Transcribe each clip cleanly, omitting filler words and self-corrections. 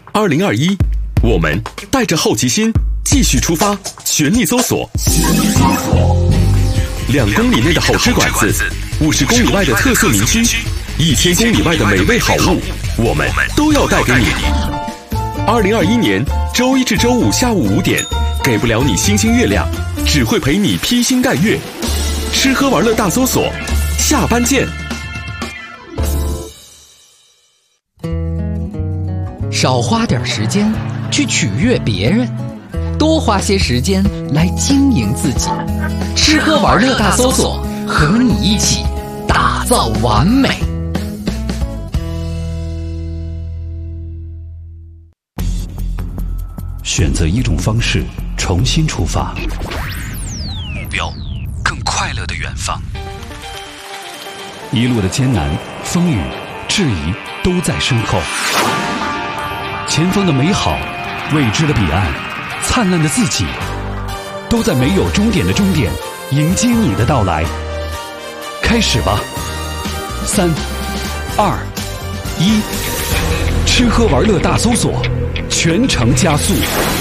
2021，我们带着好奇心继续出发，全力搜索。2公里内的好吃馆子，50公里外的特色民居，1000公里外的美味好物，我们都要带给你。2021年周一至周五下午5点，给不了你星星月亮，只会陪你披星戴月。吃喝玩乐大搜索，下班见。 少花点时间去取悦别人，多花些时间来经营自己。吃喝玩乐大搜索，和你一起打造完美。 选择一种方式，重新出发，目标更快乐的远方。一路的艰难、风雨、质疑都在身后，前方的美好、未知的彼岸、灿烂的自己，都在没有终点的终点迎接你的到来。开始吧，3、2、1，吃喝玩乐大搜索，全程加速。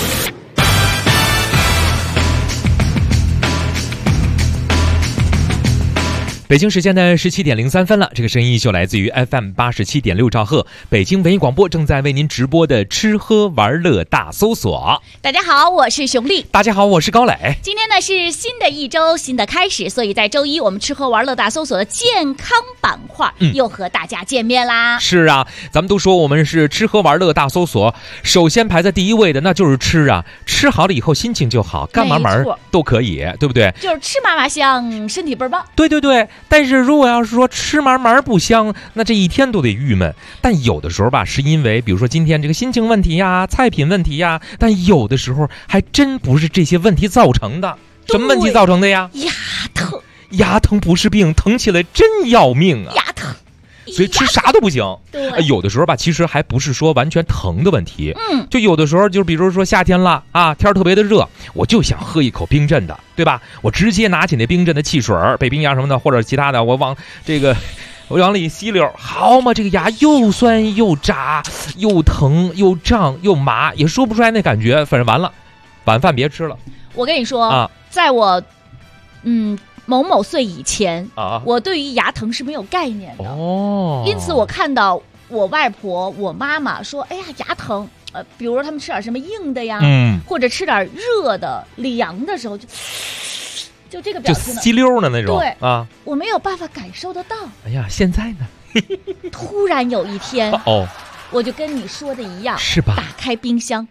北京时间的17点03分了，这个声音就来自于 FM 87.6兆赫，北京文艺广播正在为您直播的吃喝玩乐大搜索。 大家好，我是熊丽。 大家好，我是高磊。 今天呢是新的一周，新的开始，所以在周一我们吃喝玩乐大搜索的健康板块又和大家见面啦。 是啊，咱们都说我们是吃喝玩乐大搜索，首先排在第一位的那就是吃啊，吃好了以后心情就好，干嘛都可以，对不对？ 就是吃嘛嘛香，身体倍儿棒。 对对对。但是如果要是说吃嘛嘛不香，那这一天都得郁闷。但有的时候吧，是因为比如说今天这个心情问题呀、菜品问题呀，但有的时候还真不是这些问题造成的。什么问题造成的呀？ 牙疼。 牙疼不是病，疼起来真要命啊！ 牙疼。 所以吃啥都不行。 对， 有的时候吧，其实还不是说完全疼的问题。就有的时候就比如说夏天了啊，天特别的热，我就想喝一口冰镇的，对吧？我直接拿起那冰镇的汽水，北冰洋什么的或者其他的，我往里吸溜，好嘛，这个牙又酸又扎又疼又胀又麻，也说不出来那感觉，反正完了，晚饭别吃了。 我跟你说啊，在我某某岁以前啊， 我对于牙疼是没有概念的哦，因此我看到我外婆、我妈妈说：“哎呀，牙疼。”比如说他们吃点什么硬的呀，或者吃点热的、凉的时候，就这个表情， 就吸溜的那种。 对啊， 我没有办法感受得到。 哎呀，现在呢？ 突然有一天，我就跟你说的一样， 是吧？ 打开冰箱，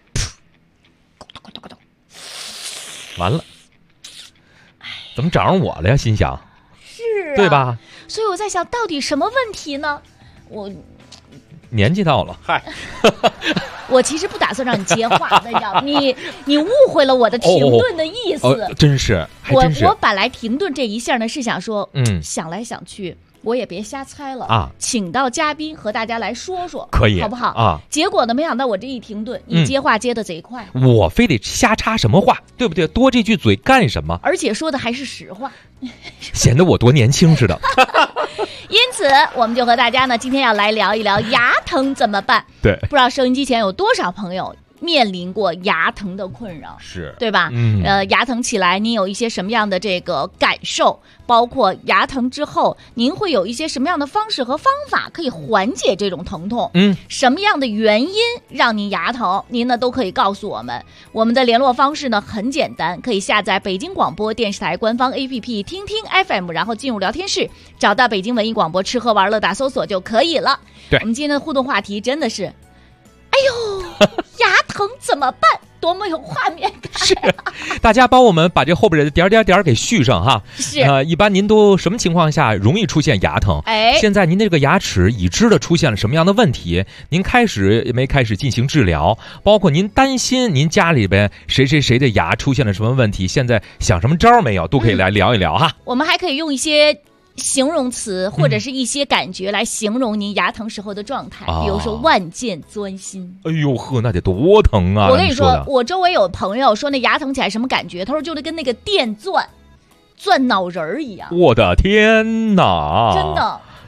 完了。怎么找上我了呀？心想， 是啊， 对吧？ 所以我在想，到底什么问题呢？我年纪到了，嗨， 我其实不打算让你接话的，你知道吗？你误会了我的停顿的意思， 真是， 我本来停顿这一下呢是想说，想来想去。我也别瞎猜了啊！请到嘉宾和大家来说说， 可以好不好啊？ 结果呢，没想到我这一停顿，你接话接得贼快， 我非得瞎插什么话，对不对？多这句嘴干什么？ 而且说的还是实话， 显得我多年轻似的。 因此，我们就和大家呢，今天要来聊一聊牙疼怎么办。 对， 不知道收音机前有多少朋友面临过牙疼的困扰， 是对吧？牙疼起来，您有一些什么样的这个感受？包括牙疼之后，您会有一些什么样的方式和方法可以缓解这种疼痛？什么样的原因让您牙疼？您呢都可以告诉我们。我们的联络方式呢很简单，可以下载北京广播电视台官方 APP 听听 FM， 然后进入聊天室，找到北京文艺广播吃喝玩乐大搜索就可以了。 对， 我们今天的互动话题真的是，哎呦，牙疼怎么办？多么有画面感！ 是，大家帮我们把这后边的点点点给续上哈。 是， 一般您都什么情况下容易出现牙疼？现在您的这个牙齿已知的出现了什么样的问题？您开始没开始进行治疗？包括您担心您家里边谁的牙出现了什么问题？现在想什么招没有？都可以来聊一聊哈。 我们还可以用一些形容词或者是一些感觉来形容您牙疼时候的状态，比如说万箭钻心。 哎呦呵，那得多疼啊！ 我跟你说，我周围有朋友说那牙疼起来什么感觉？他说就跟那个电钻脑仁儿一样。 我的天哪！ 真的。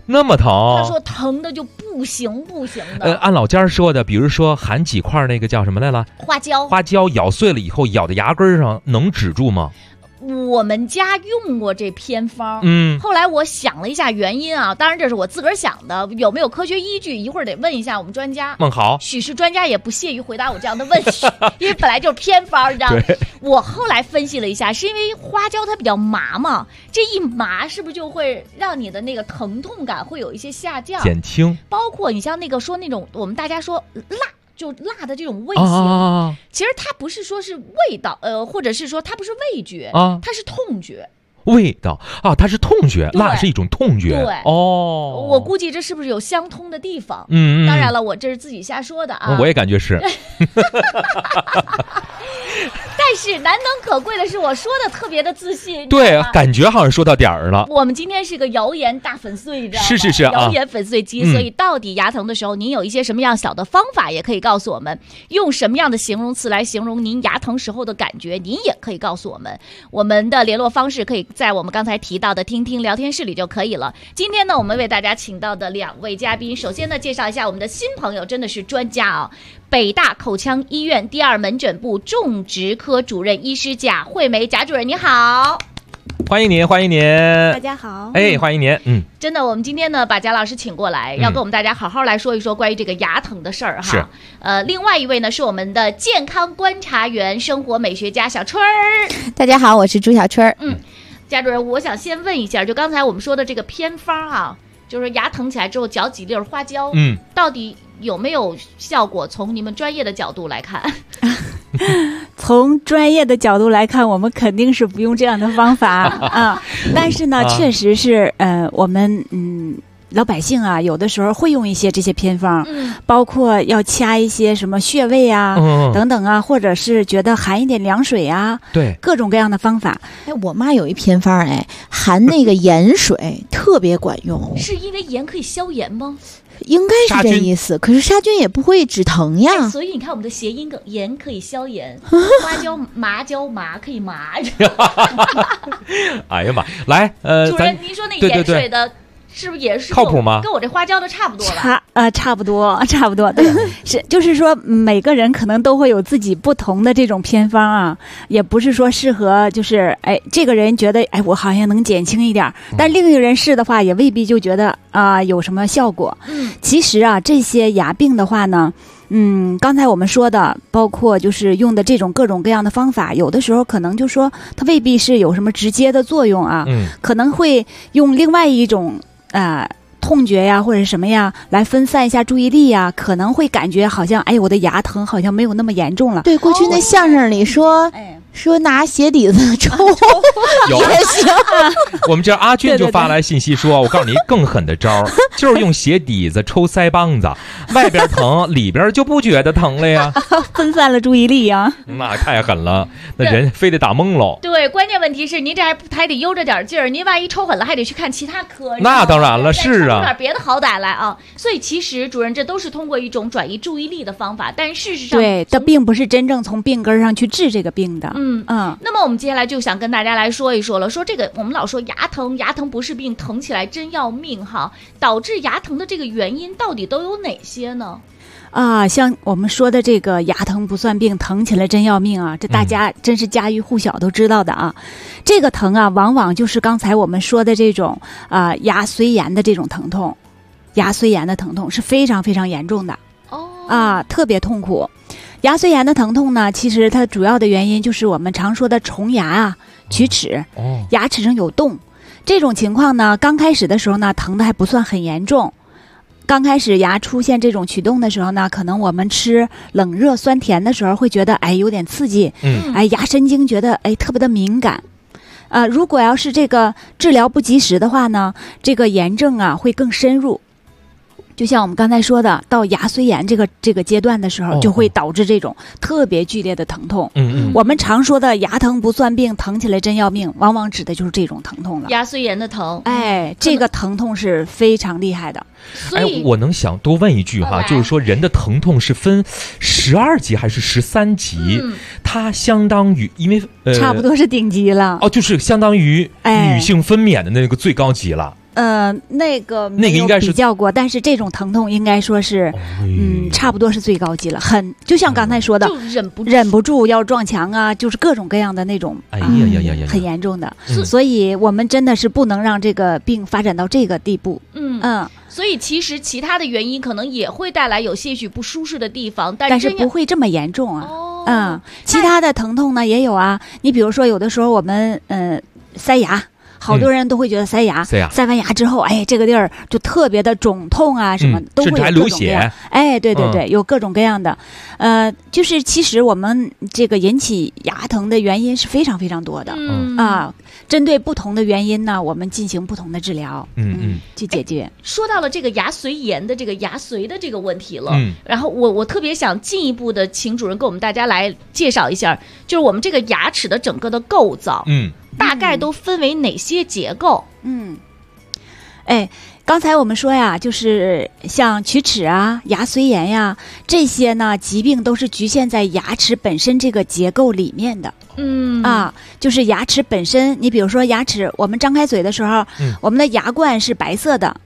那么疼？ 他说疼的就不行的。 按老家说的，比如说含几块那个叫什么来了？ 花椒咬碎了以后咬在牙根上，能止住吗？ 我们家用过这偏方，后来我想了一下原因啊，当然这是我自个儿想的，有没有科学依据？一会儿得问一下我们专家。 好， 许是专家也不屑于回答我这样的问题，因为本来就是偏方，你知道吗？我后来分析了一下，是因为花椒它比较麻嘛，这一麻是不是就会让你的那个疼痛感会有一些下降、 减轻？包括你像那个说那种我们大家说辣。就辣的这种味型，其实它不是说是味道，或者是说它不是味觉它是痛觉。 味道啊，它是痛觉，辣是一种痛觉。 对哦，我估计这是不是有相通的地方？当然了，我这是自己瞎说的啊。 我也感觉是。 但是难能可贵的是，我说的特别的自信。 对，感觉好像说到点儿了。 我们今天是个谣言大粉碎，知道吗？ 是啊， 谣言粉碎机。所以到底牙疼的时候，您有一些什么样小的方法，也可以告诉我们。用什么样的形容词来形容您牙疼时候的感觉，您也可以告诉我们。我们的联络方式可以在我们刚才提到的听听聊天室里就可以了。今天呢，我们为大家请到的2位嘉宾，首先呢，介绍一下我们的新朋友，真的是专家啊！北大口腔医院第2门诊部种植科主任医师贾惠梅，贾主任你好。 欢迎您。 大家好。 欢迎您。 真的，我们今天呢把贾老师请过来，要跟我们大家好好来说一说关于这个牙疼的事儿哈。另外一位呢是我们的健康观察员、生活美学家小春儿。 大家好，我是朱小春儿。 贾主任，我想先问一下，就刚才我们说的这个偏方啊，就是牙疼起来之后嚼几粒花椒，到底有没有效果？从你们专业的角度来看。 从专业的角度来看，我们肯定是不用这样的方法啊。但是呢，确实是我们老百姓啊，有的时候会用一些这些偏方，包括要掐一些什么穴位啊，等等啊，或者是觉得含一点凉水啊， 对， 各种各样的方法。 我妈有一偏方，含那个盐水特别管用。 是因为盐可以消炎吗？ 应该是这意思，可是杀菌也不会止疼呀。 所以你看我们的谐音梗，盐可以消炎，花椒麻可以麻。 哎呀妈，来， 主任，您说那盐水的。是不是也是靠谱吗？ 跟我这花椒的差不多吧？ 差不多。对，是就是说每个人可能都会有自己不同的这种偏方啊，也不是说适合，就是这个人觉得我好像能减轻一点，但另一个人试的话也未必就觉得有什么效果。其实啊，这些牙病的话呢。刚才我们说的，包括就是用的这种各种各样的方法，有的时候可能就说它未必是有什么直接的作用啊，可能会用另外一种痛觉呀或者什么呀来分散一下注意力呀，可能会感觉好像我的牙疼好像没有那么严重了。 对，过去那相声里说拿鞋底子抽也行。 我们这阿俊就发来信息说，我告诉你更狠的招，就是用鞋底子抽腮帮子，外边疼里边就不觉得疼了呀， 分散了注意力呀。 那太狠了，那人非得打懵喽。 对，关键问题是您这还得悠着点劲儿，您万一抽狠了还得去看其他科。 那当然了，是啊， 有点别的好歹来啊。所以其实主任，这都是通过一种转移注意力的方法，但事实上对，它并不是真正从病根上去治这个病的。 那么我们接下来就想跟大家来说一说了，说这个我们老说牙疼不是病，疼起来真要命哈。导致牙疼的这个原因到底都有哪些呢？ 像我们说的这个牙疼不算病，疼起来真要命啊，这大家真是家喻户晓都知道的啊。这个疼啊，往往就是刚才我们说的这种牙髓炎的这种疼痛，牙髓炎的疼痛是非常非常严重的特别痛苦。牙髓炎的疼痛呢，其实它主要的原因就是我们常说的虫牙龋齿，牙齿上有洞。这种情况呢，刚开始的时候呢，疼的还不算很严重。刚开始牙出现这种龋洞的时候呢，可能我们吃冷热酸甜的时候会觉得有点刺激，牙神经觉得特别的敏感。如果要是这个治疗不及时的话呢，这个炎症会更深入。就像我们刚才说的，到牙髓炎这个阶段的时候，就会导致这种特别剧烈的疼痛。我们常说的牙疼不算病，疼起来真要命，往往指的就是这种疼痛了。 牙髓炎的疼， 这个疼痛是非常厉害的。 我能想多问一句哈，就是说人的疼痛是分12级还是13级？它相当于差不多是顶级了。 就是相当于女性分娩的那个最高级了。 那个应该是比较过，但是这种疼痛应该说是，差不多是最高级了。就像刚才说的， 就忍不住要撞墙啊，就是各种各样的那种，很严重的。所以我们真的是不能让这个病发展到这个地步。 所以其实其他的原因可能也会带来有些许不舒适的地方， 但是不会这么严重啊。其他的疼痛呢也有啊。你比如说，有的时候我们塞牙。好多人都会觉得塞完牙之后，这个地儿就特别的肿痛啊，什么都会有各种各样。对，有各种各样的。就是其实我们这个引起牙疼的原因是非常非常多的。针对不同的原因呢，我们进行不同的治疗，去解决。 说到了这个牙髓炎的这个牙髓的这个问题了，然后我特别想进一步的请主任给我们大家来介绍一下，就是我们这个牙齿的整个的构造，大概都分为哪些结构？ 刚才我们说呀，就是像龋齿啊、牙髓炎呀，这些呢疾病都是局限在牙齿本身这个结构里面的。就是牙齿本身，你比如说牙齿，我们张开嘴的时候，我们的牙冠是白色的。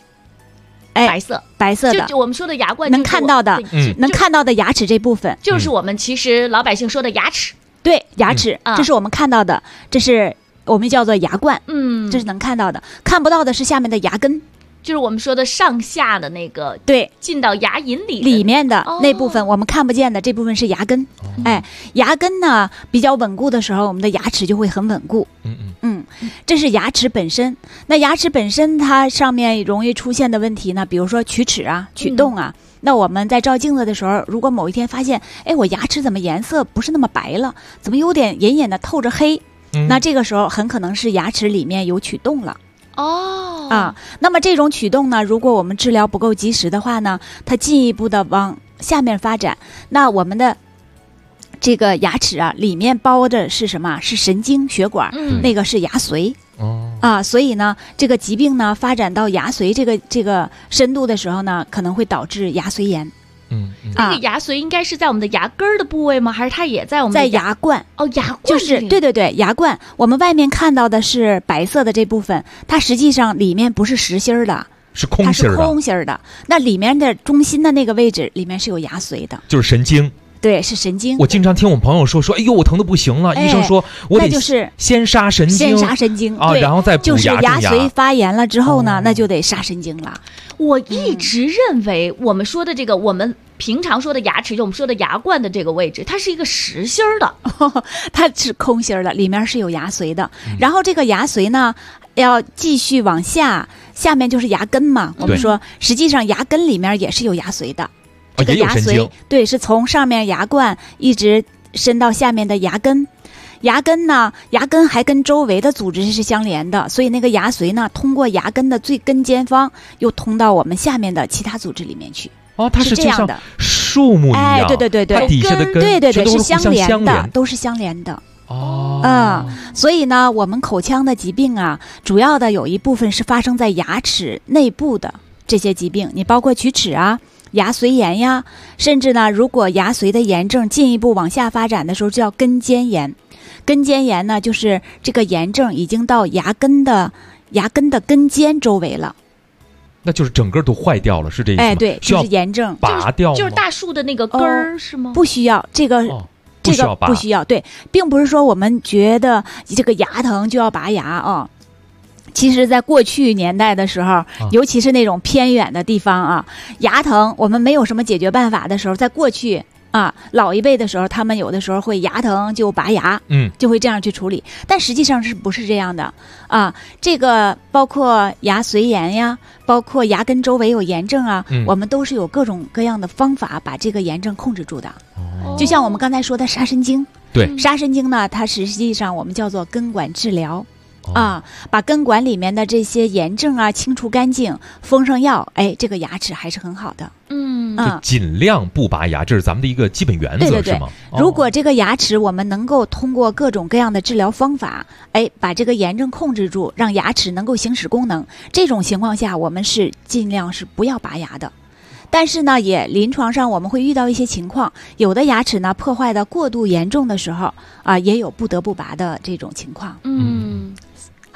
白色的， 就我们说的牙冠， 能看到的，能看到的牙齿这部分， 就是我们其实老百姓说的牙齿。 对，牙齿，这是我们看到的，这是我们叫做牙冠，这是能看到的。看不到的是下面的牙根， 就是我们说的上下的那个， 对， 进到牙龈里面的那部分，我们看不见的这部分是牙根。牙根呢比较稳固的时候，我们的牙齿就会很稳固。这是牙齿本身。那牙齿本身它上面容易出现的问题呢，比如说龋齿啊、龋洞啊。那我们在照镜子的时候，如果某一天发现，我牙齿怎么颜色不是那么白了，怎么有点隐隐的透着黑，那这个时候很可能是牙齿里面有龋洞了。那么这种龋洞呢，如果我们治疗不够及时的话呢，它进一步的往下面发展，那我们的这个牙齿啊，里面包的是什么？是神经血管，那个是牙髓。所以呢，这个疾病呢发展到牙髓这个深度的时候呢，可能会导致牙髓炎。 那个牙髓应该是在我们的牙根的部位吗？还是它也在我们的在牙冠？ 牙冠就是对，牙冠。我们外面看到的是白色的这部分，它实际上里面不是实心的， 是空心的。 它是空心的。那里面的中心的那个位置里面是有牙髓的， 就是神经。 对，是神经。 我经常听我朋友说，哎呦，我疼得不行了，医生说我得先杀神经， 对， 然后再补就是牙髓发炎了之后呢，那就得杀神经了。 我一直认为我们说的这个，我们平常说的牙齿，就我们说的牙冠的这个位置，它是一个实心的， 它是空心的，里面是有牙髓的。然后这个牙髓呢，要继续往下，下面就是牙根嘛。我们说，实际上牙根里面也是有牙髓的。这个牙髓对，是从上面牙冠一直伸到下面的牙根。牙根呢，牙根还跟周围的组织是相连的，所以那个牙髓呢，通过牙根的最根尖方，又通到我们下面的其他组织里面去。 它是这样的， 树木一样。 对， 它底下的根， 对，是相连的，都是相连的。所以呢，我们口腔的疾病啊，主要的有一部分是发生在牙齿内部的这些疾病，你包括龋齿啊。牙髓炎呀，甚至呢，如果牙髓的炎症进一步往下发展的时候，叫根尖炎。根尖炎呢，就是这个炎症已经到牙根的根尖周围了， 那就是整个都坏掉了，是这意思吗？ 对，就是炎症拔掉， 就是大树的那个根儿，是吗？ 不需要这个。这个不需要，对，并不是说我们觉得这个牙疼就要拔牙其实在过去年代的时候，尤其是那种偏远的地方啊，牙疼我们没有什么解决办法的时候，在过去老一辈的时候，他们有的时候会牙疼就拔牙，就会这样去处理。但实际上是不是这样的这个包括牙髓炎呀，包括牙根周围有炎症啊，我们都是有各种各样的方法把这个炎症控制住的。就像我们刚才说的杀神经， 对， 杀神经呢，它实际上我们叫做根管治疗。把根管里面的这些炎症啊清除干净，封上药，这个牙齿还是很好的。 就尽量不拔牙，这是咱们的一个基本原则， 对， 是吗？ 如果这个牙齿我们能够通过各种各样的治疗方法，把这个炎症控制住，让牙齿能够行使功能，这种情况下我们是尽量是不要拔牙的。但是呢，也临床上我们会遇到一些情况，有的牙齿呢破坏的过度严重的时候也有不得不拔的这种情况。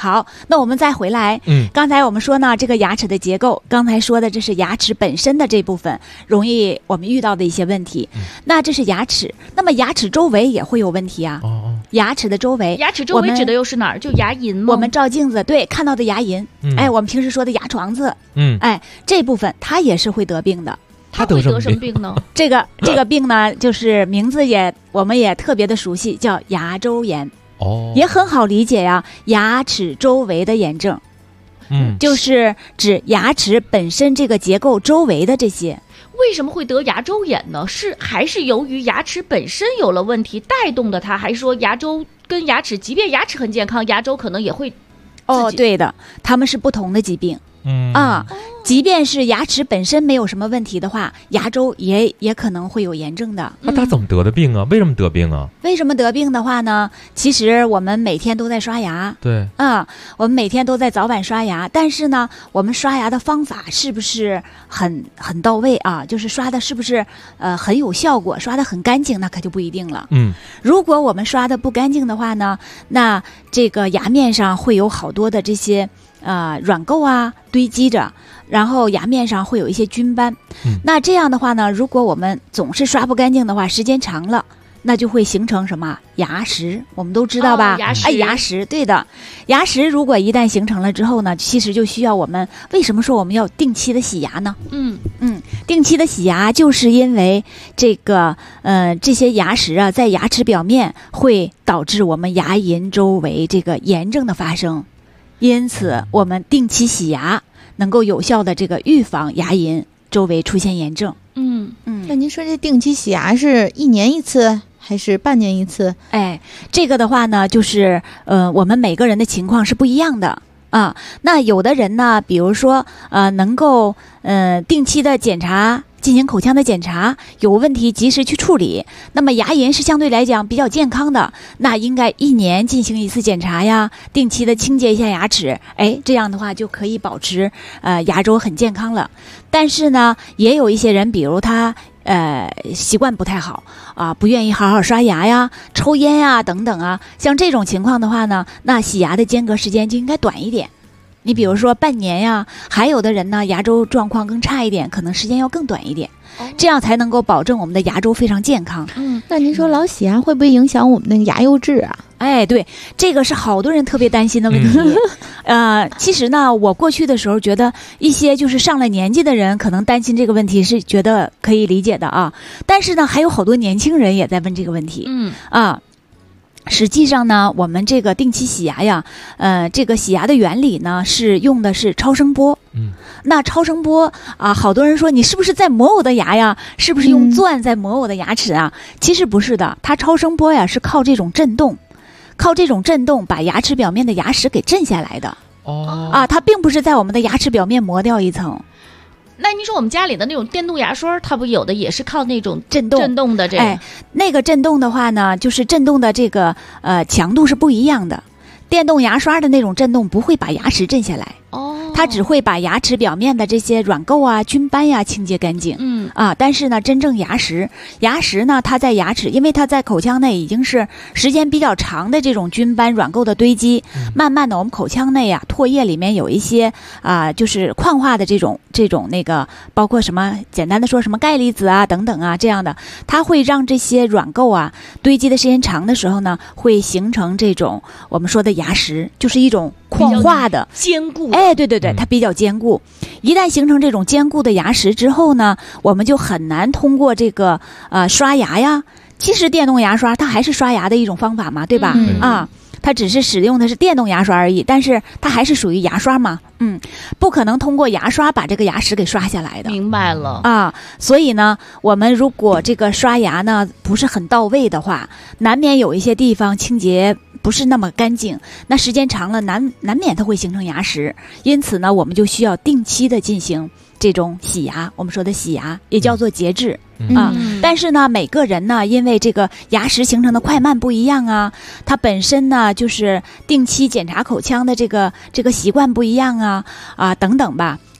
好，那我们再回来，刚才我们说呢，这个牙齿的结构，刚才说的这是牙齿本身的这部分容易我们遇到的一些问题。那这是牙齿，那么牙齿周围也会有问题啊。牙齿的周围， 牙齿周围指的又是哪儿？就牙龈吗？ 我们照镜子，对，看到的牙龈，我们平时说的牙床子，这部分它也是会得病的。 它会得什么病呢？ 这个病呢，就是名字我们也特别的熟悉，叫牙周炎。也很好理解呀，牙齿周围的炎症，就是指牙齿本身这个结构周围的这些。 为什么会得牙周炎呢？还是由于牙齿本身有了问题带动的它，还是说牙周跟牙齿，即便牙齿很健康，牙周可能也会？ 对的，它们是不同的疾病。即便是牙齿本身没有什么问题的话，牙周也可能会有炎症的。 那他怎么得的病啊？为什么得病啊？ 为什么得病的话呢？其实我们每天都在刷牙， 对， 我们每天都在早晚刷牙，但是呢，我们刷牙的方法是不是很到位啊？就是刷的是不是很有效果，刷的很干净，那可就不一定了。如果我们刷的不干净的话呢，那这个牙面上会有好多的这些软垢啊堆积着，然后牙面上会有一些菌斑。那这样的话呢，如果我们总是刷不干净的话，时间长了，那就会形成什么牙石，我们都知道吧？牙石，对的。牙石如果一旦形成了之后呢，其实就需要我们，为什么说我们要定期的洗牙呢？定期的洗牙，就是因为这个这些牙石啊，在牙齿表面会导致我们牙龈周围这个炎症的发生。因此我们定期洗牙能够有效的这个预防牙龈周围出现炎症。 那您说这定期洗牙是1年1次还是半年1次？ 这个的话呢，就是我们每个人的情况是不一样的啊。那有的人呢，比如说能够定期的检查，进行口腔的检查，有问题及时去处理，那么牙龈是相对来讲比较健康的，那应该1年进行1次检查呀，定期的清洁一下牙齿，这样的话就可以保持牙周很健康了。但是呢，也有一些人，比如他习惯不太好啊，不愿意好好刷牙呀，抽烟呀等等啊，像这种情况的话呢，那洗牙的间隔时间就应该短一点。你比如说半年呀，还有的人呢，牙周状况更差一点，可能时间要更短一点，这样才能够保证我们的牙周非常健康。 那您说老洗牙会不会影响我们的牙釉质啊？ 对，这个是好多人特别担心的问题。其实呢，我过去的时候觉得一些就是上了年纪的人可能担心这个问题是觉得可以理解的啊，但是呢，还有好多年轻人也在问这个问题。实际上呢，我们这个定期洗牙呀，这个洗牙的原理呢是用的是超声波。那超声波啊，好多人说你是不是在磨我的牙呀？是不是用钻在磨我的牙齿啊？其实不是的，它超声波呀是靠这种震动把牙齿表面的牙石给震下来的。它并不是在我们的牙齿表面磨掉一层。 那您说我们家里的那种电动牙刷，它不有的也是靠那种震动的这个？ 那个震动的话呢，就是震动的这个强度是不一样的。电动牙刷的那种震动不会把牙齿震下来，它只会把牙齿表面的这些软垢啊、菌斑呀清洁干净。但是呢，真正牙石呢，它在牙齿，因为它在口腔内已经是时间比较长的这种菌斑软垢的堆积，慢慢的我们口腔内啊，唾液里面有一些就是矿化的这种那个，包括什么简单的说什么钙离子啊等等啊这样的，它会让这些软垢啊堆积的时间长的时候呢，会形成这种我们说的牙石，就是一种矿化的坚固。 对，它比较坚固。一旦形成这种坚固的牙石之后呢，我们就很难通过这个刷牙呀。其实电动牙刷它还是刷牙的一种方法嘛，对吧？它只是使用的是电动牙刷而已，但是它还是属于牙刷嘛。不可能通过牙刷把这个牙石给刷下来的。 明白了所以呢，我们如果这个刷牙呢不是很到位的话，难免有一些地方清洁不是那么干净，那时间长了难免它会形成牙石。因此呢，我们就需要定期的进行这种洗牙，我们说的洗牙也叫做节制但是呢，每个人呢，因为这个牙石形成的快慢不一样啊，它本身呢就是定期检查口腔的这个习惯不一样啊等等吧，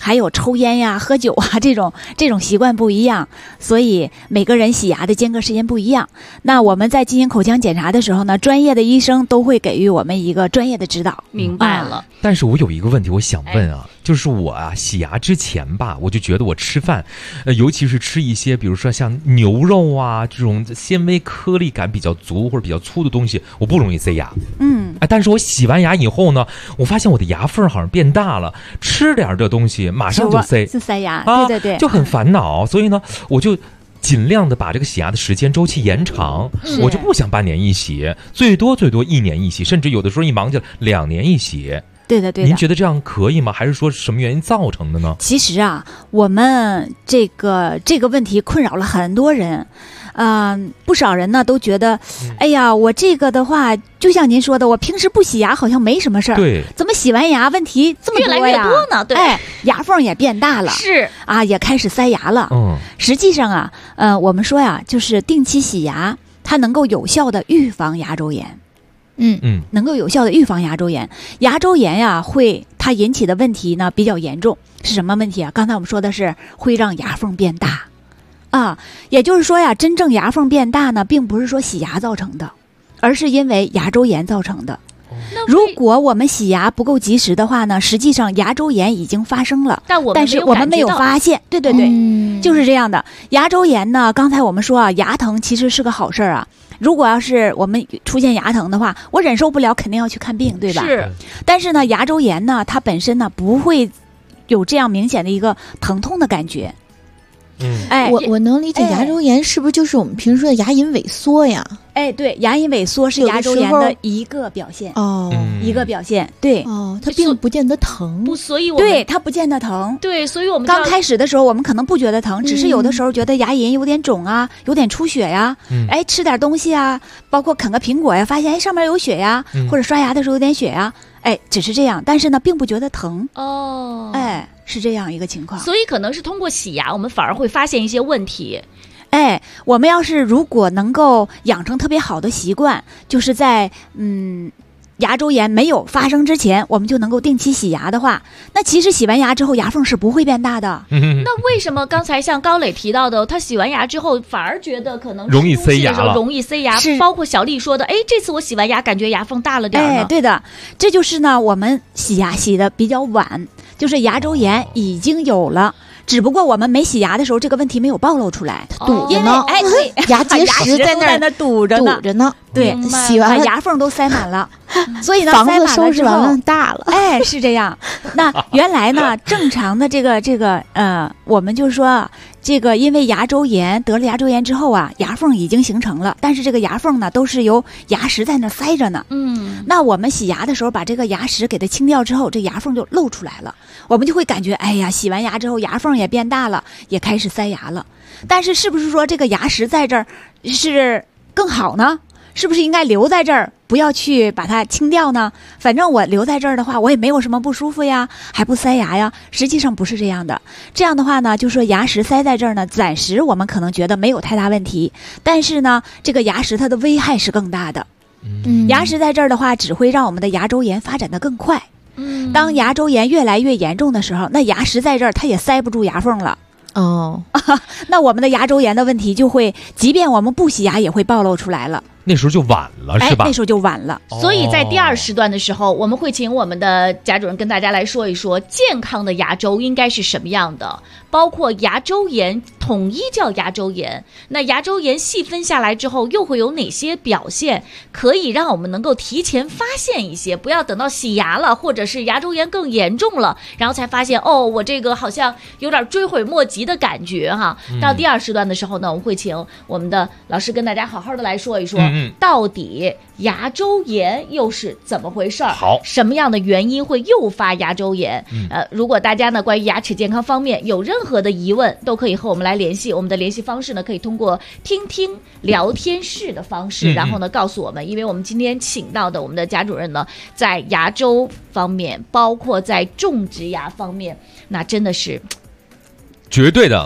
还有抽烟呀、喝酒啊这种习惯不一样，所以每个人洗牙的间隔时间不一样。那我们在进行口腔检查的时候呢，专业的医生都会给予我们一个专业的指导。 明白了。 但是我有一个问题我想问啊，就是我啊洗牙之前吧，我就觉得我吃饭，尤其是吃一些比如说像牛肉啊这种纤维颗粒感比较足或者比较粗的东西，我不容易塞牙。但是我洗完牙以后呢，我发现我的牙缝好像变大了，吃点这东西马上就塞牙，对对对， 就很烦恼。所以呢，我就尽量的把这个洗牙的时间周期延长，我就不想半年一洗，最多1年一洗，甚至有的时候一忙起来2年一洗。 对的。 您觉得这样可以吗？还是说什么原因造成的呢？ 其实啊，我们这个问题困扰了很多人。不少人呢都觉得，哎呀，我这个的话，就像您说的，我平时不洗牙好像没什么事儿， 对， 怎么洗完牙问题这么多呀？ 越来越多呢，对， 牙缝也变大了， 是啊， 也开始塞牙了。实际上啊，我们说呀，就是定期洗牙，它能够有效的预防牙周炎。能够有效的预防牙周炎。牙周炎呀，它引起的问题呢比较严重，是什么问题啊？刚才我们说的是会让牙缝变大。也就是说呀，真正牙缝变大呢，并不是说洗牙造成的，而是因为牙周炎造成的。如果我们洗牙不够及时的话呢，实际上牙周炎已经发生了，但是我们没有发现。对，就是这样的。牙周炎呢，刚才我们说啊，牙疼其实是个好事啊。如果要是我们出现牙疼的话，我忍受不了，肯定要去看病，对吧？ 是。 但是呢，牙周炎呢，它本身呢不会有这样明显的一个疼痛的感觉。 我能理解，牙周炎是不是就是我们平时说的牙龈萎缩呀？ 对，牙龈萎缩是牙周炎的一个表现。一个表现，对。 它并不见得疼， 所以我们对它不见得疼。 对，所以我们刚开始的时候，我们可能不觉得疼，只是有的时候觉得牙龈有点肿啊，有点出血呀。吃点东西啊，包括啃个苹果呀，发现上面有血呀，或者刷牙的时候有点血呀。只是这样，但是呢，并不觉得疼。是这样一个情况。 所以可能是通过洗牙，我们反而会发现一些问题。 我们要是如果能够养成特别好的习惯，就是在牙周炎没有发生之前，我们就能够定期洗牙的话，那其实洗完牙之后牙缝是不会变大的。 那为什么刚才像高磊提到的，他洗完牙之后反而觉得可能容易塞牙了？ 容易塞牙，包括小丽说的，这次我洗完牙感觉牙缝大了点呢。 对的，这就是呢，我们洗牙洗的比较晚，就是牙周炎已经有了。只不过我们没洗牙的时候，这个问题没有暴露出来， 堵着呢。 对， 牙结石在那堵着呢。对， 洗完了牙缝都塞满了，所以呢， 房子收拾完了大了。 是这样。那原来呢，正常的这个我们就是说，这个因为牙周炎得了牙周炎之后啊，牙缝已经形成了，但是这个牙缝呢，都是由牙石在那塞着呢。那我们洗牙的时候，把这个牙石给它清掉之后，这牙缝就露出来了，我们就会感觉，哎呀，洗完牙之后牙缝也变大了，也开始塞牙了。但是是不是说这个牙石在这儿是更好呢？是不是应该留在这儿，不要去把它清掉呢？反正我留在这儿的话，我也没有什么不舒服呀，还不塞牙呀。实际上不是这样的。这样的话呢，就说牙石塞在这儿呢，暂时我们可能觉得没有太大问题，但是呢，这个牙石它的危害是更大的。牙石在这儿的话，只会让我们的牙周炎发展得更快。当牙周炎越来越严重的时候，那牙石在这儿它也塞不住牙缝了。那我们的牙周炎的问题就会，即便我们不洗牙也会暴露出来了。 那时候就晚了，是吧？ 那时候就晚了。 所以在第二时段的时候，我们会请我们的贾主任跟大家来说一说健康的牙周应该是什么样的，包括牙周炎统一叫牙周炎，那牙周炎细分下来之后又会有哪些表现，可以让我们能够提前发现一些，不要等到洗牙了或者是牙周炎更严重了，然后才发现我这个好像有点追悔莫及的感觉哈。到第二时段的时候呢，我们会请我们的老师跟大家好好的来说一说，到底牙周炎又是怎么回事儿？ 好， 什么样的原因会诱发牙周炎？如果大家呢关于牙齿健康方面有任何的疑问，都可以和我们来联系。我们的联系方式呢，可以通过听听聊天室的方式，然后呢告诉我们，因为我们今天请到的我们的贾主任呢，在牙周方面，包括在种植牙方面，那真的是绝对的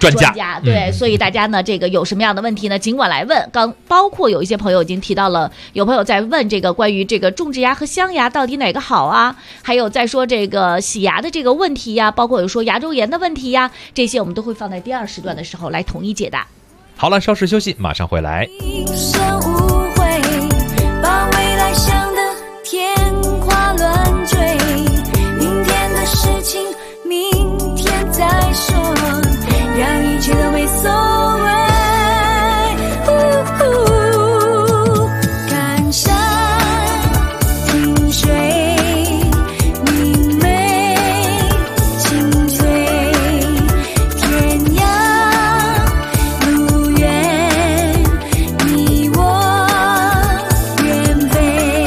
专家。 对，所以大家呢，这个有什么样的问题呢，尽管来问。包括有一些朋友已经提到了，有朋友在问这个关于这个种植牙和镶牙到底哪个好啊？还有在说这个洗牙的这个问题呀，包括有说牙周炎的问题呀，这些我们都会放在第2时段的时候来统一解答。 好了，稍事休息，马上回来。 一生无悔，把未来想得天花乱坠，明天的事情明天再说，让一切都没所谓。看山听水明媚清脆，天涯路远你我远飞。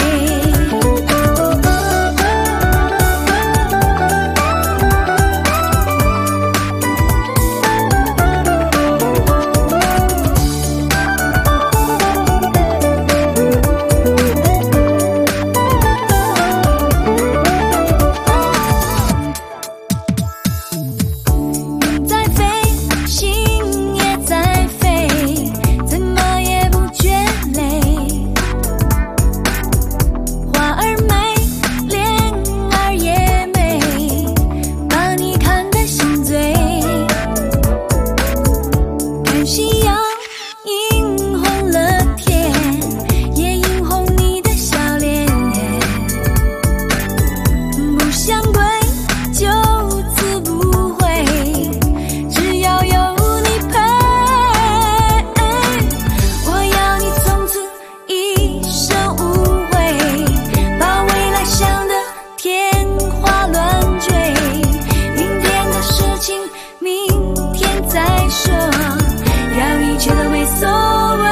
云在飞，心也在飞，怎么也不觉累。花儿美，莲儿也美，把你看得心醉。看夕阳映红了天，也映红你的笑脸。不想归，就此不回，只要有你陪。我要你从此一生无悔，把未来想得天花乱坠，明天的事情明天再说，让一切都没所谓。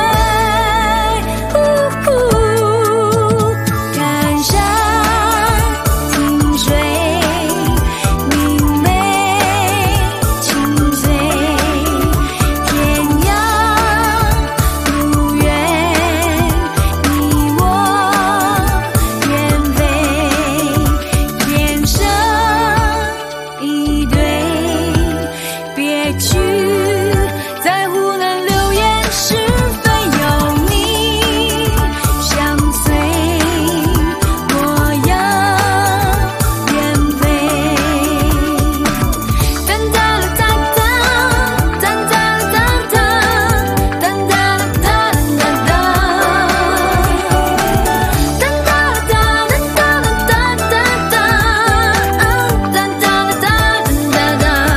看山听水明媚清脆，天涯路远你我远飞，天生一对，别去在乎那流言是非，有你相随，我要远飞。哒哒啦哒哒，哒哒啦哒哒，哒哒啦哒哒哒，哒哒啦哒哒哒哒哒，哒哒啦哒哒哒。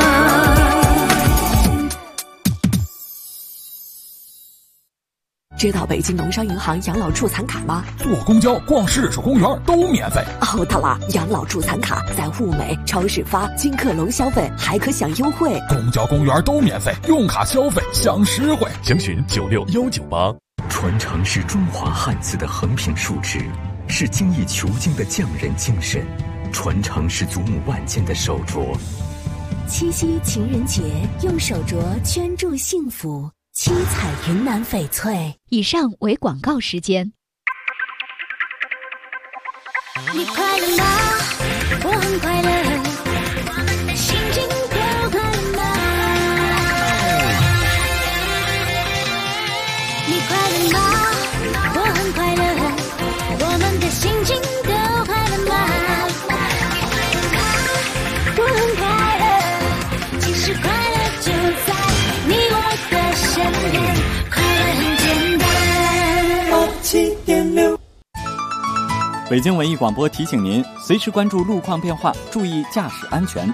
知道北京农商银行养老助残卡吗？ 坐公交、逛市属公园都免费。 哦，对了，养老助残卡在物美、超市发金客隆消费还可享优惠。 公交、公园都免费，用卡消费享实惠。 详询96198。 传承是中华汉字的横平竖直，是精益求精的匠人精神，传承是祖母万间的手镯。 七夕情人节，用手镯圈住幸福，七彩云南翡翠。 以上为广告时间。 你快乐吗？我很快乐，我们的心情都快乐吗？你快乐吗？我很快乐，我们的心情都快乐吗？我很快乐，其实快乐就在你我的身边，快乐很简单。7.6 北京文艺广播提醒您，随时关注路况变化，注意驾驶安全。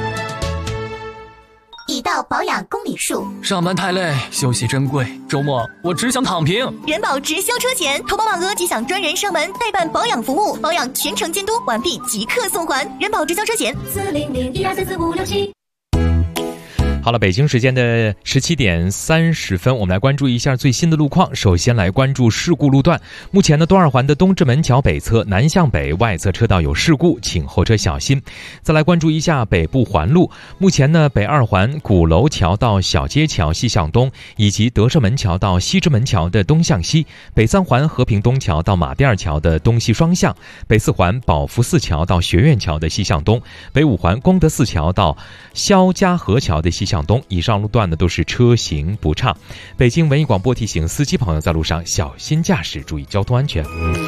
已到保养公里数。 上班太累，休息珍贵，周末我只想躺平。 人保直销车险，投保满额即享专人上门代办保养服务，保养全程监督，完毕即刻送还。人保直销车险40012344567。 好了，北京时间的17:30，我们来关注一下最新的路况。首先来关注事故路段。目前呢，东二环的东直门桥北侧南向北外侧车道有事故，请后车小心。再来关注一下北部环路。目前呢，北二环鼓楼桥到小街桥西向东，以及德胜门桥到西直门桥的东向西；北三环和平东桥到马甸桥的东西双向；北四环宝福寺桥到学院桥的西向东；北五环功德寺桥到肖家河桥的西向向东，以上路段呢都是车行不畅。北京文艺广播提醒司机朋友在路上小心驾驶，注意交通安全。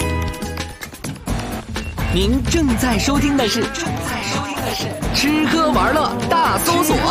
您正在收听的是吃喝玩乐大搜索。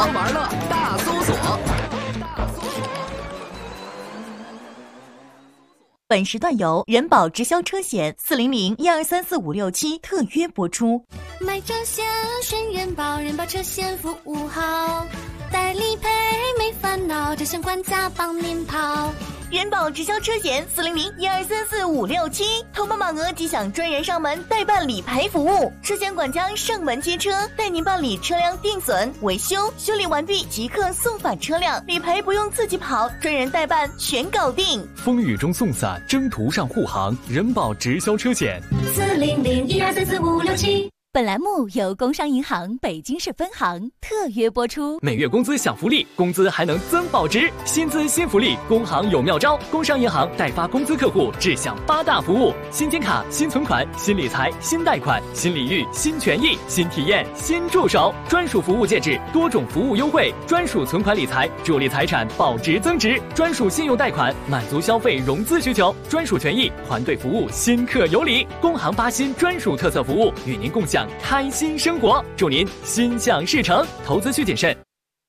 本时段由人保直销车险400-1234567特约播出。 买车险选人保，人保车险服务好，代理赔没烦恼，车险管家帮您跑。 人保直销车险400-1234567，投保满额即享专人上门代办理赔服务，车险管家上门接车，带您办理车辆定损、维修，修理完毕即刻送返车辆，理赔不用自己跑，专人代办全搞定。 风雨中送伞，征途上护航，人保直销车险 400-1234567。 本栏目由工商银行北京市分行特约播出。 每月工资享福利，工资还能增保值，薪资新福利，工行有妙招。工商银行代发工资客户只享8大服务：新金卡、新存款、新理财、新贷款、新礼遇、新权益、新体验、新助手，专属服务戒指，多种服务优惠，专属存款理财，助力财产保值增值，专属信用贷款，满足消费融资需求，专属权益，团队服务，新客有礼。工行8新专属特色服务，与您共享开心生活，祝您心想事成，投资需谨慎。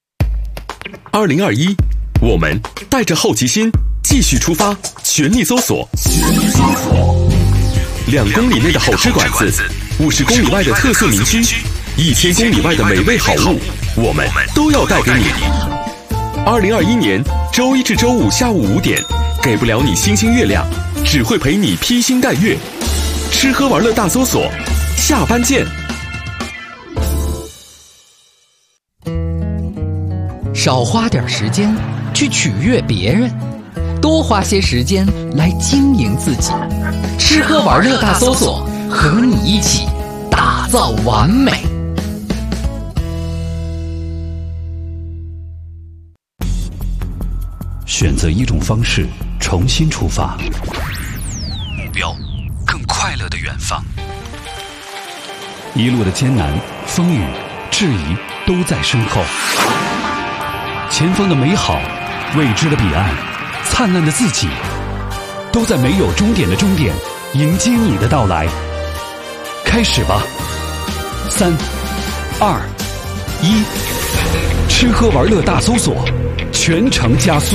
2021，我们带着好奇心继续出发，全力搜索，2公里内的好吃馆子，50公里外的特色名区，1000公里外的美味好物，我们都要带给你。2021年周一至周五下午5点，给不了你星星月亮，只会陪你披星戴月。吃喝玩乐大搜索，下班见。 少花点时间去取悦别人，多花些时间来经营自己。吃喝玩乐大搜索，和你一起打造完美。 选择一种方式，重新出发，目标更快乐的远方。一路的艰难、风雨、质疑都在身后。前方的美好，未知的彼岸，灿烂的自己，都在没有终点的终点迎接你的到来。开始吧，3、2、1，吃喝玩乐大搜索，全程加速。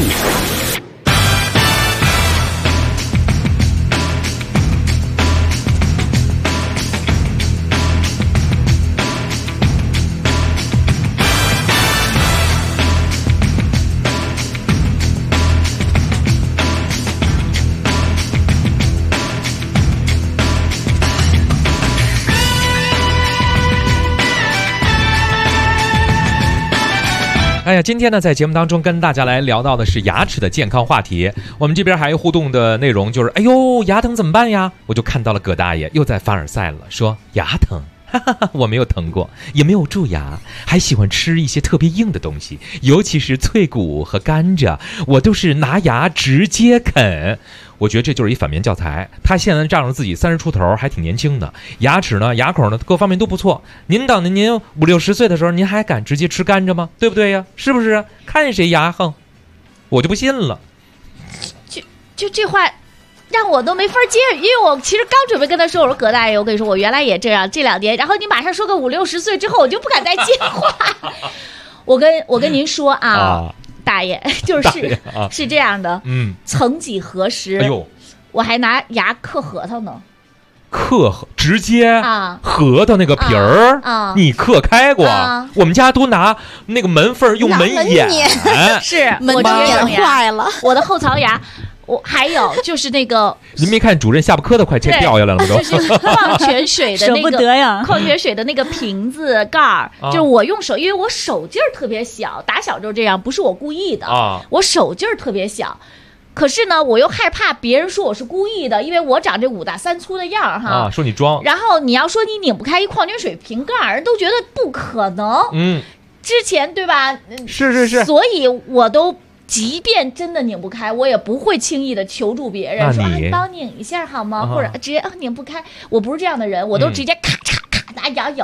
哎呀，今天呢，在节目当中跟大家来聊到的是牙齿的健康话题。我们这边还有互动的内容，就是哎呦，牙疼怎么办呀？我就看到了葛大爷又在凡尔赛了，说牙疼，哈哈哈，我没有疼过，也没有蛀牙，还喜欢吃一些特别硬的东西，尤其是脆骨和甘蔗，我都是拿牙直接啃。我觉得这就是一反面教材。他现在仗着自己30出头，还挺年轻的，牙齿呢、牙口呢，各方面都不错。您等着您50、60岁的时候，您还敢直接吃甘蔗吗？对不对呀？是不是？看谁牙横，我就不信了。 就这话，让我都没法接，因为我其实刚准备跟他说，我说葛大爷，我跟你说，我原来也这样，这2年，然后你马上说个50、60岁之后，我就不敢再接话。我跟您说啊。大爷是这样的，曾几何时，哎呦，我还拿牙嗑核桃呢， 直接核桃那个皮儿你嗑开过？我们家都拿那个门缝用门眼， 是门眼坏了， 我的后槽牙。我还有就是那个， 您没看主任下巴磕的快掉下来了吗？ 就是矿泉水的那个舍不得呀， 矿泉水的那个瓶子盖儿，就是我用手，因为我手劲儿特别小，打小就这样，不是我故意的我手劲儿特别小。可是呢，我又害怕别人说我是故意的，因为我长这5大3粗的样儿哈， 说你装。 然后你要说你拧不开一矿泉水瓶盖儿，人都觉得不可能。之前对吧？ 是，所以我都。即便真的拧不开，我也不会轻易的求助别人，说你帮拧一下好吗？或者直接拧不开，我不是这样的人，我都直接咔嚓咔拿牙咬。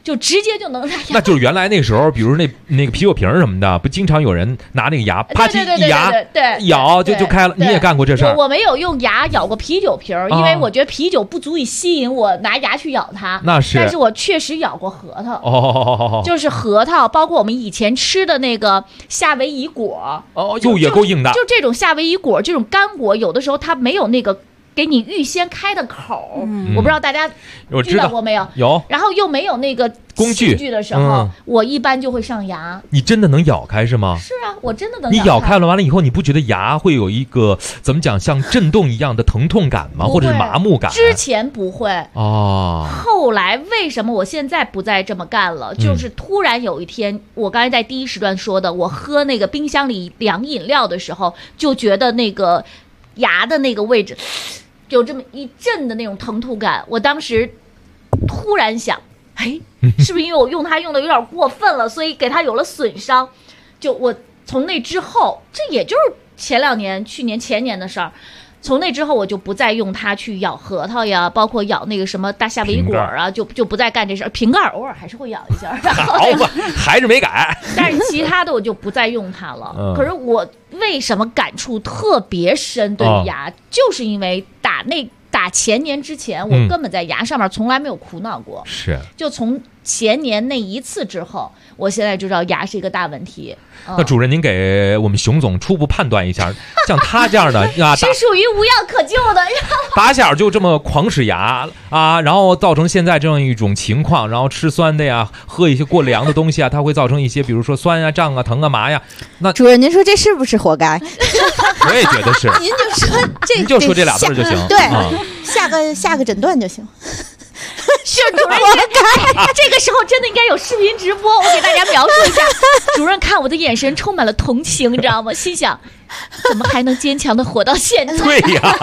就直接就能在牙。 那就是原来那时候，比如那个啤酒瓶什么的，不经常有人拿那个牙啪叽一牙咬就开了。你也干过这事儿？ 我没有用牙咬过啤酒瓶，因为我觉得啤酒不足以吸引我拿牙去咬它。 那是， 但是我确实咬过核桃。就是核桃，包括我们以前吃的那个夏威夷果。 也够硬的。 就这种夏威夷果，这种干果，有的时候它没有那个给你预先开的口，我不知道大家遇到过没有？ 有。 然后又没有那个工具的时候，我一般就会上牙。 你真的能咬开是吗？ 是啊，我真的能。 你咬开了完了以后，你不觉得牙会有一个怎么讲，像震动一样的疼痛感吗？或者是麻木感？ 之前不会后来为什么我现在不再这么干了？就是突然有一天，我刚才在第一时段说的，我喝那个冰箱里凉饮料的时候，就觉得那个牙的那个位置有这么一阵的那种疼痛感。我当时突然想，是不是因为我用它用的有点过分了，所以给它有了损伤？就我从那之后，这也就是去年前年的事儿。从那之后，我就不再用它去咬核桃呀，包括咬那个什么大夏威夷果啊，就不再干这事儿。瓶盖偶尔还是会咬一下， 好吧，还是没改。 但是其他的我就不再用它了。可是我为什么感触特别深对于牙，就是因为打前年之前，我根本在牙上面从来没有苦恼过。 是， 就从前年那一次之后，我现在就知道牙是一个大问题。 那主任，您给我们熊总初步判断一下，像他这样的啊， 是属于无药可救的。 打小就这么狂使牙啊，然后造成现在这样一种情况，然后吃酸的呀，喝一些过凉的东西啊，它会造成一些，比如说酸啊、胀啊、疼啊、麻呀。那主任，您说这是不是活该？ 我也觉得是。您就说这俩字就行。 对，下个诊断就行。 是主任，这个时候真的应该有视频直播，我给大家描述一下。主任看我的眼神充满了同情，你知道吗？心想，怎么还能坚强的活到现在？ 对呀。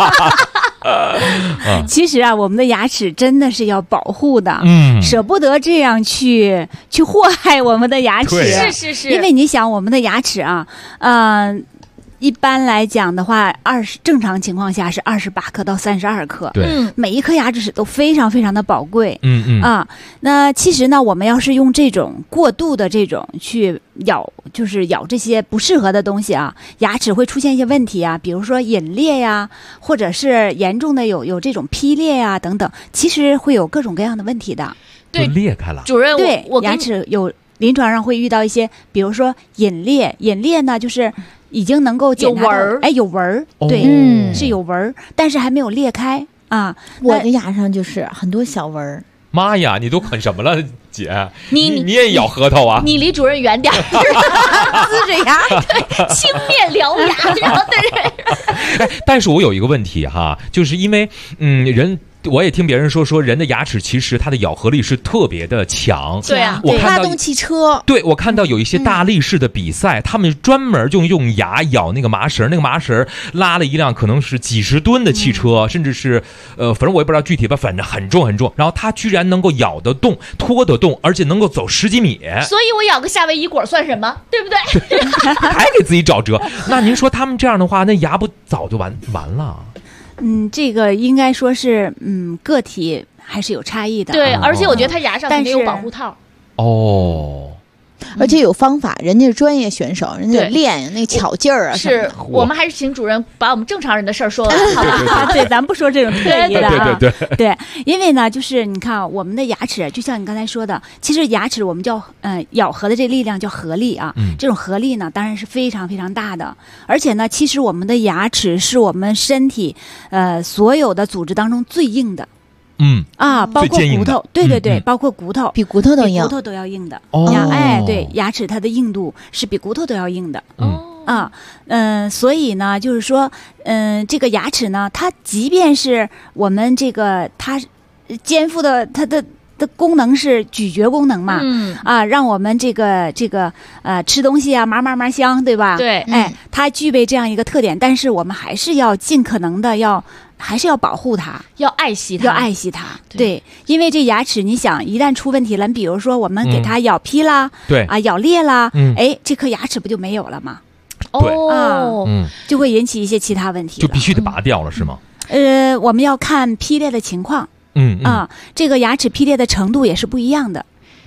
其实啊，我们的牙齿真的是要保护的，舍不得这样去祸害我们的牙齿。 是， 因为你想，我们的牙齿啊，一般来讲的话，正常情况下是28颗到32颗。 对， 每一颗牙齿都非常非常的宝贵。那其实呢，我们要是用这种过度的这种去咬，就是咬这些不适合的东西啊，牙齿会出现一些问题啊，比如说隐裂呀，或者是严重的有这种劈裂呀等等，其实会有各种各样的问题的。 对， 裂开了。 主任， 对，牙齿有临床上会遇到一些，比如说隐裂呢，就是已经能够检查到，有纹儿，对，是有纹儿，但是还没有裂开啊。 我的牙上就是很多小纹儿。 妈呀，你都啃什么了，姐？你也咬核桃啊？ 你离主任远点，呲着牙，对，青面獠牙，然后对。 但是我有一个问题哈，就是因为人。我也听别人说人的牙齿其实它的咬合力是特别的强。 对啊， 我看到发动汽车。 对，我看到有一些大力士的比赛，他们专门就用牙咬那个麻绳，那个麻绳拉了一辆可能是几十吨的汽车，甚至是反正我也不知道具体吧，反正很重很重。然后他居然能够咬得动、拖得动，而且能够走10几米。 所以我咬个夏威夷果算什么？对不对？ 还给自己找辙。那您说他们这样的话，那牙不早就完了？ 这个应该说是，个体还是有差异的。 对，而且我觉得他牙上没有保护套。 而且有方法，人家是专业选手，人家练那巧劲儿啊。 是我们还是请主任把我们正常人的事儿说完，好吧？ 对，咱不说这种特异的啊。 对， 因为呢，就是你看我们的牙齿，就像你刚才说的，其实牙齿我们叫咬合的这力量叫合力啊。这种合力呢，当然是非常非常大的。而且呢，其实我们的牙齿是我们身体所有的组织当中最硬的。包括骨头，对，包括骨头， 比骨头都硬， 骨头都要硬的。对，牙齿它的硬度是比骨头都要硬的。所以呢，就是说，这个牙齿呢，它即便是我们这个它肩负的它的功能是咀嚼功能嘛，让我们这个吃东西啊麻香，对吧？ 对， 它具备这样一个特点，但是我们还是要尽可能的还是要保护它， 要爱惜它， 对，因为这牙齿，你想一旦出问题了，你比如说我们给它咬劈啦， 对咬裂啦，这颗牙齿不就没有了吗？就会引起一些其他问题， 就必须得拔掉了，是吗？ 我们要看劈裂的情况，这个牙齿劈裂的程度也是不一样的。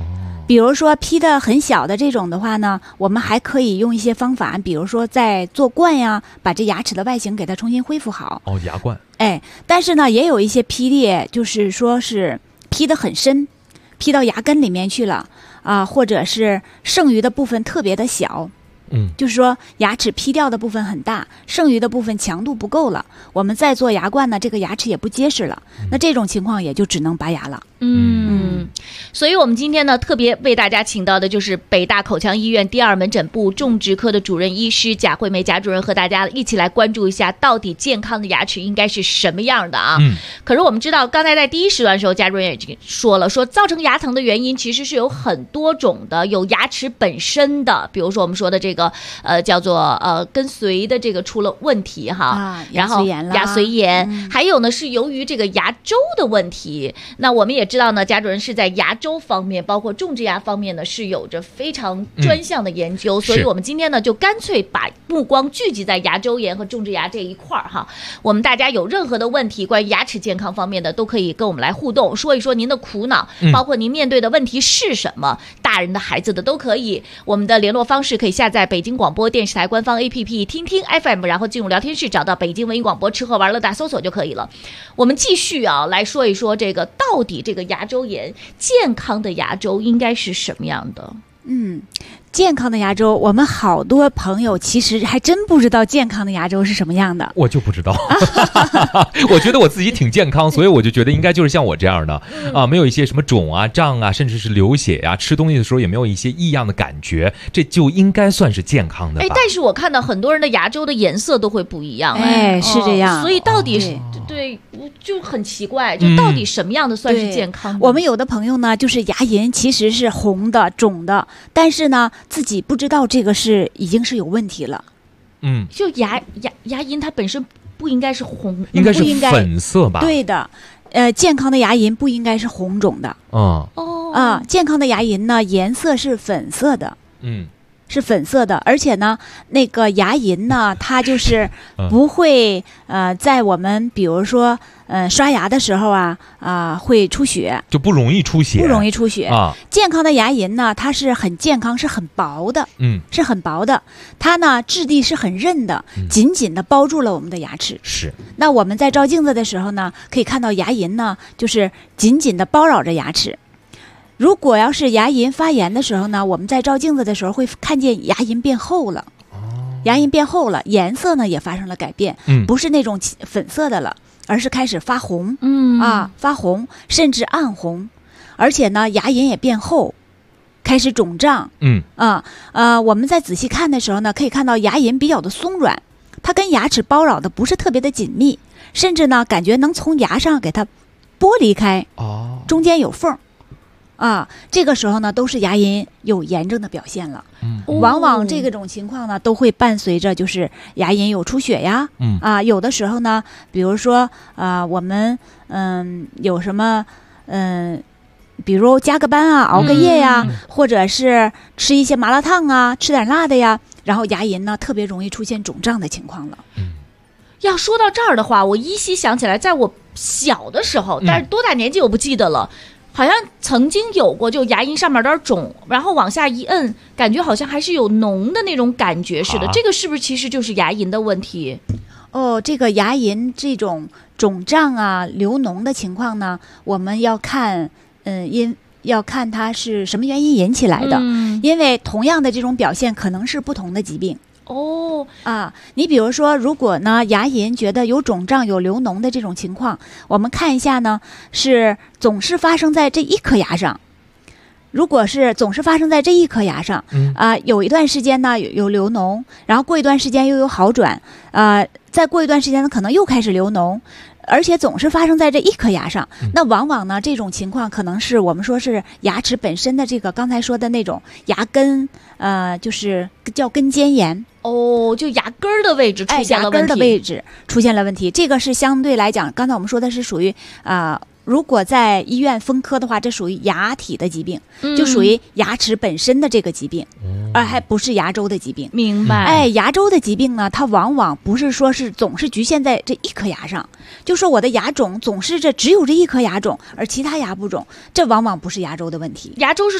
比如说劈的很小的这种的话呢，我们还可以用一些方法，比如说在做冠呀，把这牙齿的外形给它重新恢复好。 牙冠。 但是呢，也有一些劈裂，就是说是劈得很深，劈到牙根里面去了啊，或者是剩余的部分特别的小。就是说牙齿劈掉的部分很大，剩余的部分强度不够了，我们再做牙冠呢，这个牙齿也不结实了，那这种情况也就只能拔牙了。 所以我们今天呢特别为大家请到的就是北大口腔医院第2门诊部种植科的主任医师贾惠梅贾主任，和大家一起来关注一下到底健康的牙齿应该是什么样的啊。可是我们知道刚才在第一时段的时候贾主任也说了，说造成牙疼的原因其实是有很多种的，有牙齿本身的，比如说我们说的这个叫做跟随的这个出了问题哈，然后牙髓炎，还有呢是由于这个牙周的问题。那我们也知道呢，贾主任是在牙周方面包括种植牙方面呢是有着非常专项的研究，所以我们今天呢就干脆把目光聚集在牙周炎和种植牙这一块儿哈。我们大家有任何的问题关于牙齿健康方面的都可以跟我们来互动，说一说您的苦恼，包括您面对的问题是什么，大人的孩子的都可以。我们的联络方式可以下载北京广播电视台官方 APP 听听 FM， 然后进入聊天室找到北京文艺广播吃喝玩乐大搜索就可以了。我们继续来说一说这个到底这个牙周炎，健康的牙周应该是什么样的？ 健康的牙周，我们好多朋友其实还真不知道健康的牙周是什么样的。 我就不知道，我觉得我自己挺健康，所以我就觉得应该就是像我这样的没有一些什么肿啊、胀啊，甚至是流血啊，吃东西的时候也没有一些异样的感觉，这就应该算是健康的吧。 但是我看到很多人的牙周的颜色都会不一样， 是这样， 所以到底是对，就很奇怪，就到底什么样的算是健康的？ 我们有的朋友呢，就是牙龈其实是红的、肿的，但是呢，自己不知道这个已经是有问题了。 就牙龈它本身不应该是红， 应该是粉色吧？ 对的，健康的牙龈不应该是红肿的。健康的牙龈呢，颜色是粉色的。是粉色的，而且呢，那个牙龈呢，它就是不会在我们比如说刷牙的时候会出血， 就不容易出血， 健康的牙龈呢，它是很健康，是很薄的，是很薄的，它呢质地是很韧的，紧紧的包住了我们的牙齿。 是。 那我们在照镜子的时候呢，可以看到牙龈呢，就是紧紧的包绕着牙齿。如果要是牙龈发炎的时候呢，我们在照镜子的时候会看见牙龈变厚了，牙龈变厚了，颜色呢也发生了改变，不是那种粉色的了，而是开始发红，发红，甚至暗红，而且呢牙龈也变厚，开始肿胀，我们在仔细看的时候呢，可以看到牙龈比较的松软，它跟牙齿包绕的不是特别的紧密，甚至呢感觉能从牙上给它剥离开，中间有缝。这个时候呢，都是牙龈有炎症的表现了。往往这种情况呢，都会伴随着就是牙龈有出血呀。有的时候呢，比如说我们有什么比如加个班熬个夜呀，或者是吃一些麻辣烫吃点辣的呀，然后牙龈呢特别容易出现肿胀的情况了。 要说到这儿的话，我依稀想起来，在我小的时候，但是多大年纪我不记得了。好像曾经有过，就牙龈上面有点肿，然后往下一摁，感觉好像还是有脓的那种感觉似的。这个是不是其实就是牙龈的问题？ 这个牙龈这种肿胀流脓的情况呢，我们要看要看它是什么原因引起来的，因为同样的这种表现可能是不同的疾病。你比如说，如果呢牙龈觉得有肿胀、有流脓的这种情况，我们看一下呢，是总是发生在这一颗牙上。如果是总是发生在这一颗牙上，有一段时间呢有流脓，然后过一段时间又有好转，再过一段时间呢可能又开始流脓，而且总是发生在这一颗牙上，那往往呢这种情况可能是我们说是牙齿本身的这个刚才说的那种牙根，就是叫根尖炎。 就牙根儿的位置出现了问题。牙根的位置出现了问题，这个是相对来讲，刚才我们说的是属于如果在医院分科的话，这属于牙体的疾病，就属于牙齿本身的这个疾病，而还不是牙周的疾病。 明白。 牙周的疾病呢，它往往不是说是总是局限在这一颗牙上，就说我的牙肿总是只有这一颗牙肿，而其他牙不肿，这往往不是牙周的问题。 牙周是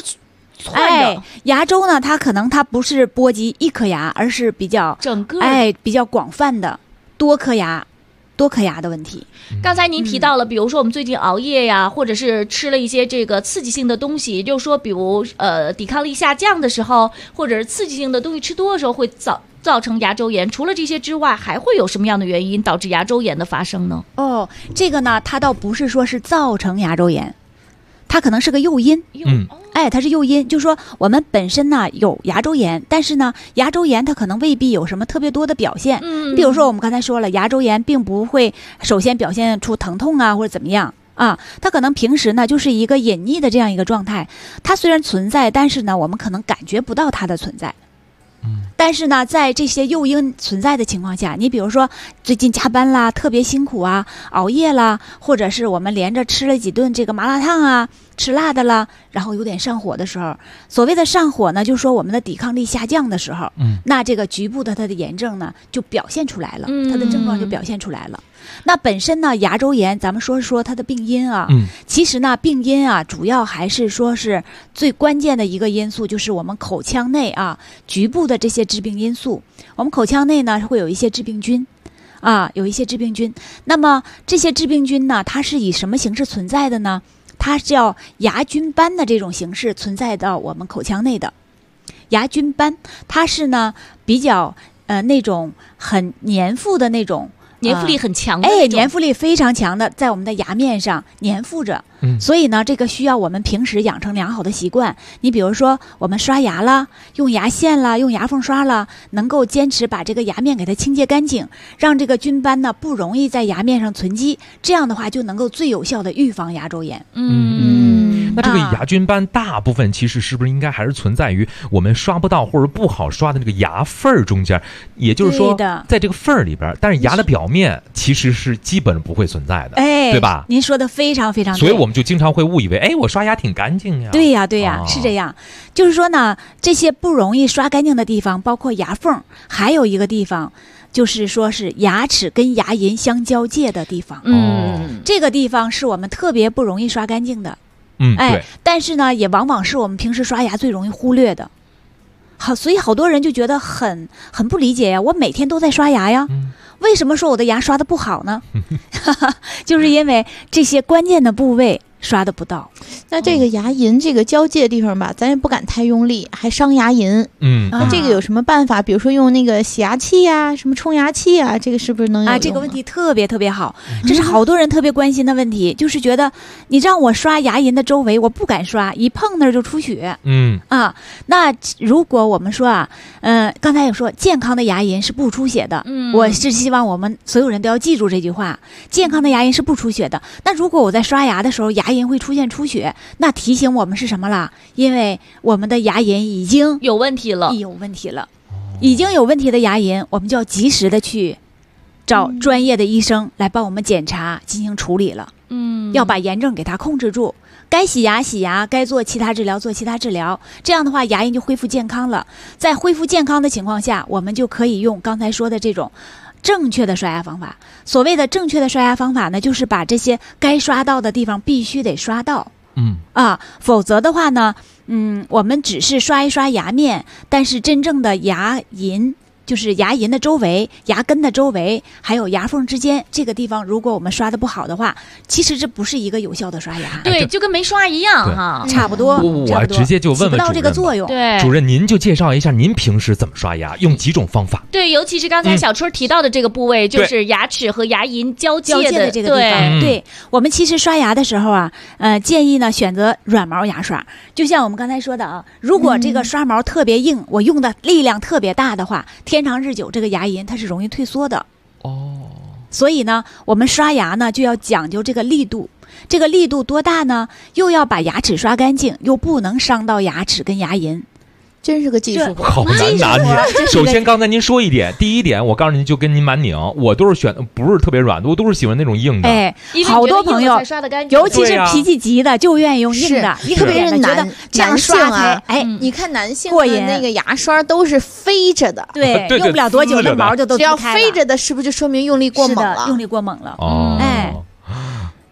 牙周呢，它可能不是波及一颗牙，而是比较整个比较广泛的多颗牙的问题。 刚才您提到了，比如说我们最近熬夜呀，或者是吃了一些这个刺激性的东西，也就是说，比如抵抗力下降的时候，或者是刺激性的东西吃多的时候，会造成牙周炎。除了这些之外，还会有什么样的原因导致牙周炎的发生呢？ 这个呢，它倒不是说是造成牙周炎，它可能是个诱因。它是诱因，就是说我们本身呢有牙周炎，但是呢牙周炎它可能未必有什么特别多的表现。比如说我们刚才说了，牙周炎并不会首先表现出疼痛啊或者怎么样啊，它可能平时呢就是一个隐匿的这样一个状态，它虽然存在，但是呢我们可能感觉不到它的存在。但是呢，在这些诱因存在的情况下，你比如说最近加班啦，特别辛苦啊，熬夜啦，或者是我们连着吃了几顿这个麻辣烫啊，吃辣的啦，然后有点上火的时候，所谓的上火呢，就是说我们的抵抗力下降的时候，那这个局部的它的炎症呢就表现出来了，它的症状就表现出来了。那本身呢，牙周炎，咱们说它的病因啊，其实呢，病因啊，主要还是说是最关键的一个因素，就是我们口腔内啊局部的这些致病因素。我们口腔内呢会有一些致病菌，有一些致病菌。那么这些致病菌呢，它是以什么形式存在的呢？它是叫牙菌斑的这种形式存在到我们口腔内的。牙菌斑，它是呢比较那种很粘附的那种。 粘附力很强的粘附力非常强的，在我们的牙面上粘附着。所以呢，这个需要我们平时养成良好的习惯。你比如说，我们刷牙啦，用牙线啦，用牙缝刷啦，能够坚持把这个牙面给它清洁干净，让这个菌斑呢不容易在牙面上存积。这样的话，就能够最有效的预防牙周炎。 那这个牙菌斑大部分其实是不是应该还是存在于我们刷不到或者不好刷的这个牙缝儿中间？也就是说，在这个缝儿里边，但是牙的表面其实是基本不会存在的，对吧？ 您说的非常非常对。 所以我们就经常会误以为，我刷牙挺干净呀。 对呀，是这样。就是说呢，这些不容易刷干净的地方，包括牙缝，还有一个地方。就是说是牙齿跟牙龈相交界的地方，这个地方是我们特别不容易刷干净的，但是呢，也往往是我们平时刷牙最容易忽略的。所以好多人就觉得很不理解呀，我每天都在刷牙呀，为什么说我的牙刷的不好呢？就是因为这些关键的部位刷的不到。 那这个牙龈这个交界地方吧，咱也不敢太用力，还伤牙龈。那这个有什么办法？比如说用那个洗牙器呀，什么冲牙器啊，这个是不是能有用？ 这个问题特别特别好，这是好多人特别关心的问题，就是觉得你让我刷牙龈的周围，我不敢刷，一碰那儿就出血。那如果我们说刚才有说健康的牙龈是不出血的，我是希望我们所有人都要记住这句话，健康的牙龈是不出血的。那如果我在刷牙的时候牙龈会出现出血，那提醒我们是什么啦？因为我们的牙龈已经有问题了， 已经有问题的牙龈，我们就要及时的去找专业的医生来帮我们检查进行处理了。要把炎症给它控制住，该洗牙洗牙，该做其他治疗做其他治疗，这样的话牙龈就恢复健康了。在恢复健康的情况下，我们就可以用刚才说的这种正确的刷牙方法。所谓的正确的刷牙方法呢，就是把这些该刷到的地方必须得刷到。否则的话呢，我们只是刷一刷牙面，但是真正的牙龈，就是牙龈的周围、牙根的周围，还有牙缝之间这个地方，如果我们刷的不好的话，其实这不是一个有效的刷牙。 对，就跟没刷一样哈， 差不多。 我直接就问问主任， 起不到这个作用。 对， 主任您就介绍一下您平时怎么刷牙，用几种方法？ 对，尤其是刚才小春提到的这个部位，就是牙齿和牙龈交界的这个地方。对，我们其实刷牙的时候啊，建议呢选择软毛牙刷。就像我们刚才说的啊，如果这个刷毛特别硬，我用的力量特别大的话，天长日久，这个牙龈它是容易退缩的。所以呢，我们刷牙呢就要讲究这个力度。这个力度多大呢？又要把牙齿刷干净，又不能伤到牙齿跟牙龈。 真是个技术活， 好难拿捏。首先，刚才您说一点，第一点，我告诉您，就跟您蛮拧，我都是选不是特别软的，我都是喜欢那种硬的。 好多朋友，尤其是脾气急的，就愿意用硬的， 特别是男这样刷啊。你看男性的那个牙刷都是飞着的， 对，用不了多久，那毛就都只要飞着的，是不是就说明用力过猛了？ 用力过猛了。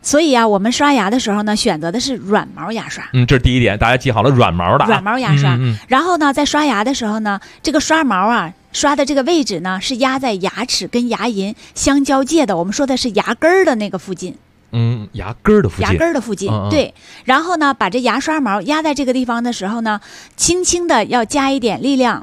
所以啊，我们刷牙的时候呢，选择的是软毛牙刷。 这是第一点，大家记好了，软毛的软毛牙刷。然后呢，在刷牙的时候呢，这个刷毛啊，刷的这个位置呢，是压在牙齿跟牙龈相交界的，我们说的是牙根儿的那个附近。 牙根儿的附近。 牙根儿的附近，对。然后呢，把这牙刷毛压在这个地方的时候呢，轻轻的要加一点力量，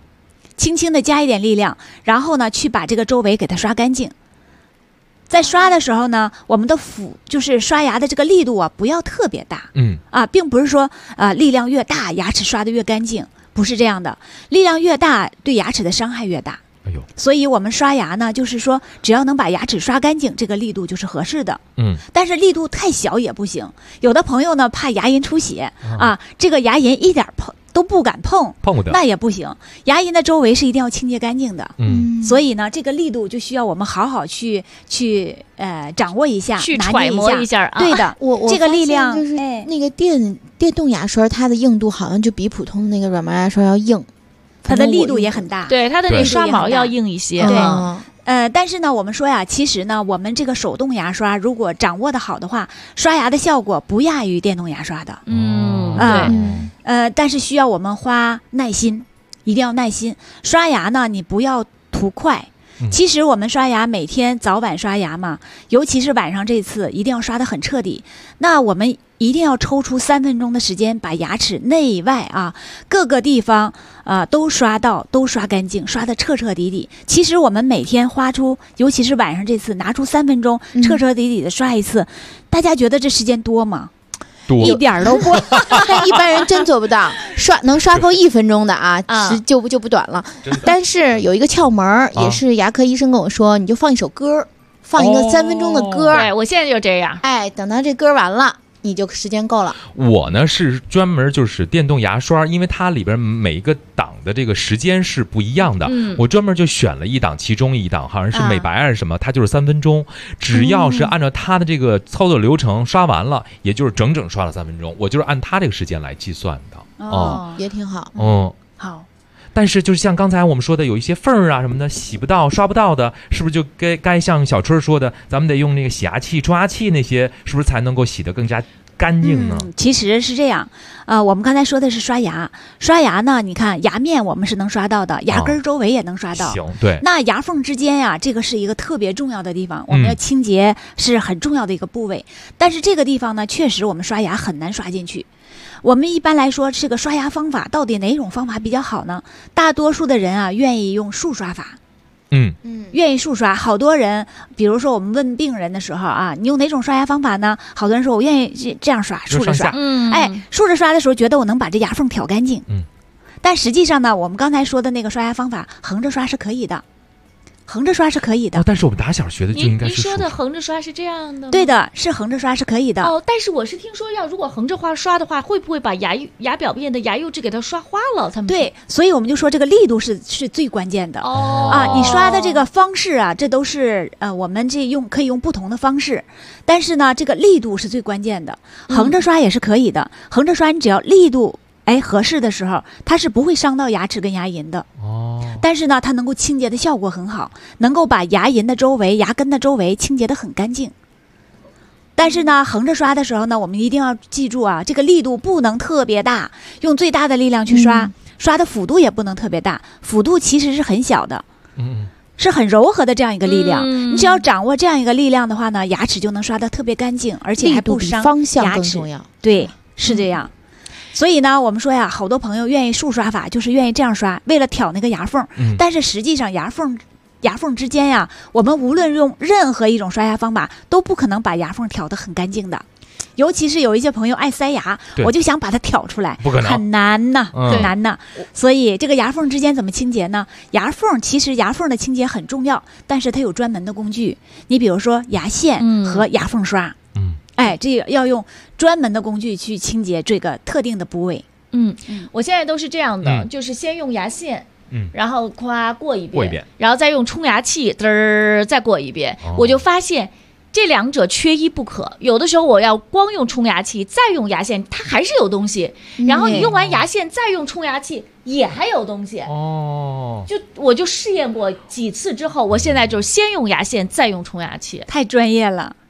然后呢，去把这个周围给它刷干净。在刷的时候呢，我们的就是刷牙的这个力度啊，不要特别大。并不是说力量越大，牙齿刷得越干净，不是这样的。力量越大，对牙齿的伤害越大。所以我们刷牙呢，就是说只要能把牙齿刷干净，这个力度就是合适的。但是力度太小也不行。有的朋友呢，怕牙龈出血这个牙龈一点都不敢碰不得，那也不行。牙龈的周围是一定要清洁干净的。所以呢，这个力度就需要我们好好去掌握一下， 去揣摩一下。 对的， 我这个力量就是那个电动牙刷，它的硬度好像就比普通的那个软毛牙刷要硬。 它的力度也很大， 对它的那刷毛要硬一些。 对，但是呢，我们说呀，其实呢，我们这个手动牙刷如果掌握的好的话，刷牙的效果不亚于电动牙刷的。但是需要我们花耐心，一定要耐心。刷牙呢，你不要图快。其实我们刷牙每天早晚刷牙嘛，尤其是晚上这次一定要刷得很彻底。那我们一定要抽出3分钟的时间，把牙齿内外各个地方都刷干净，刷得彻彻底底。其实我们每天花出，尤其是晚上这次拿出3分钟，彻彻底底的刷一次，大家觉得这时间多吗？一点都不， 但一般人真做不到，能刷够1分钟的就不短了。但是有一个窍门，也是牙科医生跟我说，你就放一首歌，放一个3分钟的歌。 对，我现在就这样。 等到这歌完了，你就时间够了。 我呢是专门就是电动牙刷，因为它里边每一个档的这个时间是不一样的。我专门就选了一档，其中一档好像是美白还是什么，它就是3分钟。只要是按照它的这个操作流程刷完了，也就是整整刷了3分钟。我就是按它这个时间来计算的。 也挺好。 好。 但是就是像刚才我们说的，有一些缝儿什么的洗不到、刷不到的，是不是就该像小春说的，咱们得用那个洗牙器、冲牙器那些，是不是才能够洗得更加干净呢？ 其实是这样，我们刚才说的是刷牙呢，你看牙面我们是能刷到的，牙根周围也能刷到。 行，对。 那牙缝之间呀，这个是一个特别重要的地方，我们要清洁是很重要的一个部位。但是这个地方呢，确实我们刷牙很难刷进去。我们一般来说，这个刷牙方法到底哪种方法比较好呢？大多数的人愿意用竖刷法。愿意竖刷。好多人，比如说我们问病人的时候你用哪种刷牙方法呢？好多人说我愿意这样刷，竖着刷。竖着刷的时候觉得我能把这牙缝挑干净。但实际上呢，我们刚才说的那个刷牙方法，横着刷是可以的。 但是我们打小学的就应该是你说的横着刷是这样的吗？ 对的，是横着刷是可以的。 但是我是听说如果横着刷的话，会不会把牙表面的牙釉质给它刷花了？ 对，所以我们就说这个力度是最关键的。你刷的这个方式这都是我们可以用不同的方式，但是呢，这个力度是最关键的。横着刷也是可以的，横着刷你只要力度合适的时候，它是不会伤到牙齿跟牙龈的。但是呢，它能够清洁的效果很好，能够把牙龈的周围、牙根的周围清洁得很干净。但是呢，横着刷的时候呢，我们一定要记住这个力度不能特别大，用最大的力量去刷，刷的幅度也不能特别大，幅度其实是很小的。是很柔和的这样一个力量。你只要掌握这样一个力量的话呢，牙齿就能刷得特别干净，而且还不伤牙齿。 方向更重要。 对，是这样。所以呢，我们说好多朋友愿意竖刷法，就是愿意这样刷，为了挑那个牙缝。但是实际上牙缝之间我们无论用任何一种刷牙方法，都不可能把牙缝挑得很干净的。尤其是有一些朋友爱塞牙，我就想把它挑出来， 不可能， 很难呐，很难呐。所以这个牙缝之间怎么清洁呢？其实牙缝的清洁很重要，但是它有专门的工具。你比如说牙线和牙缝刷。这个要用专门的工具去清洁这个特定的部位。 我现在都是这样的，就是先用牙线，然后过一遍，然后再用冲牙器再过一遍。我就发现这两者缺一不可。有的时候我要光用冲牙器再用牙线，它还是有东西。然后你用完牙线再用冲牙器，也还有东西。我就试验过几次之后，我现在就是先用牙线再用冲牙器。 太专业了。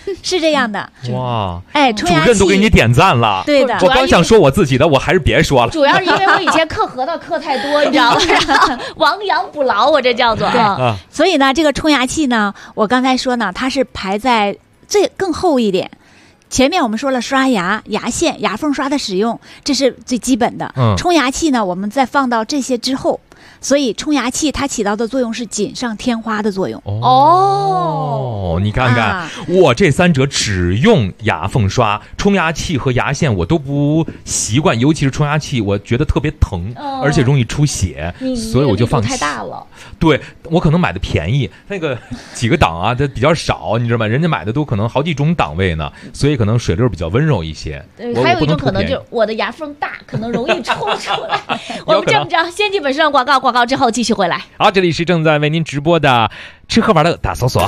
是这样的。 哇， 哎，冲牙器主任都给你点赞了。 对的， 我刚想说我自己的，我还是别说了。 主要是因为我以前嗑核桃嗑太多，你知道吗？亡羊补牢，我这叫做啊。所以呢，这个冲牙器呢，我刚才说呢，它是排在更厚一点。前面我们说了刷牙、牙线、牙缝刷的使用，这是最基本的。冲牙器呢，我们再放到这些之后。所以冲牙器它起到的作用是锦上添花的作用。 你看看，我这3者只用牙缝刷，冲牙器和牙线我都不习惯，尤其是冲牙器，我觉得特别疼，而且容易出血，所以我就放弃。 太大了。 对，我可能买的便宜，那个几个档啊，它比较少，你知道吗？人家买的都可能好几种档位呢，所以可能水流比较温柔一些。 还有一种可能就是我的牙缝大，可能容易冲出来。我们这么着，先进本市场广告。广告之后继续回来。 好，这里是正在为您直播的吃喝玩乐大搜索。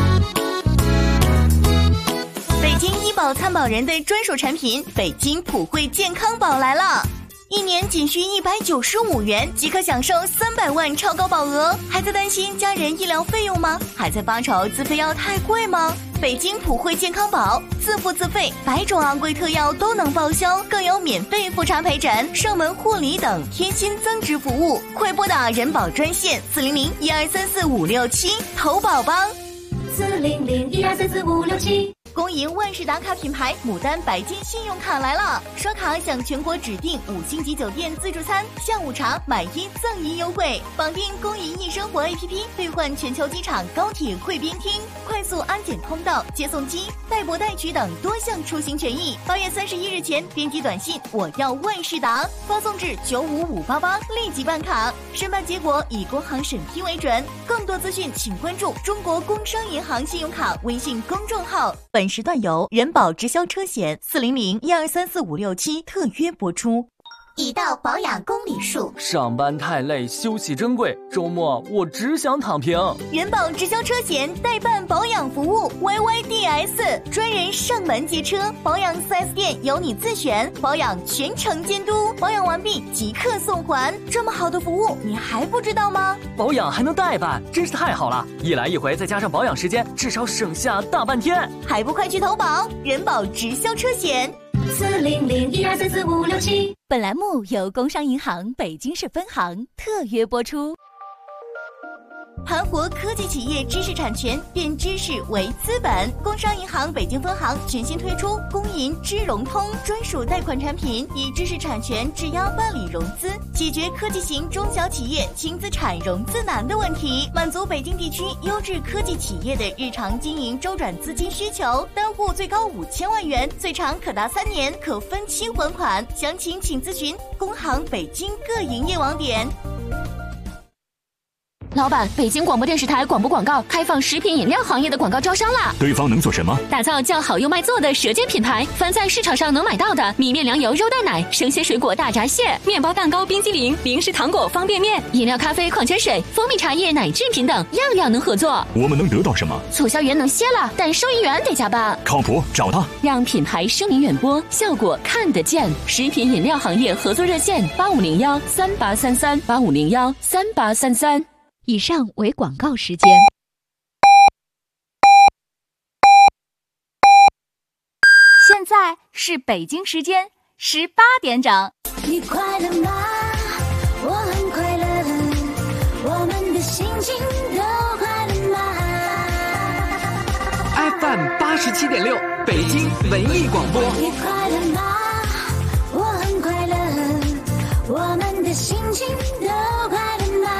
北京医保参保人的专属产品北京普惠健康宝来了，1年仅需195元即可享受300万超高保额。还在担心家人医疗费用吗？还在发愁自费药太贵吗？北京普惠健康宝自付自费，100种昂贵特药都能报销，更有免费复查陪诊、上门护理等贴心增值服务。快拨打人保专线400-1234-567投保吧。 400-1234-567。 公银万事达卡品牌牡丹白金信用卡来了，刷卡享全国指定5星级酒店自助餐、下午茶买1赠1优惠，绑定公银易生活 APP 兑换全球机场、高铁贵宾厅、快速安检通道、接送机、代博代取等多项出行权益。8月31日前编辑短信我要万事达，发送至95588立即办卡，申办结果以工行审批为准。更多资讯请关注中国工商银行信用卡微信公众号。本时段由人保直销车险400-1234-567特约播出。 已到保养公里数， 上班太累，休息珍贵，周末我只想躺平。 人保直销车险代办保养服务 YYDS， 专人上门接车，保养 4S 店由你自选，保养全程监督，保养完毕即刻送还。这么好的服务你还不知道吗？ 保养还能代办，真是太好了，一来一回再加上保养时间，至少省下大半天。 还不快去投保人保直销车险 400-1234-567。 本栏目由工商银行北京市分行特约播出。 盘活科技企业知识产权，变知识为资本。工商银行北京分行全新推出工银知融通专属贷款产品，以知识产权质押办理融资，解决科技型中小企业轻资产融资难的问题，满足北京地区优质科技企业的日常经营周转资金需求。单户最高5000万元，最长可达3年，可分期还款。详情请咨询工行北京各营业网点。 老板，北京广播电视台广播广告开放食品饮料行业的广告招商啦！ 对方能做什么？ 打造叫好又卖座的舌尖品牌，凡在市场上能买到的米面粮油肉蛋奶、生鲜水果大闸蟹、面包蛋糕冰激凌、零食糖果方便面、饮料咖啡矿泉水、蜂蜜茶叶奶制品等，样样能合作。 我们能得到什么？ 促销员能歇了，但收银员得加班。 靠谱，找他， 让品牌声名远播，效果看得见。食品饮料行业合作热线8501-3833，8501-3833。 以上为广告时间。 现在是北京时间18点整。 你快乐吗？我很快乐，我们的心情都快乐吗 ？FM 87.6，北京文艺广播。 你快乐吗？我很快乐，我们的心情都快乐吗？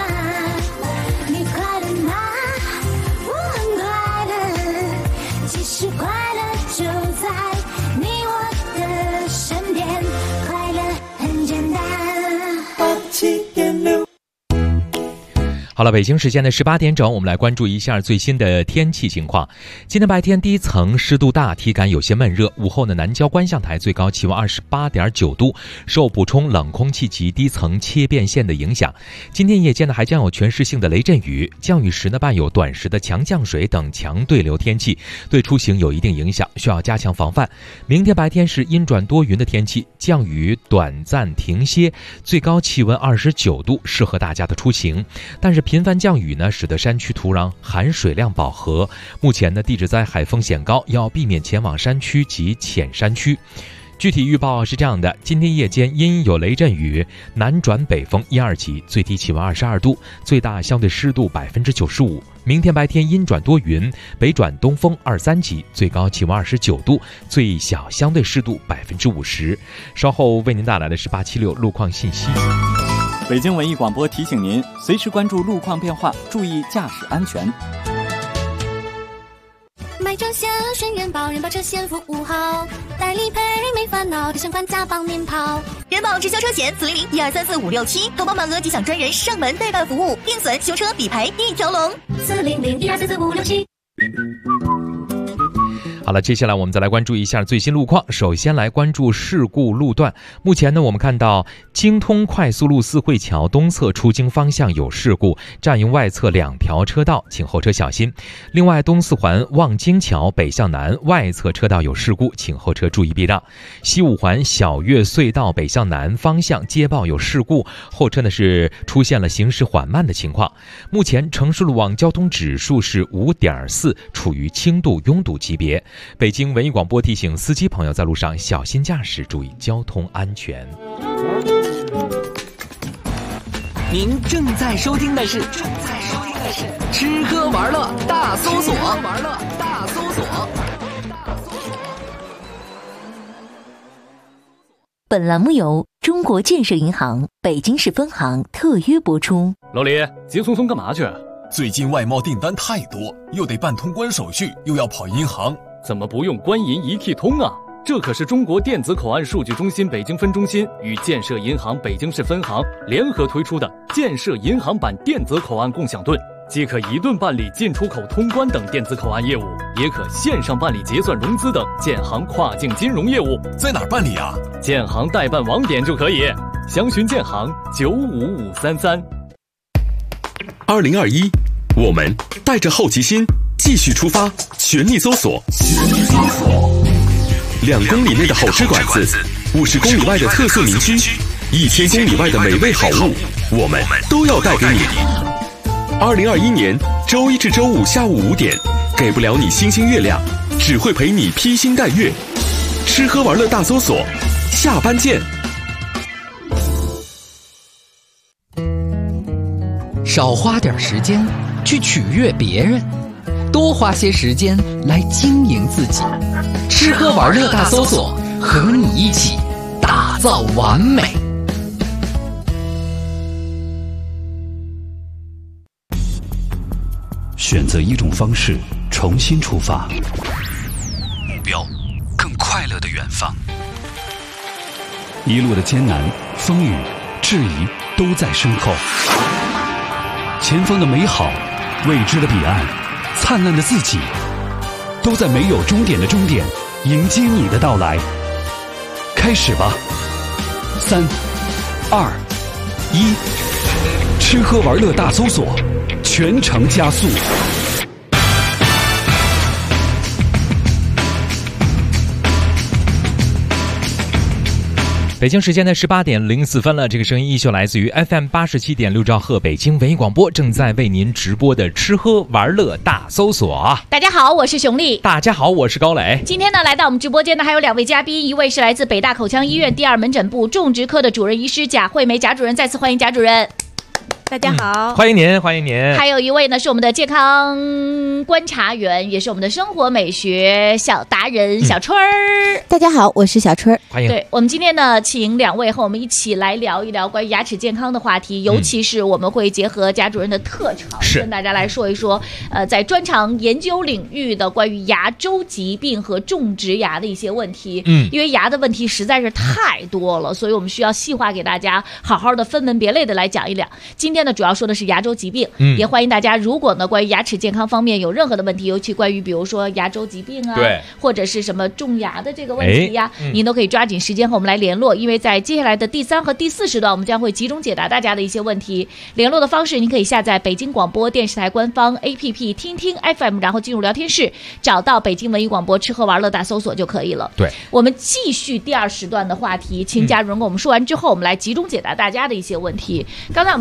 是快乐就在你我的身边，快乐很简单。87.6。 好了，北京时间的18点整，我们来关注一下最新的天气情况。今天白天低层湿度大，体感有些闷热。午后呢，南郊观象台最高气温28.9度，受补充冷空气及低层切变线的影响。今天夜间呢，还将有全市性的雷阵雨，降雨时呢，伴有短时的强降水等强对流天气，对出行有一定影响，需要加强防范。明天白天是阴转多云的天气，降雨短暂停歇，最高气温29度，适合大家的出行。但是频繁降雨呢，使得山区土壤含水量饱和。目前呢，地质灾害风险高，要避免前往山区及浅山区。具体预报是这样的：今天夜间因有雷阵雨，南转北风1、2级，最低气温22度，最大相对湿度95%。明天白天阴转多云，北转东风2、3级，最高气温29度，最小相对湿度50%。稍后为您带来的是876路况信息。 北京文艺广播提醒您，随时关注路况变化，注意驾驶安全。 买车险选人保，人保车险服务好，代理赔没烦恼，提前款加帮您跑。 人保直销车险400-1234-567，投保满额即享专人上门代办服务，定损、修车、理赔一条龙。 400-1234-567。 好了，接下来我们再来关注一下最新路况。首先来关注事故路段。目前呢，我们看到京通快速路四惠桥东侧出京方向有事故，占用外侧2条车道，请后车小心。另外，东四环望京桥北向南外侧车道有事故，请后车注意避让。西五环小岳隧道北向南方向接报有事故，后车呢是出现了行驶缓慢的情况。目前城市路网交通指数是5.4，处于轻度拥堵级别。北京文艺广播提醒司机朋友在路上小心驾驶，注意交通安全。 您正在收听的是吃喝玩乐大搜索。 本栏目由中国建设银行北京市分行特约播出。 老李，急匆匆干嘛去？ 最近外贸订单太多，又得办通关手续，又要跑银行， 怎么不用官银一体通啊？这可是中国电子口岸数据中心北京分中心与建设银行北京市分行联合推出的建设银行版电子口岸共享盾，既可一盾办理进出口通关等电子口岸业务，也可线上办理结算融资等建行跨境金融业务。 在哪儿办理啊？ 建行代办网点就可以，详询建行95533。 2021，我们带着好奇心继续出发，全力搜索。2公里内的好吃馆子，50公里外的特色民居，1000公里外的美味好物，我们都要带给你。2021年周一至周五下午5点，给不了你星星月亮，只会陪你披星戴月。吃喝玩乐大搜索，下班见。 少花点时间去取悦别人，多花些时间来经营自己。吃喝玩乐大搜索，和你一起打造完美。 选择一种方式，重新出发， 目标更快乐的远方。 一路的艰难、风雨、质疑都在身后，前方的美好、未知的彼岸、灿烂的自己，都在没有终点的终点迎接你的到来。开始吧，3、2、1，吃喝玩乐大搜索，全程加速。 北京时间的18点04分了，这个声音依旧来自于 FM 87.6兆赫北京文艺广播，正在为您直播的吃喝玩乐大搜索。 大家好，我是熊丽。 大家好，我是高磊。 今天呢，来到我们直播间的还有2位嘉宾，一位是来自北大口腔医院第2门诊部种植科的主任医师贾惠梅贾主任，再次欢迎贾主任。 大家好， 欢迎您，欢迎您。 还有一位呢，是我们的健康观察员，也是我们的生活美学小达人小春儿。 大家好，我是小春儿。 欢迎。 对，我们今天呢，请2位和我们一起来聊一聊关于牙齿健康的话题，尤其是我们会结合贾主任的特长，跟大家来说一说，在专长研究领域的关于牙周疾病和种植牙的一些问题。因为牙的问题实在是太多了，所以我们需要细化给大家，好好的分门别类的来讲一讲。今天呢，主要说的是牙周疾病，也欢迎大家，如果呢关于牙齿健康方面有任何的问题，尤其关于比如说牙周疾病啊，对，或者是什么种牙的这个问题呀，您都可以抓紧时间和我们来联络，因为在接下来的第3和第4时段，我们将会集中解答大家的一些问题。联络的方式，您可以下载北京广播电视台官方 APP 听听 FM， 然后进入聊天室，找到北京文艺广播吃喝玩乐大搜索就可以了。对，我们继续第2时段的话题，请贾主任跟我们说完之后，我们来集中解答大家的一些问题。刚才我们在说了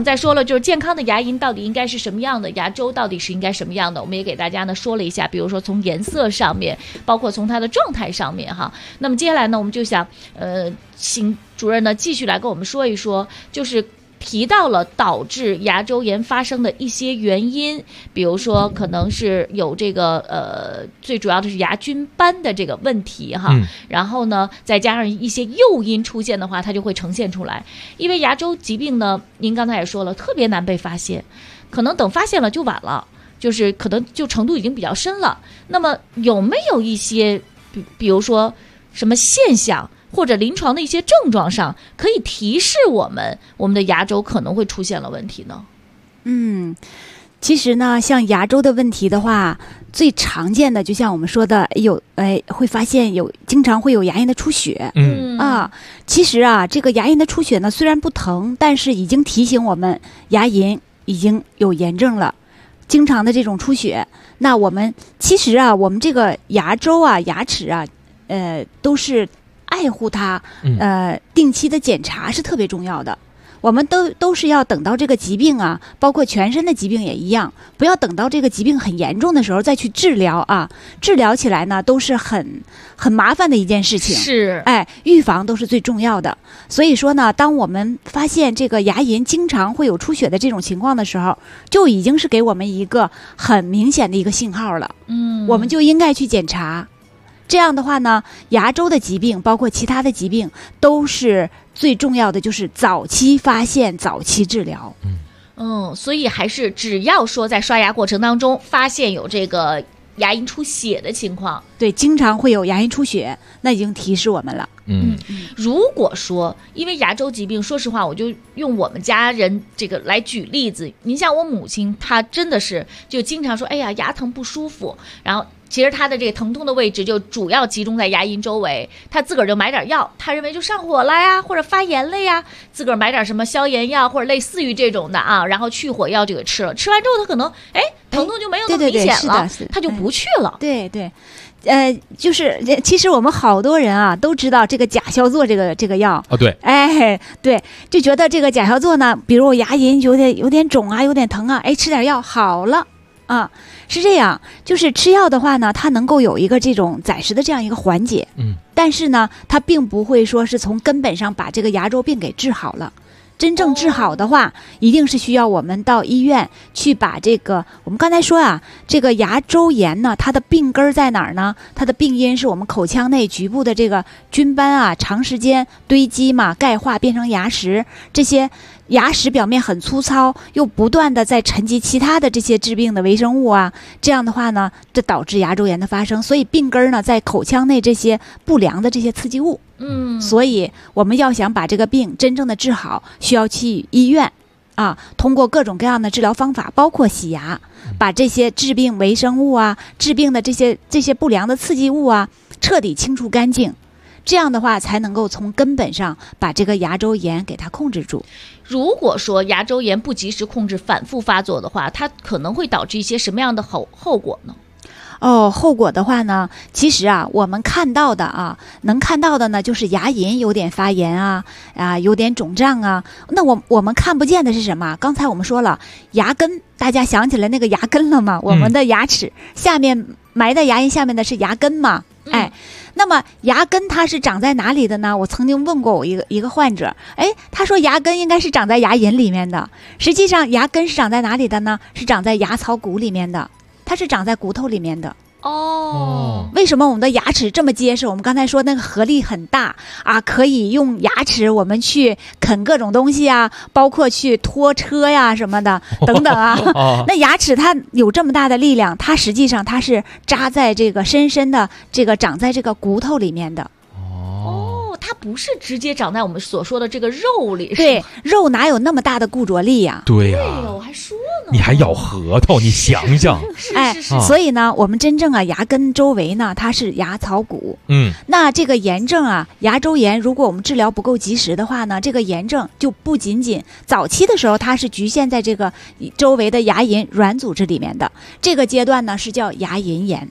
就是健康的牙龈到底应该是什么样的，牙周到底是应该什么样的，我们也给大家呢说了一下，比如说从颜色上面，包括从它的状态上面哈。那么接下来呢，我们就想请主任呢继续来跟我们说一说，就是提到了导致牙周炎发生的一些原因，比如说可能是有这个最主要的是牙菌斑的这个问题哈，然后呢再加上一些诱因出现的话，它就会呈现出来。因为牙周疾病呢，您刚才也说了，特别难被发现，可能等发现了就晚了，就是可能就程度已经比较深了。那么有没有一些比如说什么现象或者临床的一些症状上，可以提示我们的牙周可能会出现了问题呢？ 其实呢，像牙周的问题的话，最常见的就像我们说的，会发现经常会有牙龈的出血。其实啊，这个牙龈的出血呢，虽然不疼，但是已经提醒我们牙龈已经有炎症了。经常的这种出血，那我们其实啊，我们这个牙周啊、牙齿啊，都是爱护它，定期的检查是特别重要的。我们都是要等到这个疾病啊，包括全身的疾病也一样，不要等到这个疾病很严重的时候再去治疗啊。治疗起来呢，都是很麻烦的一件事情。 是， 预防都是最重要的。所以说呢，当我们发现这个牙龈经常会有出血的这种情况的时候，就已经是给我们一个很明显的一个信号了。我们就应该去检查。这样的话呢，牙周的疾病包括其他的疾病都是最重要的，就是早期发现、早期治疗。 所以还是只要说在刷牙过程当中发现有这个牙龈出血的情况， 对，经常会有牙龈出血，那已经提示我们了。 如果说因为牙周疾病，说实话，我就用我们家人这个来举例子。您像我母亲，她真的是就经常说，哎呀，牙疼不舒服，然后其实她的这个疼痛的位置就主要集中在牙龈周围，她自个儿就买点药，她认为就上火了呀，或者发炎了呀，自个儿买点什么消炎药或者类似于这种的啊，然后去火药这个吃了，吃完之后她可能疼痛就没有那么明显了，她就不去了。 对。就是其实我们好多人啊都知道这个甲硝唑这个药啊，对， 对，就觉得这个甲硝唑呢，比如我牙龈有点肿啊，有点疼啊，吃点药好了啊，是这样。就是吃药的话呢，它能够有一个这种暂时的这样一个缓解，但是呢，它并不会说是从根本上把这个牙周病给治好了。真正治好的话，一定是需要我们到医院去把这个，我们刚才说啊，这个牙周炎呢，它的病根在哪儿呢？它的病因是我们口腔内局部的这个菌斑啊，长时间堆积嘛，钙化变成牙石，这些牙石表面很粗糙，又不断的在沉积其他的这些致病的微生物啊，这样的话呢，这导致牙周炎的发生。所以病根呢，在口腔内这些不良的这些刺激物。所以我们要想把这个病真正的治好，需要去医院啊，通过各种各样的治疗方法，包括洗牙，把这些致病微生物啊、致病的这些不良的刺激物啊，彻底清除干净。这样的话，才能够从根本上把这个牙周炎给它控制住。 如果说牙周炎不及时控制，反复发作的话，它可能会导致一些什么样的后果呢？ 后果的话呢，其实啊，我们看到的能看到的呢，就是牙龈有点发炎啊，有点肿胀啊。那我们看不见的是什么？刚才我们说了，牙根，大家想起来那个牙根了吗？我们的牙齿下面埋在牙龈下面的是牙根嘛？那么牙根它是长在哪里的呢？我曾经问过我一个患者，他说牙根应该是长在牙龈里面的。实际上牙根是长在哪里的呢？是长在牙槽骨里面的。它是长在骨头里面的。为什么我们的牙齿这么结实？我们刚才说那个合力很大啊，可以用牙齿我们去啃各种东西啊，包括去拖车呀什么的等等啊。那牙齿它有这么大的力量，它实际上它是扎在这个深深的这个长在这个骨头里面的。 它不是直接长在我们所说的这个肉里， 对，肉哪有那么大的固着力呀？ 对呀， 我还说呢， 你还咬核桃，你想想， 是， 所以呢，我们真正牙根周围呢，它是牙槽骨，那这个炎症啊，牙周炎，如果我们治疗不够及时的话呢，这个炎症就不仅仅早期的时候它是局限在这个周围的牙龈软组织里面的，这个阶段呢是叫牙龈炎。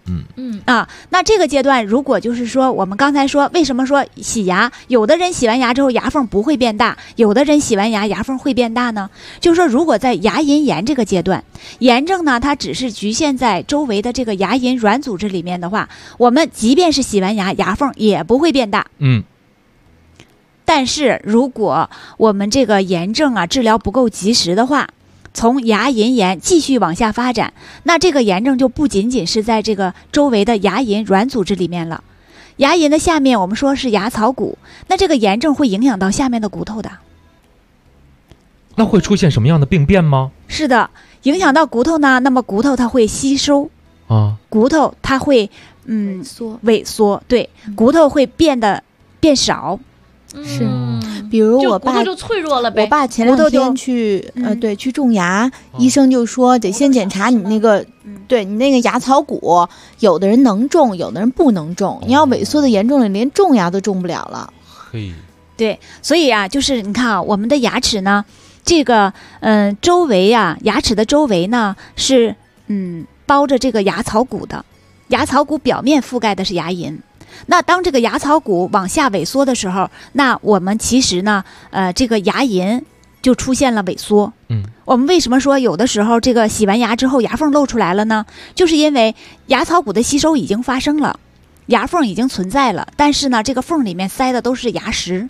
那这个阶段，如果就是说我们刚才说，为什么说洗牙，有的人洗完牙之后牙缝不会变大，有的人洗完牙缝会变大呢？就是说，如果在牙龈炎这个阶段，炎症呢它只是局限在周围的这个牙龈软组织里面的话，我们即便是洗完牙缝也不会变大。但是如果我们这个炎症治疗不够及时的话，从牙龈炎继续往下发展，那这个炎症就不仅仅是在这个周围的牙龈软组织里面了。牙龈的下面我们说是牙槽骨，那这个炎症会影响到下面的骨头的。 那会出现什么样的病变吗？ 是的，影响到骨头呢，那么骨头它会吸收骨头它会萎缩，对，骨头会变少。 是，比如我爸骨头就脆弱了呗。 我爸前2天去去种牙，医生就说得先检查你那个，对你那个牙槽骨，有的人能种，有的人不能种。你要萎缩的严重了，连种牙都种不了了。 对，所以就是你看我们的牙齿呢，这个周围牙齿的周围呢是包着这个牙槽骨的，牙槽骨表面覆盖的是牙龈。那当这个牙槽骨往下萎缩的时候，那我们其实呢，这个牙龈就出现了萎缩。我们为什么说有的时候这个洗完牙之后牙缝露出来了呢？就是因为牙槽骨的吸收已经发生了，牙缝已经存在了，但是呢，这个缝里面塞的都是牙石。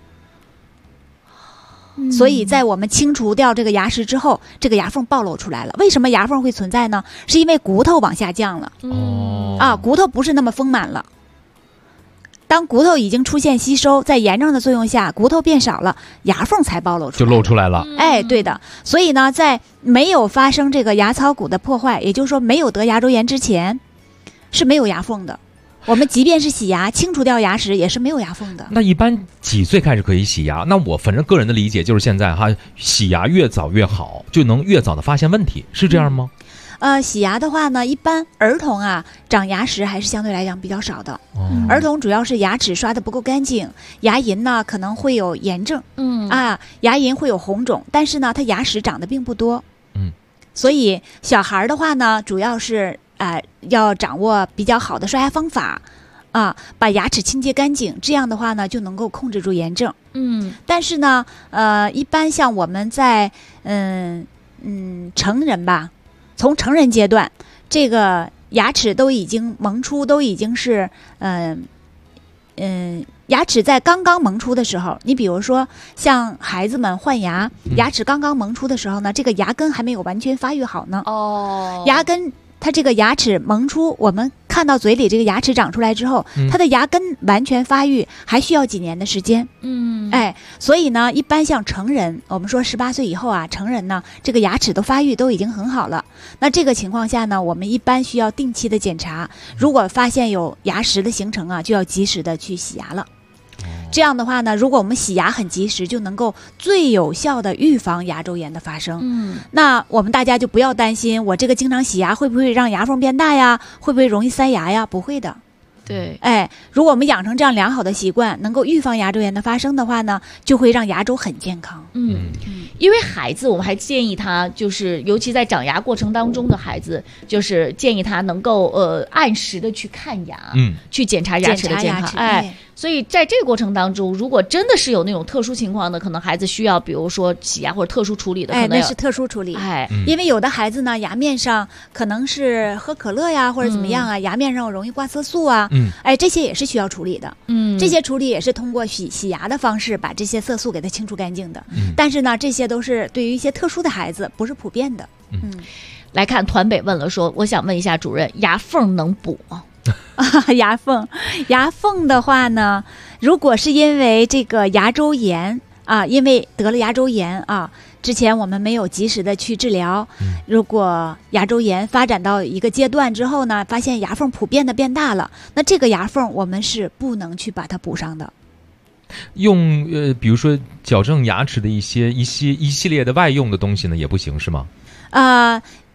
所以在我们清除掉这个牙石之后，这个牙缝暴露出来了。为什么牙缝会存在呢？是因为骨头往下降了。骨头不是那么丰满了。当骨头已经出现吸收，在炎症的作用下，骨头变少了，牙缝才暴露出来， 就露出来了。 对的。所以呢，在没有发生这个牙槽骨的破坏，也就是说没有得牙周炎之前，是没有牙缝的。我们即便是洗牙，清除掉牙石，也是没有牙缝的。 那一般几岁开始可以洗牙？那我反正个人的理解就是现在洗牙越早越好，就能越早的发现问题，是这样吗？ 洗牙的话呢，一般儿童长牙石还是相对来讲比较少的。儿童主要是牙齿刷得不够干净，牙龈呢可能会有炎症，牙龈会有红肿，但是呢，它牙石长得并不多。所以小孩的话呢，主要是要掌握比较好的刷牙方法，把牙齿清洁干净，这样的话呢，就能够控制住炎症。但是呢，一般像我们在成人吧。从成人阶段，这个牙齿都已经萌出，都已经是牙齿在刚刚萌出的时候，你比如说像孩子们换牙，牙齿刚刚萌出的时候呢，这个牙根还没有完全发育好呢。牙根它这个牙齿萌出，我们看到嘴里这个牙齿长出来之后，它的牙根完全发育还需要几年的时间。所以呢，一般像成人，我们说18岁以后成人呢，这个牙齿的发育都已经很好了。那这个情况下呢，我们一般需要定期的检查，如果发现有牙石的形成就要及时的去洗牙了。这样的话呢，如果我们洗牙很及时，就能够最有效的预防牙周炎的发生。那我们大家就不要担心，我这个经常洗牙会不会让牙缝变大呀？会不会容易塞牙呀？不会的。 对， 如果我们养成这样良好的习惯，能够预防牙周炎的发生的话呢，就会让牙周很健康。 因为孩子，我们还建议他，就是尤其在长牙过程当中的孩子，就是建议他能够按时的去看牙，去检查牙齿的健康。所以在这个过程当中，如果真的是有那种特殊情况的，可能孩子需要，比如说洗牙或者特殊处理的，可能那是特殊处理。因为有的孩子呢，牙面上可能是喝可乐呀，或者怎么样牙面上容易挂色素这些也是需要处理的。这些处理也是通过洗牙的方式把这些色素给它清除干净的。但是呢，这些都是对于一些特殊的孩子，不是普遍的。 来看团北问了说，我想问一下主任，牙缝能补吗？ 牙缝的话呢，如果是因为这个牙周炎因为得了牙周炎之前我们没有及时的去治疗，如果牙周炎发展到一个阶段之后呢，发现牙缝普遍的变大了，那这个牙缝我们是不能去把它补上的。 用比如说矫正牙齿的一系列的外用的东西呢，也不行是吗？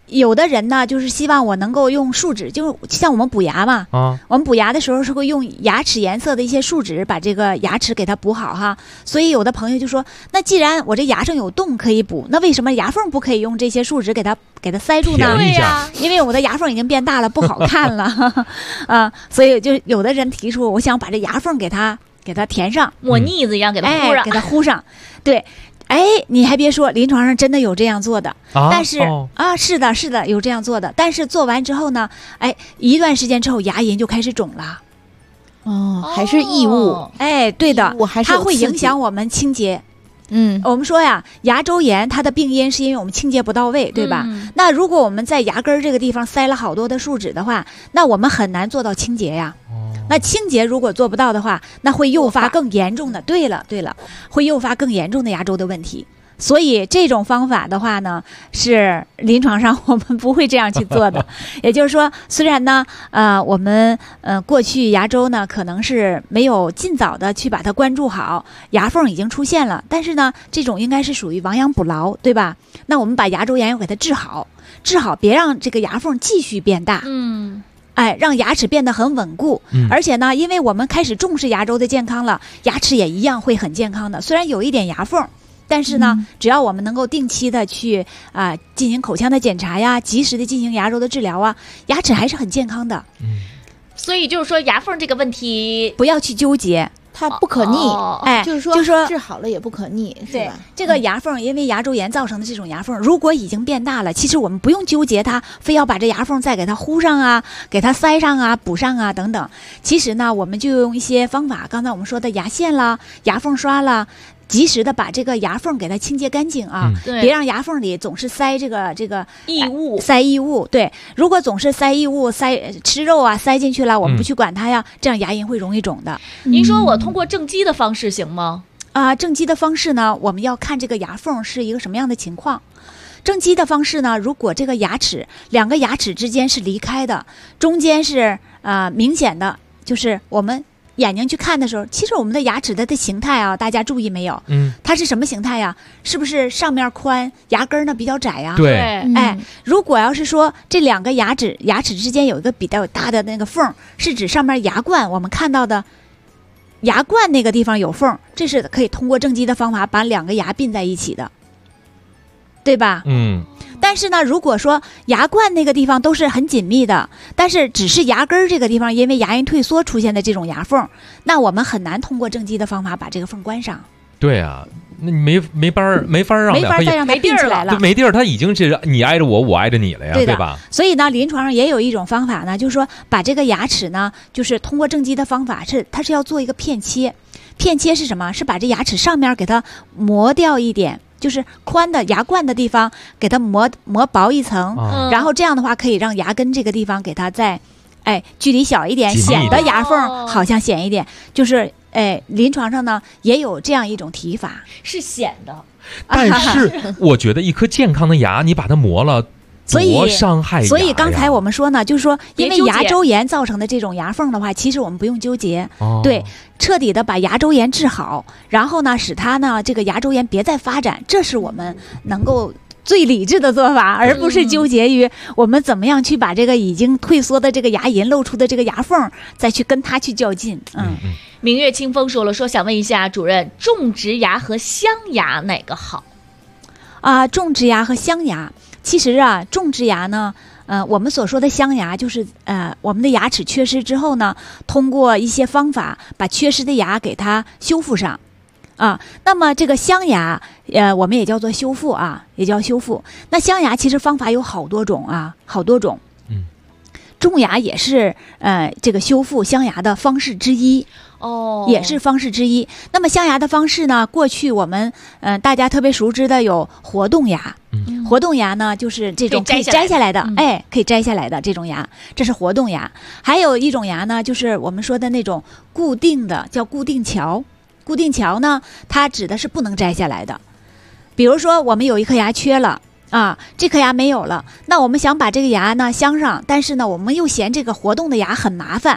有的人呢，就是希望我能够用树脂，就是像我们补牙嘛，我们补牙的时候是会用牙齿颜色的一些树脂把这个牙齿给它补好哈。所以有的朋友就说，那既然我这牙上有洞可以补，那为什么牙缝不可以用这些树脂给它塞住呢？ 对呀， 因为我的牙缝已经变大了，不好看了啊，所以就有的人提出，我想把这牙缝给它填上， 抹腻子一样给它糊上， 给它糊上，对。哎，你还别说，临床上真的有这样做的，但是是的，有这样做的，但是做完之后呢，哎，一段时间之后牙龈就开始肿了， 还是异物， 哎，对的，它会影响我们清洁。我们说呀，牙周炎它的病因是因为我们清洁不到位，对吧？那如果我们在牙根这个地方塞了好多的树脂的话，那我们很难做到清洁呀。那清洁如果做不到的话，那会诱发更严重的。对了，会诱发更严重的牙周的问题。所以这种方法的话呢，是临床上我们不会这样去做的。也就是说，虽然呢，我们过去牙周呢可能是没有尽早的去把它关注好，牙缝已经出现了，但是呢，这种应该是属于亡羊补牢，对吧？那我们把牙周炎要给它治好，别让这个牙缝继续变大。哎，让牙齿变得很稳固，而且呢，因为我们开始重视牙周的健康了，牙齿也一样会很健康的。虽然有一点牙缝，但是呢，只要我们能够定期的去进行口腔的检查呀，及时的进行牙周的治疗啊，牙齿还是很健康的。 所以就是说牙缝这个问题不要去纠结。 它不可逆， 哎， 就是说治好了也不可逆，是吧？ 这个牙缝，因为牙周炎造成的这种牙缝，如果已经变大了，其实我们不用纠结它，非要把这牙缝再给它糊上啊，给它塞上啊，补上啊等等。其实呢，我们就用一些方法，刚才我们说的牙线啦、牙缝刷啦。及时的把这个牙缝给它清洁干净啊，别让牙缝里总是塞这个异物， 塞异物。对，如果总是塞异物、吃肉啊塞进去了，我们不去管它呀，这样牙龈会容易肿的。 您说我通过正畸的方式行吗？ 正畸的方式呢，我们要看这个牙缝是一个什么样的情况。正畸的方式呢，如果这个两个牙齿之间是离开的，中间是明显的，就是我们眼睛去看的时候，其实我们的牙齿的形态啊，大家注意没有？它是什么形态呀？是不是上面宽，牙根呢比较窄呀？ 对， 哎，如果要是说这两个牙齿之间有一个比较大的那个缝，是指上面牙冠，我们看到的牙冠那个地方有缝，这是可以通过正畸的方法把两个牙并在一起的，对吧？但是呢，如果说牙冠那个地方都是很紧密的，但是只是牙根这个地方因为牙龈退缩出现的这种牙缝，那我们很难通过正畸的方法把这个缝关上。 对啊，那你没法让再让它并起来了， 没地儿，它已经是你挨着我挨着你了呀，对吧？ 所以呢，临床上也有一种方法呢，就是说把这个牙齿呢，就是通过正畸的方法它是要做一个片切。片切是什么？是把这牙齿上面给它磨掉一点。就是宽的牙冠的地方给它磨薄一层，然后这样的话可以让牙根这个地方给它再距离小一点，显得牙缝好像显一点。就是临床上呢也有这样一种提法， 是显的。 但是我觉得一颗健康的牙，你把它磨了，多伤害牙呀。 所以刚才我们说呢，就是说因为牙周炎造成的这种牙缝的话，其实我们不用纠结，对，彻底的把牙周炎治好，然后呢使它呢这个牙周炎别再发展，这是我们能够最理智的做法，而不是纠结于我们怎么样去把这个已经退缩的这个牙龈露出的这个牙缝再去跟它去较劲。 明月清风说想问一下主任，种植牙和镶牙哪个好？ 种植牙和镶牙，其实种植牙呢，我们所说的镶牙就是我们的牙齿缺失之后呢，通过一些方法把缺失的牙给它修复上。那么这个镶牙，我们也叫做修复也叫修复。那镶牙其实方法有好多种好多种。种牙也是这个修复镶牙的方式之一。也是方式之一。那么镶牙的方式呢，过去我们大家特别熟知的有活动牙。活动牙呢，就是这种可以摘下来的，可以摘下来的这种牙，这是活动牙。还有一种牙呢，就是我们说的那种固定的，叫固定桥。固定桥呢，它指的是不能摘下来的。比如说我们有一颗牙缺了这颗牙没有了，那我们想把这个牙呢镶上，但是呢我们又嫌这个活动的牙很麻烦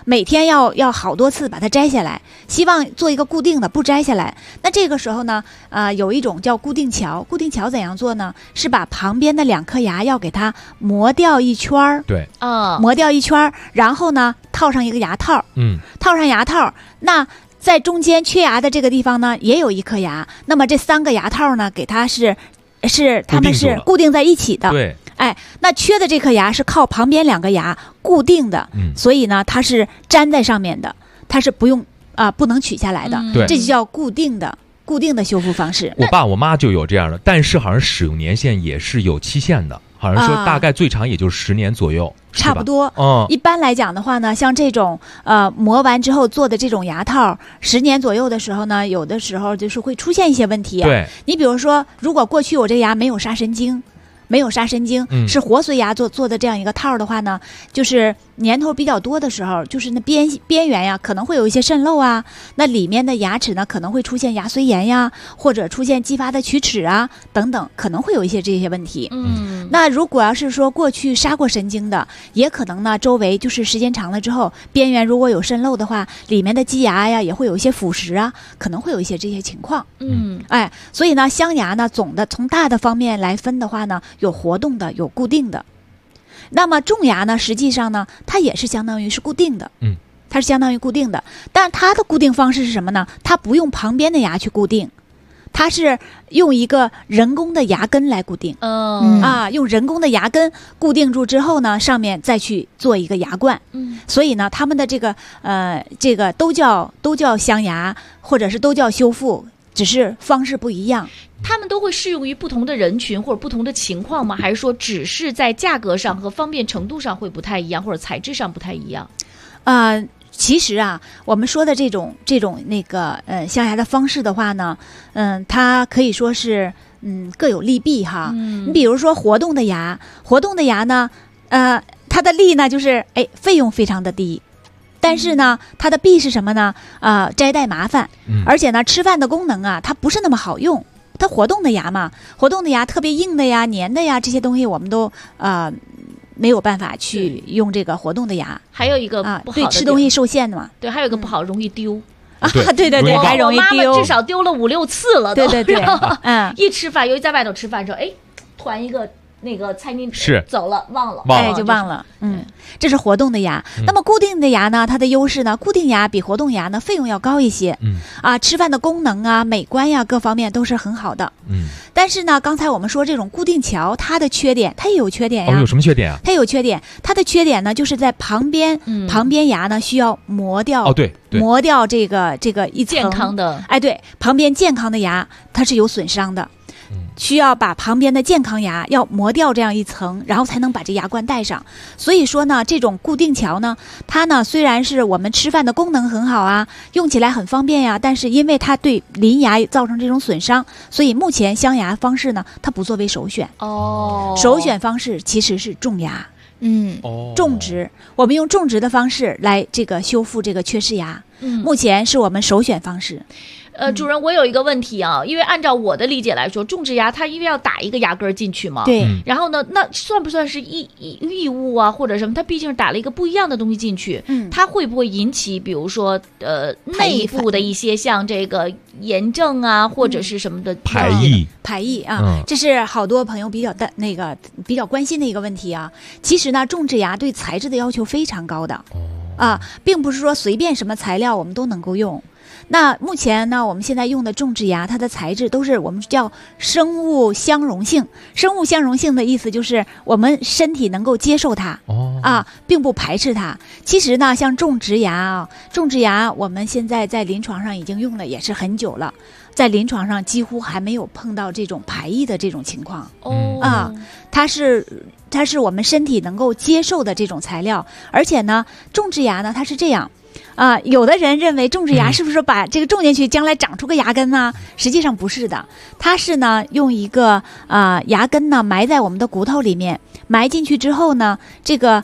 每天要好多次把它摘下来，希望做一个固定的，不摘下来。那这个时候呢，有一种叫固定桥。固定桥怎样做呢？是把旁边的2颗牙要给它磨掉一圈儿， 对， 磨掉一圈儿，然后呢套上一个牙套，套上牙套，那在中间缺牙的这个地方呢，也有1颗牙。那么这3个牙套呢，给它它们是固定在一起的。 对， 哎，那缺的这颗牙是靠旁边2个牙固定的，所以呢，它是粘在上面的，它是不能取下来的。 对， 这就叫固定的修复方式。 我爸我妈就有这样的，但是好像使用年限也是有期限的。好像说大概最长也就10年左右， 差不多。一般来讲的话呢，像这种磨完之后做的这种牙套，10年左右的时候呢，有的时候就是会出现一些问题。 对， 你比如说，如果过去我这牙没有杀神经，是活髓牙做的这样一个套的话呢，就是年头比较多的时候，就是那边缘呀可能会有一些渗漏啊，那里面的牙齿呢可能会出现牙髓炎呀，或者出现继发的龋齿啊等等，可能会有一些这些问题。那如果要是说过去杀过神经的，也可能呢周围就是时间长了之后，边缘如果有渗漏的话，里面的基牙呀也会有一些腐蚀啊，可能会有一些这些情况。所以呢镶牙呢总的从大的方面来分的话呢，有活动的，有固定的。那么种牙呢，实际上呢，它也是相当于是固定的，它是相当于固定的。但是它的固定方式是什么呢？它不用旁边的牙去固定，它是用一个人工的牙根来固定。用人工的牙根固定住之后呢，上面再去做一个牙冠。所以呢，他们的这个都叫镶牙，或者是都叫修复，只是方式不一样。 他们都会适用于不同的人群或者不同的情况吗？还是说只是在价格上和方便程度上会不太一样，或者材质上不太一样？ 其实啊，我们说的这种那个镶牙的方式的话呢，它可以说是各有利弊哈。你比如说活动的牙呢，它的利呢就是费用非常的低。但是呢，它的弊是什么呢？摘戴麻烦，而且呢，吃饭的功能啊，它不是那么好用。它活动的牙嘛，活动的牙特别硬的呀、粘的呀，这些东西我们都没有办法去用这个活动的牙。 还有一个不好的对吃东西受限的嘛。 对，还有一个不好，容易丢。 对，还容易丢。 我妈妈至少丢了5、6次了都。 对， 一吃饭，尤其在外头吃饭的时候，突然一个那个餐巾纸走了，忘了， 就忘了。这是活动的牙。那么固定的牙呢？它的优势呢？固定牙比活动牙呢费用要高一些。吃饭的功能啊、美观呀各方面都是很好的。但是呢，刚才我们说这种固定桥，它的缺点，它也有缺点呀。 有什么缺点啊？ 它有缺点，它的缺点呢，就是在旁边牙呢需要磨掉。 对， 磨掉这个一层健康的。 对，旁边健康的牙它是有损伤的。需要把旁边的健康牙要磨掉这样一层，然后才能把这牙冠戴上。所以说呢，这种固定桥呢，它呢虽然是我们吃饭的功能很好啊，用起来很方便呀，但是因为它对邻牙造成这种损伤，所以目前镶牙方式呢，它不作为首选。首选方式其实是种牙。种植，我们用种植的方式来这个修复这个缺失牙，目前是我们首选方式。 主任，我有一个问题啊，因为按照我的理解来说，种植牙它因为要打一个牙根进去嘛， 对， 然后呢，那算不算是异物啊，或者什么？它毕竟是打了一个不一样的东西进去，它会不会引起，比如说内部的一些像这个炎症啊，或者是什么的排异啊？这是好多朋友比较关心的一个问题啊。其实呢，种植牙对材质的要求非常高的，并不是说随便什么材料我们都能够用。那目前呢，我们现在用的种植牙，它的材质都是我们叫生物相容性。生物相容性的意思就是我们身体能够接受它，并不排斥它。其实呢，像种植牙我们现在在临床上已经用了也是很久了，在临床上几乎还没有碰到这种排异的这种情况。它是我们身体能够接受的这种材料，而且呢，种植牙呢，它是这样。有的人认为种植牙是不是把这个种进去，将来长出个牙根呢？实际上不是的，它是呢用一个牙根呢埋在我们的骨头里面，埋进去之后呢，这个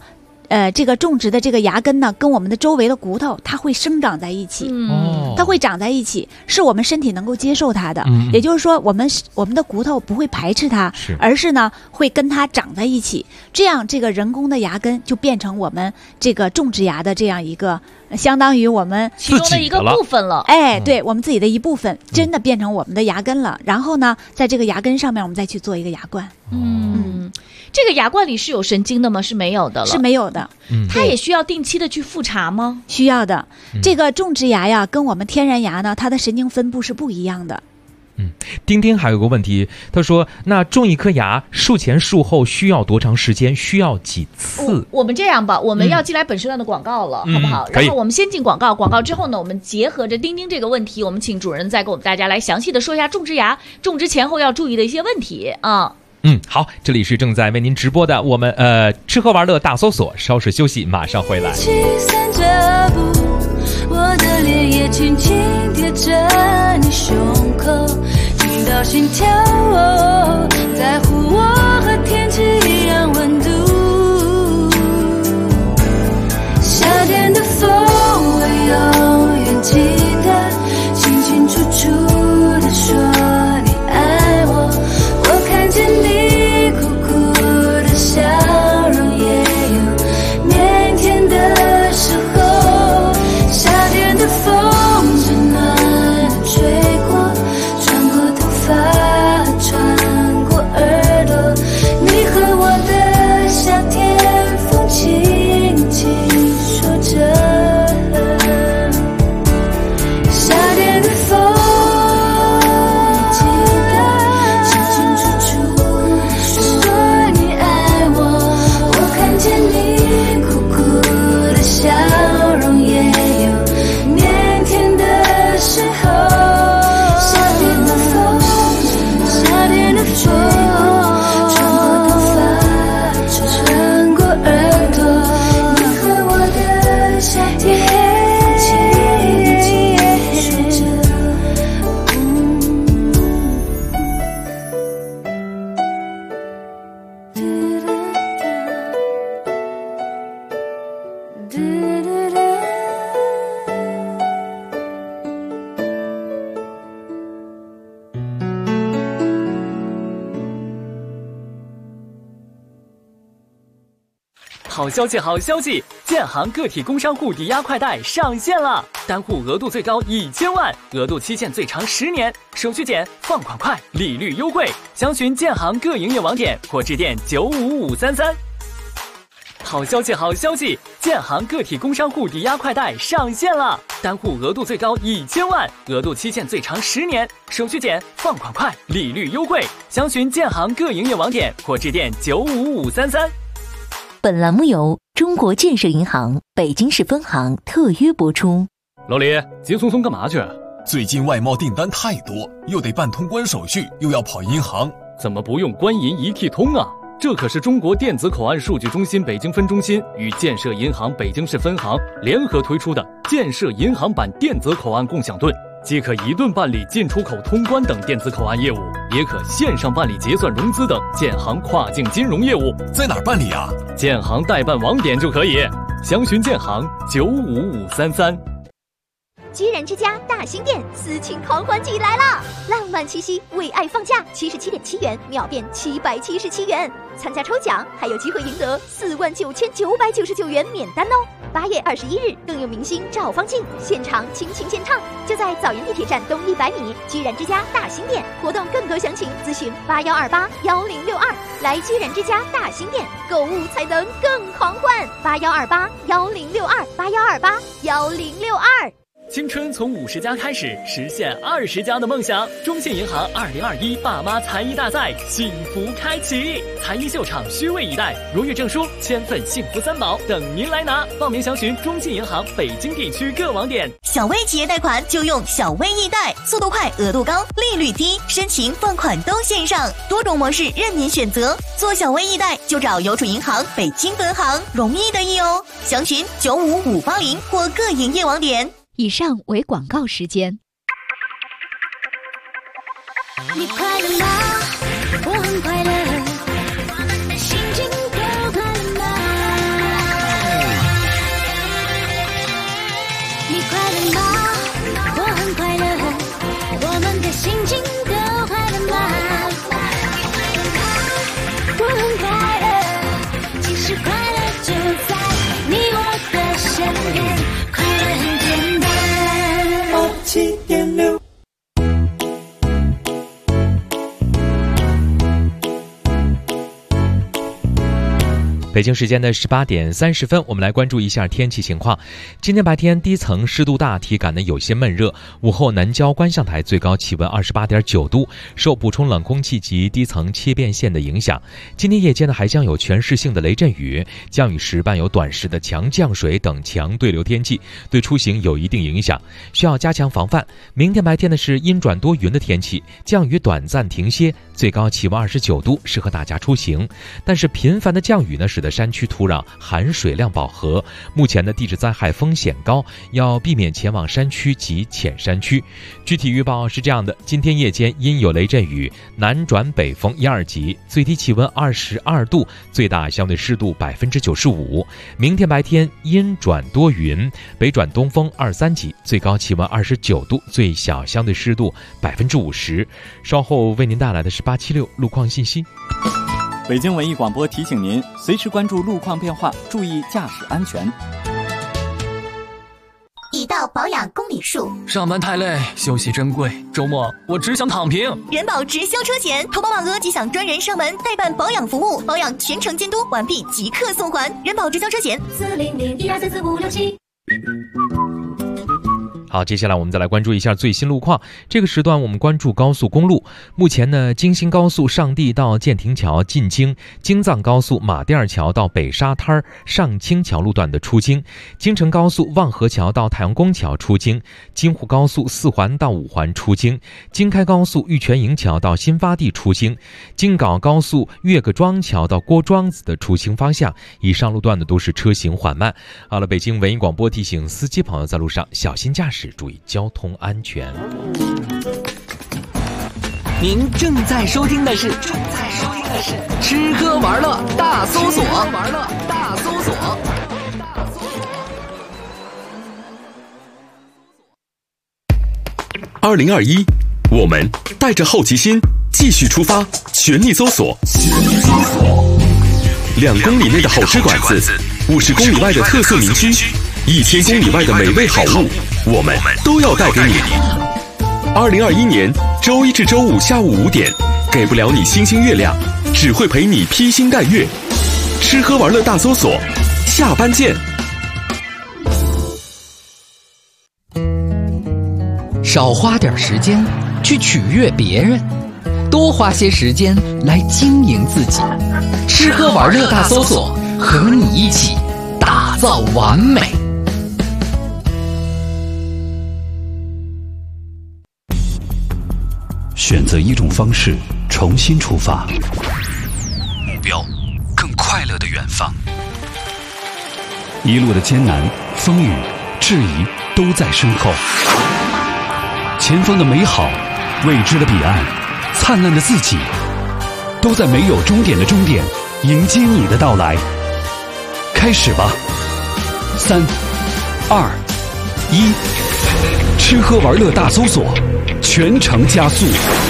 这个种植的这个牙根呢，跟我们的周围的骨头，它会生长在一起，它会长在一起，是我们身体能够接受它的。也就是说，我们的骨头不会排斥它，而是呢会跟它长在一起，这样这个人工的牙根就变成我们这个种植牙的这样一个，相当于我们其中的一个部分了。 哎，对，我们自己的一部分，真的变成我们的牙根了。然后呢，在这个牙根上面，我们再去做一个牙冠。 这个牙冠里是有神经的吗？是没有的了， 是没有的。 它也需要定期的去复查吗？ 需要的。这个种植牙呀，跟我们天然牙呢，它的神经分布是不一样的。 丁丁还有个问题，他说：“那种一颗牙，术前术后需要多长时间？需要几次？” 我们这样吧，我们要进来本时段的广告了，好不好？然后我们先进广告，广告之后呢，我们结合着丁丁这个问题，我们请主任再给我们大家来详细的说一下种植牙种植前后要注意的一些问题啊。 好，这里是正在为您直播的我们吃喝玩乐大搜索，稍事休息，马上回来。 我的脸也轻轻贴着你胸口，听到心跳，在乎我和天气一样温度。夏天的风，我永远记得，清清楚楚地说你爱我。我看见你苦苦的笑容，也有腼腆的时候。夏天的风温暖地吹过，穿过头发，穿过耳朵。你和我的夏天，风轻轻说着。夏天的风，记得清清楚楚说你爱我。我看见你苦苦的笑容，也有腼腆的时候。夏天的风，夏天的风，穿过头发，穿过耳朵。你和我的夏天，轻轻说着。 好消息，好消息！建行个体工商户抵押快贷上线了，单户额度最高1000万，额度期限最长10年，手续简，放款快，利率优惠。详询建行各营业网点或致电95533。好消息，好消息！建行个体工商户抵押快贷上线了，单户额度最高1000万，额度期限最长10年，手续简，放款快，利率优惠。详询建行各营业网点或致电95533。 本栏目由中国建设银行北京市分行特约播出。 老李，急匆匆干嘛去？ 最近外贸订单太多，又得办通关手续，又要跑银行， 怎么不用官银一体通啊？这可是中国电子口岸数据中心北京分中心与建设银行北京市分行联合推出的建设银行版电子口岸共享盾，既可一盾办理进出口通关等电子口岸业务，也可线上办理结算融资等建行跨境金融业务。 在哪儿办理啊？ 建行代办网点就可以，详询建行95533。 居然之家大新店私情狂欢季来啦！浪漫七夕为爱放假，77.7元秒变777元，参加抽奖还有机会赢得49999元免单哦！8月21日更有明星赵方静现场倾情献唱，就在枣园地铁站东100米，居然之家大新店。活动更多详情咨询81281062，来居然之家大新店购物才能更狂欢！81281062，81281062。 青春从50加开始，实现20加的梦想。中信银行2021爸妈才艺大赛幸福开启，才艺秀场虚位以待，荣誉证书、千份幸福3宝等您来拿。报名详询中信银行北京地区各网点。 小微企业贷款就用小微易贷，速度快，额度高，利率低，申请放款都线上，多种模式任您选择。做小微易贷就找邮储银行北京分行，容易得意哦。详询95580或各营业网点。 以上为广告时间。 你快乐吗？我很快乐，心情都快乐吗？ 你快乐吗？我很快乐，我们的心情都快乐吗？我很快乐，其实快乐就在你我的身边，快乐很简单。87.6 北京时间的18点30分，我们来关注一下天气情况。今天白天低层湿度大，体感呢有些闷热。午后南郊观象台最高气温28.9度，受补充冷空气及低层切变线的影响。今天夜间呢还将有全市性的雷阵雨，降雨时伴有短时的强降水等强对流天气，对出行有一定影响，需要加强防范。明天白天呢是阴转多云的天气，降雨短暂停歇，最高气温29度，适合大家出行。但是频繁的降雨呢使得山区土壤含水量饱和，目前的地质灾害风险高，要避免前往山区及浅山区。具体预报是这样的：今天夜间阴有雷阵雨，南转北风1、2级，最低气温22度，最大相对湿度95%。明天白天阴转多云，北转东风2、3级，最高气温29度，最小相对湿度50%。稍后为您带来的是876路况信息。 北京文艺广播提醒您，随时关注路况变化，注意驾驶安全。 已到保养公里数。 上班太累，休息珍贵，周末我只想躺平。 人保直销车险，投保满额即享专人上门代办保养服务，保养全程监督，完毕即刻送还。人保直销车险40012344567。 好，接下来我们再来关注一下最新路况。这个时段我们关注高速公路。目前呢，京新高速上地到建亭桥进京，京藏高速马甸二桥到北沙滩上清桥路段的出京，京承高速望河桥到太阳宫桥出京，京沪高速4环到5环出京，京开高速玉泉营桥到新发地出京，京港高速岳各庄桥到郭庄子的出京方向。以上路段的都是车行缓慢。好了，北京文艺广播提醒司机朋友在路上小心驾驶，注意交通安全。 您正在收听的是吃喝玩乐大搜索。 2021，我们带着好奇心继续出发，全力搜索。2公里内的好吃馆子，50公里外的特色名区，1000公里外的美味好物，我们都要带给你。2021年周一至周五下午5点，给不了你星星月亮，只会陪你披星戴月。吃喝玩乐大搜索，下班见。 少花点时间去取悦别人，多花些时间来经营自己。吃喝玩乐大搜索，和你一起打造完美。 选择一种方式，重新出发， 目标更快乐的远方。 一路的艰难、风雨、质疑都在身后，前方的美好、未知的彼岸、灿烂的自己，都在没有终点的终点迎接你的到来。开始吧，3、2、1，吃喝玩乐大搜索，全程加速。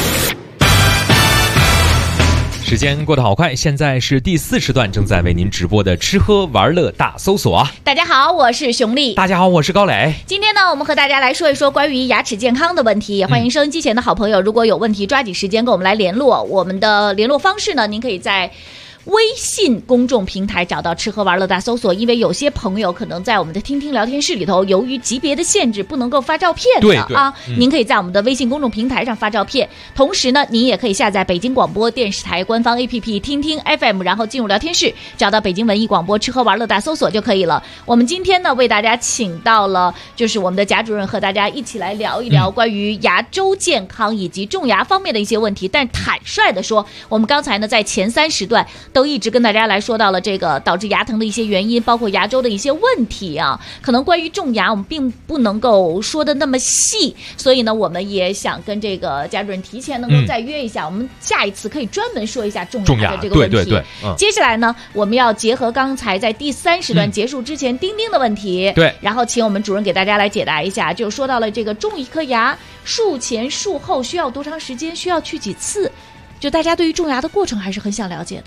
时间过得好快，现在是第4时段，正在为您直播的吃喝玩乐大搜索。 大家好，我是熊丽。 大家好，我是高磊。 今天呢，我们和大家来说一说关于牙齿健康的问题。也欢迎收音机前的好朋友，如果有问题，抓紧时间跟我们来联络。我们的联络方式呢，您可以在微信公众平台找到吃喝玩乐大搜索，因为有些朋友可能在我们的听听聊天室里头，由于级别的限制不能够发照片的啊，您可以在我们的微信公众平台上发照片。同时呢，您也可以下载北京广播电视台官方 APP 听听 FM， 然后进入聊天室，找到北京文艺广播吃喝玩乐大搜索就可以了。我们今天呢，为大家请到了就是我们的贾主任，和大家一起来聊一聊关于牙周健康以及种牙方面的一些问题。但坦率的说，我们刚才呢在前3时段都一直跟大家来说到了这个导致牙疼的一些原因，包括牙周的一些问题啊。可能关于种牙我们并不能够说的那么细，所以呢我们也想跟这个贾主任提前能够再约一下，我们下一次可以专门说一下种牙的这个问题。 对， 接下来呢我们要结合刚才在第3时段结束之前丁丁的问题， 对， 然后请我们主任给大家来解答一下，就说到了这个种一颗牙术前术后需要多长时间，需要去几次，就大家对于种牙的过程还是很想了解的。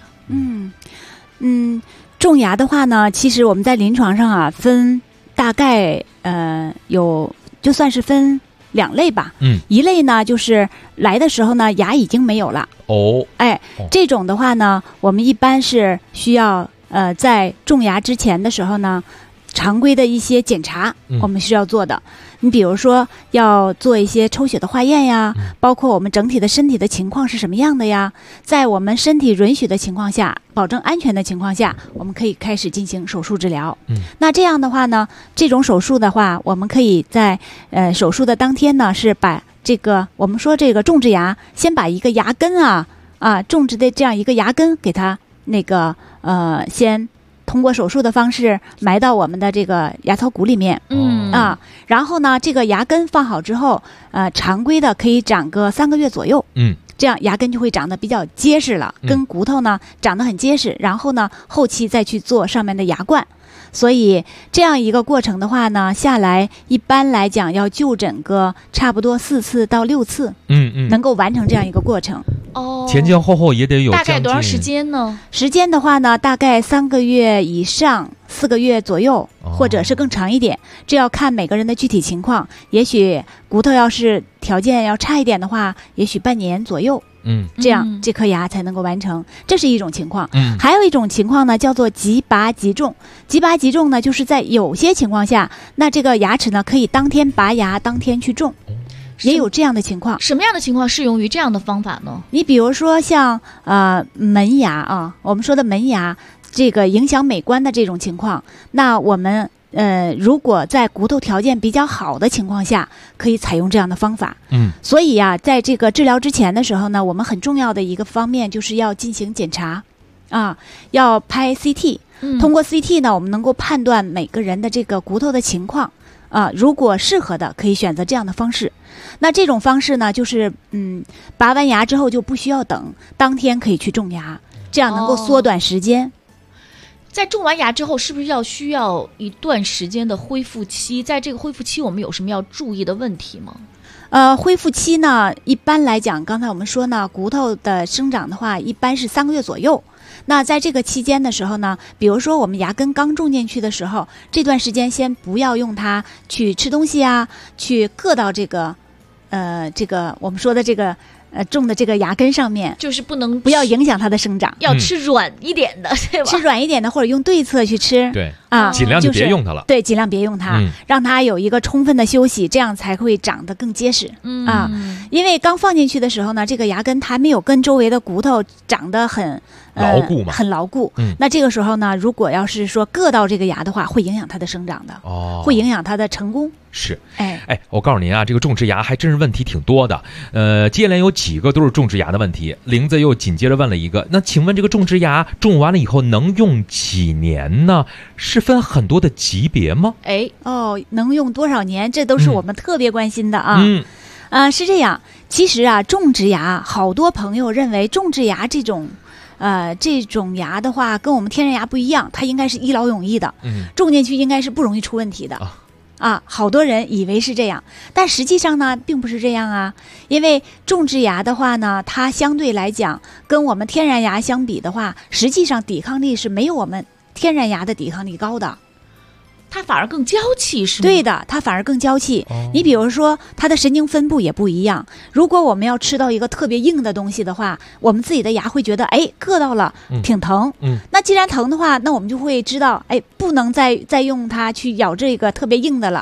种牙的话呢，其实我们在临床上啊分大概有就算是分2类吧。一类呢就是来的时候呢牙已经没有了。这种的话呢，我们一般是需要在种牙之前的时候呢，常规的一些检查我们需要做的。你比如说要做一些抽血的化验呀，包括我们整体的身体的情况是什么样的呀，在我们身体允许的情况下，保证安全的情况下，我们可以开始进行手术治疗。那这样的话呢，这种手术的话，我们可以在手术的当天呢，是把这个我们说这个种植牙，先把一个牙根种植的这样一个牙根给它那个先通过手术的方式埋到我们的这个牙槽骨里面。然后呢这个牙根放好之后，常规的可以长个3个月左右。这样牙根就会长得比较结实了，跟骨头呢长得很结实，然后呢后期再去做上面的牙冠。所以这样一个过程的话呢，下来一般来讲要就诊个差不多4次到6次，能够完成这样一个过程。 前前后后也得有大概多长时间呢？ 时间的话呢，大概3个月以上，4个月左右，或者是更长一点，这要看每个人的具体情况。也许骨头要是条件要差一点的话，也许半年左右。这样这颗牙才能够完成，这是一种情况。还有一种情况呢，叫做即拔即种。即拔即种呢，就是在有些情况下，那这个牙齿呢可以当天拔牙，当天去种。也有这样的情况。 什么样的情况适用于这样的方法呢？ 你比如说像门牙啊，我们说的门牙，这个影响美观的这种情况，那我们如果在骨头条件比较好的情况下，可以采用这样的方法。所以啊，在这个治疗之前的时候呢，我们很重要的一个方面就是要进行检查要拍 CT。通过 CT 呢，我们能够判断每个人的这个骨头的情况如果适合的，可以选择这样的方式。那这种方式呢，就是拔完牙之后就不需要等，当天可以去种牙，这样能够缩短时间。 在种完牙之后，是不是需要一段时间的恢复期？在这个恢复期，我们有什么要注意的问题吗？ 恢复期呢，一般来讲，刚才我们说呢，骨头的生长的话，一般是3个月左右。那在这个期间的时候呢，比如说我们牙根刚种进去的时候，这段时间先不要用它去吃东西去硌到这个我们说的这个种的这个牙根上面， 就是不要影响它的生长， 要吃软一点的，对吧？ 吃软一点的，或者用对侧去吃。 对尽量就别用它了。 对，尽量别用它，让它有一个充分的休息，这样才会长得更结实。因为刚放进去的时候呢，这个牙根还没有跟周围的骨头长得很牢固嘛， 很牢固。那这个时候呢，如果要是说硌到这个牙的话，会影响它的生长的，会影响它的成功。 是，我告诉您啊，这个种植牙还真是问题挺多的。接下来有几个都是种植牙的问题。玲子又紧接着问了一个，那请问这个种植牙种完了以后能用几年呢？是分很多的级别吗？ 能用多少年？这都是我们特别关心的是这样，其实种植牙，好多朋友认为种植牙这种牙的话，跟我们天然牙不一样，它应该是一劳永逸的，种进去应该是不容易出问题的。好多人以为是这样，但实际上呢，并不是这样因为种植牙的话呢，它相对来讲跟我们天然牙相比的话，实际上抵抗力是没有我们天然牙的抵抗力高的。 它反而更娇气，是吗？ 对的，它反而更娇气。你比如说，它的神经分布也不一样。如果我们要吃到一个特别硬的东西的话，我们自己的牙会觉得，硌到了，挺疼。那既然疼的话，那我们就会知道，不能再用它去咬这个特别硬的了。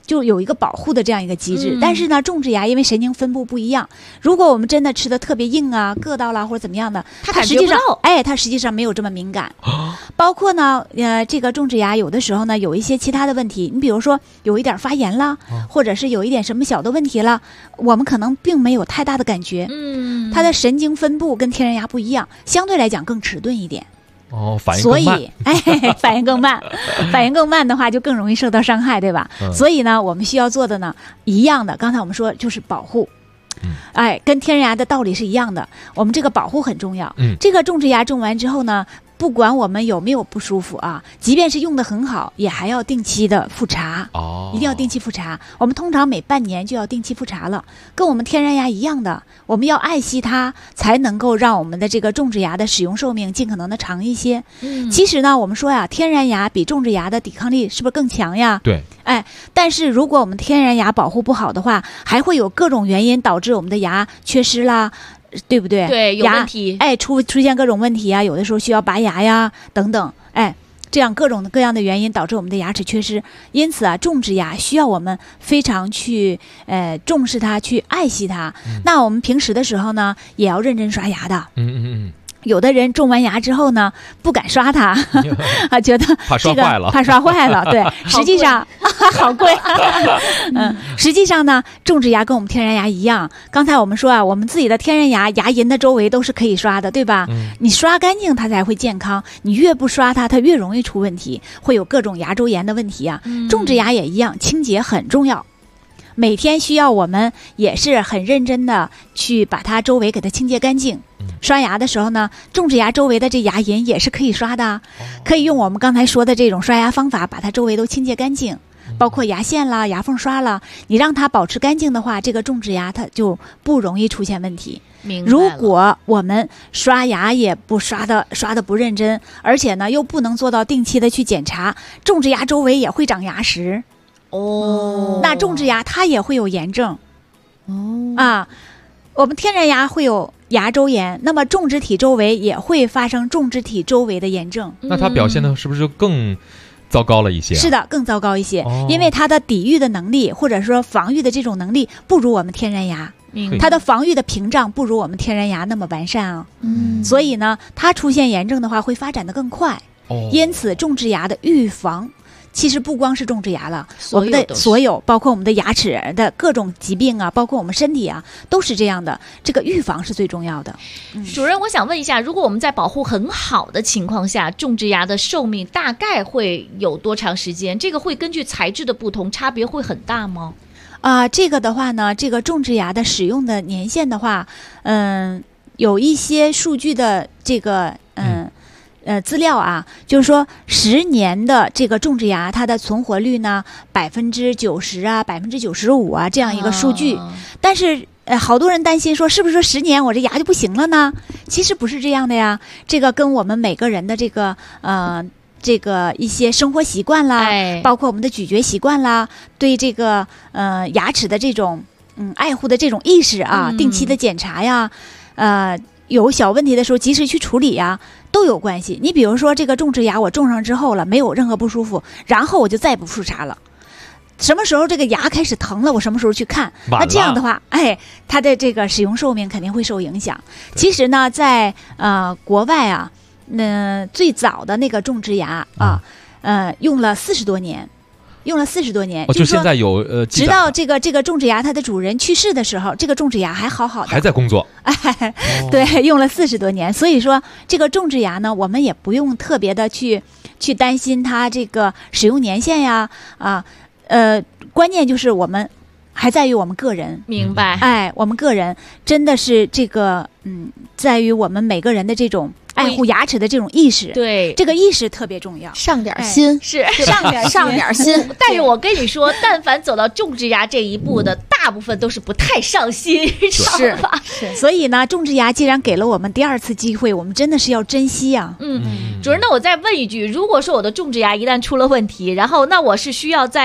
就有一个保护的这样一个机制。但是呢，种植牙因为神经分布不一样，如果我们真的吃的特别硬啊，硌到了或者怎么样的，它实际上它实际上没有这么敏感。包括呢，这个种植牙有的时候呢有一些其他的问题，你比如说有一点发炎啦，或者是有一点什么小的问题了，我们可能并没有太大的感觉。它的神经分布跟天然牙不一样，相对来讲更迟钝一点。 反应更慢。 所以反应更慢，反应更慢的话就更容易受到伤害，对吧？所以呢，我们需要做的呢，一样的，刚才我们说就是保护。跟天然牙的道理是一样的，我们这个保护很重要。这个种植牙种完之后呢，不管我们有没有不舒服啊，即便是用得很好，也还要定期的复查。一定要定期复查。我们通常每半年就要定期复查了，跟我们天然牙一样的，我们要爱惜它，才能够让我们的这个种植牙的使用寿命尽可能的长一些。其实呢，我们说呀，天然牙比种植牙的抵抗力是不是更强呀？ 对。 但是如果我们天然牙保护不好的话，还会有各种原因导致我们的牙缺失啦，对不对？ 对，有问题。 出现各种问题啊，有的时候需要拔牙呀，等等。这样各种各样的原因导致我们的牙齿缺失。因此啊，种植牙需要我们非常去重视它，去爱惜它。那我们平时的时候呢，也要认真刷牙的。有的人种完牙之后呢，不敢刷它，觉得怕刷坏了， 怕刷坏了。对，实际上好贵。实际上呢，种植牙跟我们天然牙一样。刚才我们说啊，我们自己的天然牙牙龈的周围都是可以刷的，对吧？你刷干净它才会健康，你越不刷它，它越容易出问题，会有各种牙周炎的问题啊。种植牙也一样，清洁很重要。每天需要我们也是很认真的去把它周围给它清洁干净。刷牙的时候呢，种植牙周围的这牙龈也是可以刷的，可以用我们刚才说的这种刷牙方法把它周围都清洁干净，包括牙线啦、牙缝刷啦，你让它保持干净的话，这个种植牙它就不容易出现问题。如果我们刷牙也不刷的不认真，而且呢又不能做到定期的去检查，种植牙周围也会长牙石。那种植牙它也会有炎症。我们天然牙会有牙周炎，那么种植体周围也会发生种植体周围的炎症。 那它表现的是不是就更糟糕了一些？ 是的，更糟糕一些。因为它的抵御的能力或者说防御的这种能力不如我们天然牙，它的防御的屏障不如我们天然牙那么完善啊。所以呢，它出现炎症的话会发展的更快。因此种植牙的预防其实不光是种植牙了，我们的所有包括我们的牙齿的各种疾病啊，包括我们身体啊，都是这样的。这个预防是最重要的。 主任，我想问一下，如果我们在保护很好的情况下，种植牙的寿命大概会有多长时间？这个会根据材质的不同，差别会很大吗？ 这个的话呢，这个种植牙的使用的年限的话，有一些数据的这个资料啊，就是说10年的这个种植牙，它的存活率呢90%啊，95%啊这样一个数据。但是好多人担心说，是不是说10年我这牙就不行了呢？其实不是这样的呀，这个跟我们每个人的这个一些生活习惯啦，包括我们的咀嚼习惯啦，对这个牙齿的这种爱护的这种意识啊，定期的检查呀，有小问题的时候及时去处理呀，都有关系。你比如说这个种植牙，我种上之后了，没有任何不舒服，然后我就再不复查了。什么时候这个牙开始疼了，我什么时候去看？那这样的话，它的这个使用寿命肯定会受影响。其实呢，在国外啊，最早的那个种植牙用了40多年。 就现在有直到这个种植牙它的主人去世的时候，这个种植牙还好好的， 还在工作。 对，用了40多年。所以说这个种植牙呢，我们也不用特别的去担心它这个使用年限呀，关键就是我们还在于我们个人。 明白。 我们个人真的是这个在于我们每个人的这种爱护牙齿的这种意识。 对， 这个意识特别重要。 上点心， 是上点心。 但是我跟你说，但凡走到种植牙这一步的，大部分都是不太上心， 是吧？所以呢，种植牙既然给了我们第2次机会，我们真的是要珍惜啊。 主任，那我再问一句，如果说我的种植牙一旦出了问题，然后那我是需要在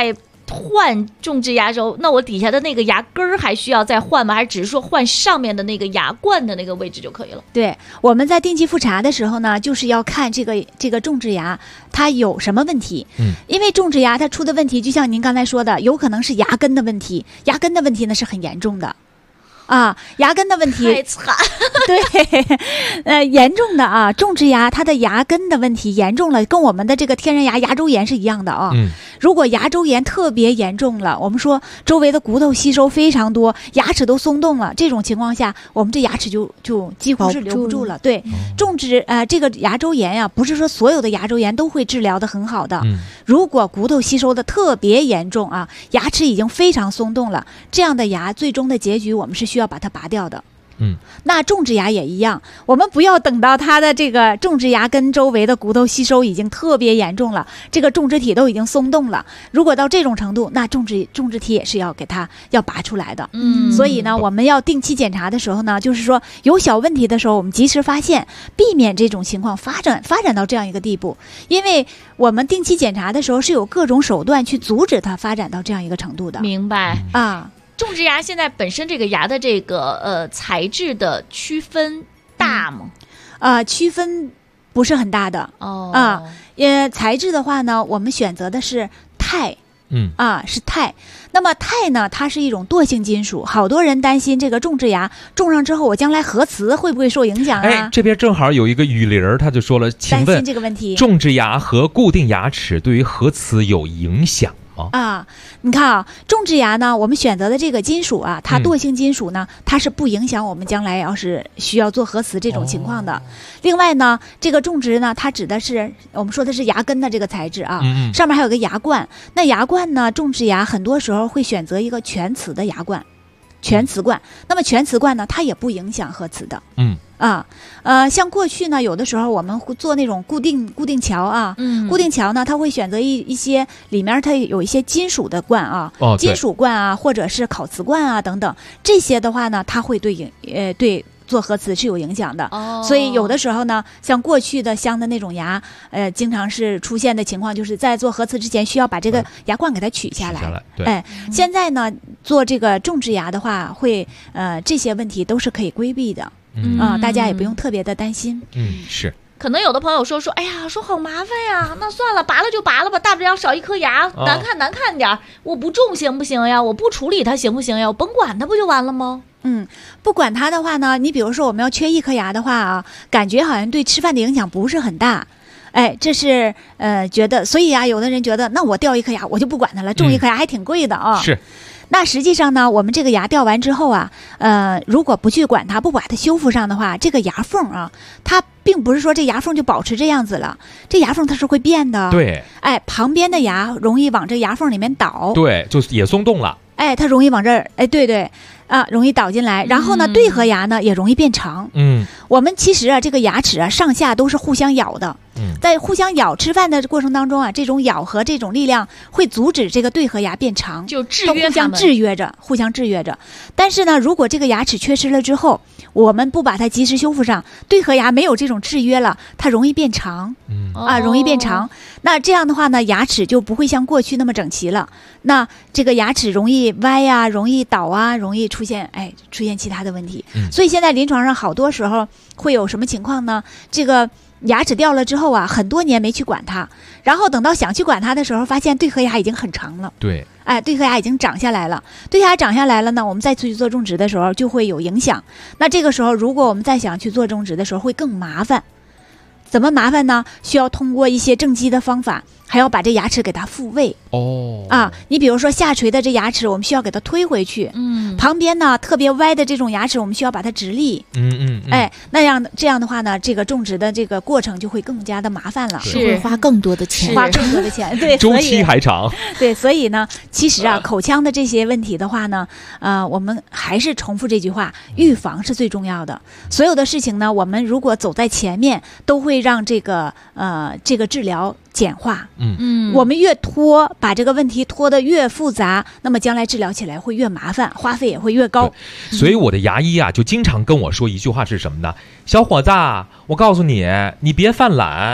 换种植牙周，那我底下的那个牙根儿还需要再换吗？还是只是说换上面的那个牙冠的那个位置就可以了？ 对，我们在定期复查的时候呢，就是要看这个种植牙它有什么问题。因为种植牙它出的问题，就像您刚才说的，有可能是牙根的问题，牙根的问题呢是很严重的。牙根的问题太惨， 对，严重的啊，种植牙它的牙根的问题严重了，跟我们的这个天然牙周炎是一样的啊。如果牙周炎特别严重了，我们说周围的骨头吸收非常多，牙齿都松动了，这种情况下，我们这牙齿就几乎是留不住了。对，种植这个牙周炎呀，不是说所有的牙周炎都会治疗的很好的。如果骨头吸收的特别严重啊，牙齿已经非常松动了，这样的牙最终的结局我们是需要把它拔掉的。那种植牙也一样，我们不要等到它的这个种植牙根周围的骨头吸收已经特别严重了，这个种植体都已经松动了。如果到这种程度，那种植体也是要给它要拔出来的。所以呢，我们要定期检查的时候呢，就是说有小问题的时候，我们及时发现，避免这种情况发展到这样一个地步。因为我们定期检查的时候是有各种手段去阻止它发展到这样一个程度的。 明白啊。 种植牙现在本身这个牙的这个材质的区分大吗？ 区分不是很大的材质的话呢，我们选择的是钛。是钛。那么钛呢，它是一种惰性金属，好多人担心这个种植牙种上之后，我将来核磁会不会受影响啊？ 这边正好有一个雨林，他就说了，请问这个问题， 种植牙和固定牙齿对于核磁有影响吗？ 你看啊，种植牙呢，我们选择的这个金属啊，它惰性金属呢，它是不影响我们将来要是需要做核磁这种情况的。另外呢，这个种植呢，它指的是我们说的是牙根的这个材质啊，上面还有个牙冠。那牙冠呢，种植牙很多时候会选择一个全瓷的牙冠。全瓷冠，那么全瓷冠呢，它也不影响核磁的。像过去呢，有的时候我们会做那种固定桥啊，固定桥呢，它会选择一些里面它有一些金属的冠啊，金属冠啊，或者是烤瓷冠啊等等，这些的话呢，它会对做核磁是有影响的。所以有的时候呢，像过去的镶的那种牙，经常是出现的情况，就是在做核磁之前需要把这个牙冠给它取下来。现在呢，做这个种植牙的话，会这些问题都是可以规避的。大家也不用特别的担心。 是。 可能有的朋友说，哎呀，说好麻烦呀，那算了，拔了就拔了吧，大不了少一颗牙，难看点，我不种行不行呀？我不处理它行不行呀？我甭管它不就完了吗？ 不管它的话呢，你比如说我们要缺一颗牙的话啊，感觉好像对吃饭的影响不是很大。这是觉得，所以啊，有的人觉得，那我掉一颗牙我就不管它了，种一颗牙还挺贵的啊。 是。 那实际上呢，我们这个牙掉完之后啊，如果不去管它，不把它修复上的话，这个牙缝啊，它并不是说这牙缝就保持这样子了，这牙缝它是会变的。 对。 旁边的牙容易往这牙缝里面倒。 对，就也松动了。 它容易往这儿，对。容易倒进来，然后呢，对合牙呢也容易变长。我们其实啊，这个牙齿啊上下都是互相咬的。在互相咬吃饭的过程当中啊，这种咬合这种力量会阻止这个对合牙变长， 就制约它们， 互相制约着。但是呢，如果这个牙齿缺失了之后，我们不把它及时修复上，对合牙没有这种制约了，它容易变长。容易变长。那这样的话呢，牙齿就不会像过去那么整齐了。那这个牙齿容易歪呀，容易倒啊，容易出现其他的问题。所以现在临床上好多时候会有什么情况呢？这个牙齿掉了之后啊，很多年没去管它，然后等到想去管它的时候，发现对合牙已经很长了。 对， 对合牙已经长下来了。对合牙长下来了呢，我们再去做种植的时候就会有影响。那这个时候，如果我们再想去做种植的时候，会更麻烦。怎么麻烦呢？需要通过一些正畸的方法，还要把这牙齿给它复位。你比如说下垂的这牙齿，我们需要给它推回去。旁边呢特别歪的这种牙齿，我们需要把它直立。这样的话呢，这个种植的这个过程就会更加的麻烦了， 是会花更多的钱， 对， 周期还长。 对，所以呢，其实啊，口腔的这些问题的话呢，我们还是重复这句话，预防是最重要的。所有的事情呢，我们如果走在前面，都会让这个治疗简化。我们越拖，把这个问题拖得越复杂，那么将来治疗起来会越麻烦，花费也会越高。 所以我的牙医啊，就经常跟我说一句话是什么呢？小伙子，我告诉你，你别犯懒，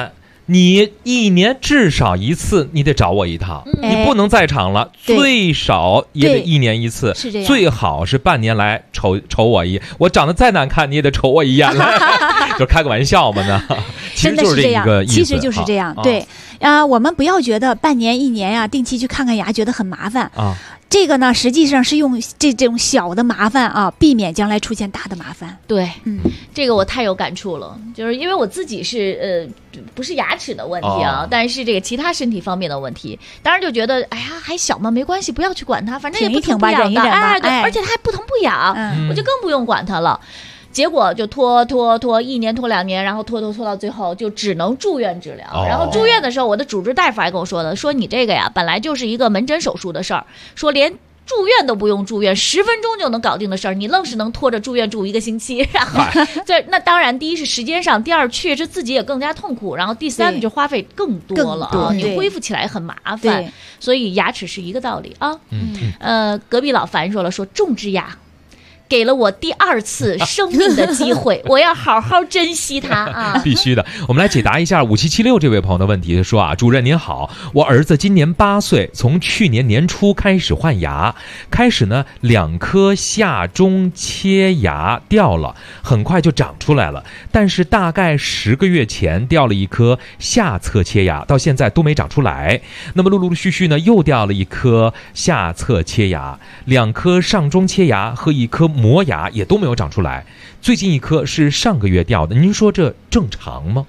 你一年至少一次，你得找我一趟，你不能在场了，最少也得1年一次， 是这样， 最好是半年来瞅我一眼，我长得再难看你也得瞅我一眼来，就开个玩笑嘛呢。其实就是这一个意思， 其实就是这样，对我们不要觉得半年1年呀，定期去看看牙觉得很麻烦啊。这个呢，实际上是用这种小的麻烦啊，避免将来出现大的麻烦。 对，这个我太有感触了，就是因为我自己是不是牙齿的问题啊，但是这个其他身体方面的问题，当然就觉得哎呀还小嘛，没关系，不要去管它，反正也不疼不痒的，而且它还不疼不痒，我就更不用管它了。结果就拖1年拖2年，然后拖到最后就只能住院治疗。然后住院的时候，我的主治大夫还跟我说的，说你这个呀本来就是一个门诊手术的事儿，说连住院都不用住院，10分钟就能搞定的事儿，你愣是能拖着住院住1个星期。然后那当然，第一是时间上，第二确实自己也更加痛苦，然后第三就花费更多了啊，你恢复起来很麻烦。所以牙齿是一个道理啊。隔壁老樊说了，说种植牙给了我第2次生命的机会，我要好好珍惜它啊！ 必须的。我们来解答一下5776这位朋友的问题，说啊，主任您好，我儿子今年8岁，从去年年初开始换牙，开始呢2颗下中切牙掉了，很快就长出来了，但是大概10个月前掉了1颗下侧切牙，到现在都没长出来。那么陆陆续续呢又掉了1颗下侧切牙，2颗上中切牙和1颗磨牙也都没有长出来，最近1颗是上个月掉的，您说这正常吗？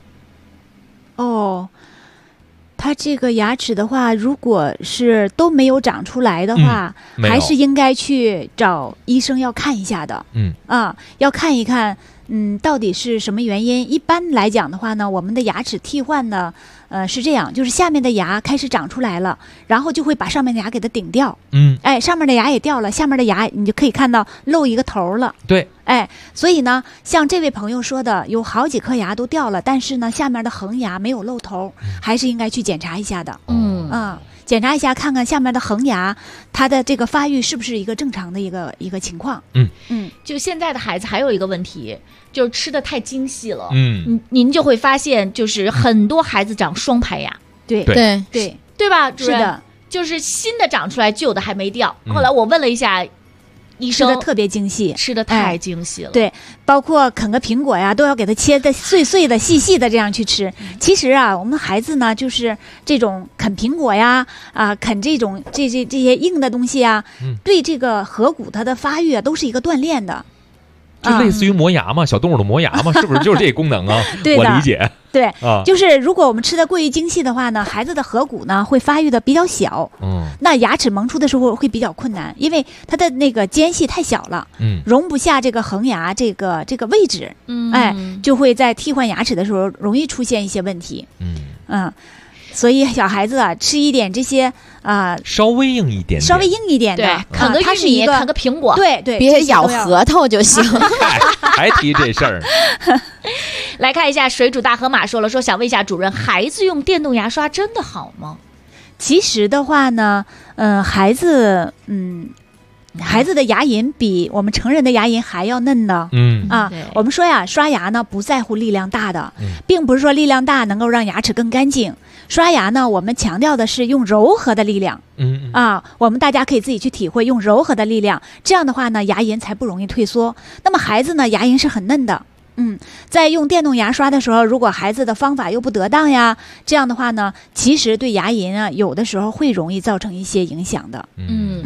他这个牙齿的话，如果是都没有长出来的话，还是应该去找医生要看一下的。要看一看，到底是什么原因。一般来讲的话呢，我们的牙齿替换呢，是这样，就是下面的牙开始长出来了，然后就会把上面的牙给它顶掉。上面的牙也掉了，下面的牙你就可以看到露一个头了。 对， 所以呢，像这位朋友说的，有好几颗牙都掉了，但是呢，下面的恒牙没有露头，还是应该去检查一下的。检查一下，看看下面的恒牙，它的这个发育是不是一个正常的一个情况。 就现在的孩子还有一个问题，就是吃的太精细了。您就会发现，就是很多孩子长双排牙。 对吧，主任？ 是的， 就是新的长出来，旧的还没掉。后来我问了一下医生， 吃的特别精细， 吃的太精细了。 对，包括啃个苹果呀，都要给它切的碎碎的、细细的这样去吃。其实啊，我们孩子呢，就是这种啃苹果呀，啃这些硬的东西呀，对这个颌骨它的发育啊，都是一个锻炼的。 就类似于磨牙嘛，小动物的磨牙嘛，是不是就是这功能啊？ 对的， 我理解。 对，就是如果我们吃的过于精细的话呢，孩子的颌骨呢会发育的比较小，那牙齿萌出的时候会比较困难，因为它的那个间隙太小了，容不下这个恒牙这个位置，就会在替换牙齿的时候容易出现一些问题，所以小孩子啊，吃一点这些稍微硬一点的，啃个玉米，啃个苹果， 对， 别咬核桃就行。 还提这事儿。 来看一下水煮大河马说了，说想问一下主任，孩子用电动牙刷真的好吗？ 其实的话呢，孩子的牙龈比我们成人的牙龈还要嫩的。我们说呀，刷牙呢不在乎力量大的，并不是说力量大能够让牙齿更干净。刷牙呢，我们强调的是用柔和的力量。我们大家可以自己去体会，用柔和的力量，这样的话呢，牙龈才不容易退缩。那么孩子呢，牙龈是很嫩的。在用电动牙刷的时候，如果孩子的方法又不得当呀，这样的话呢，其实对牙龈啊，有的时候会容易造成一些影响的。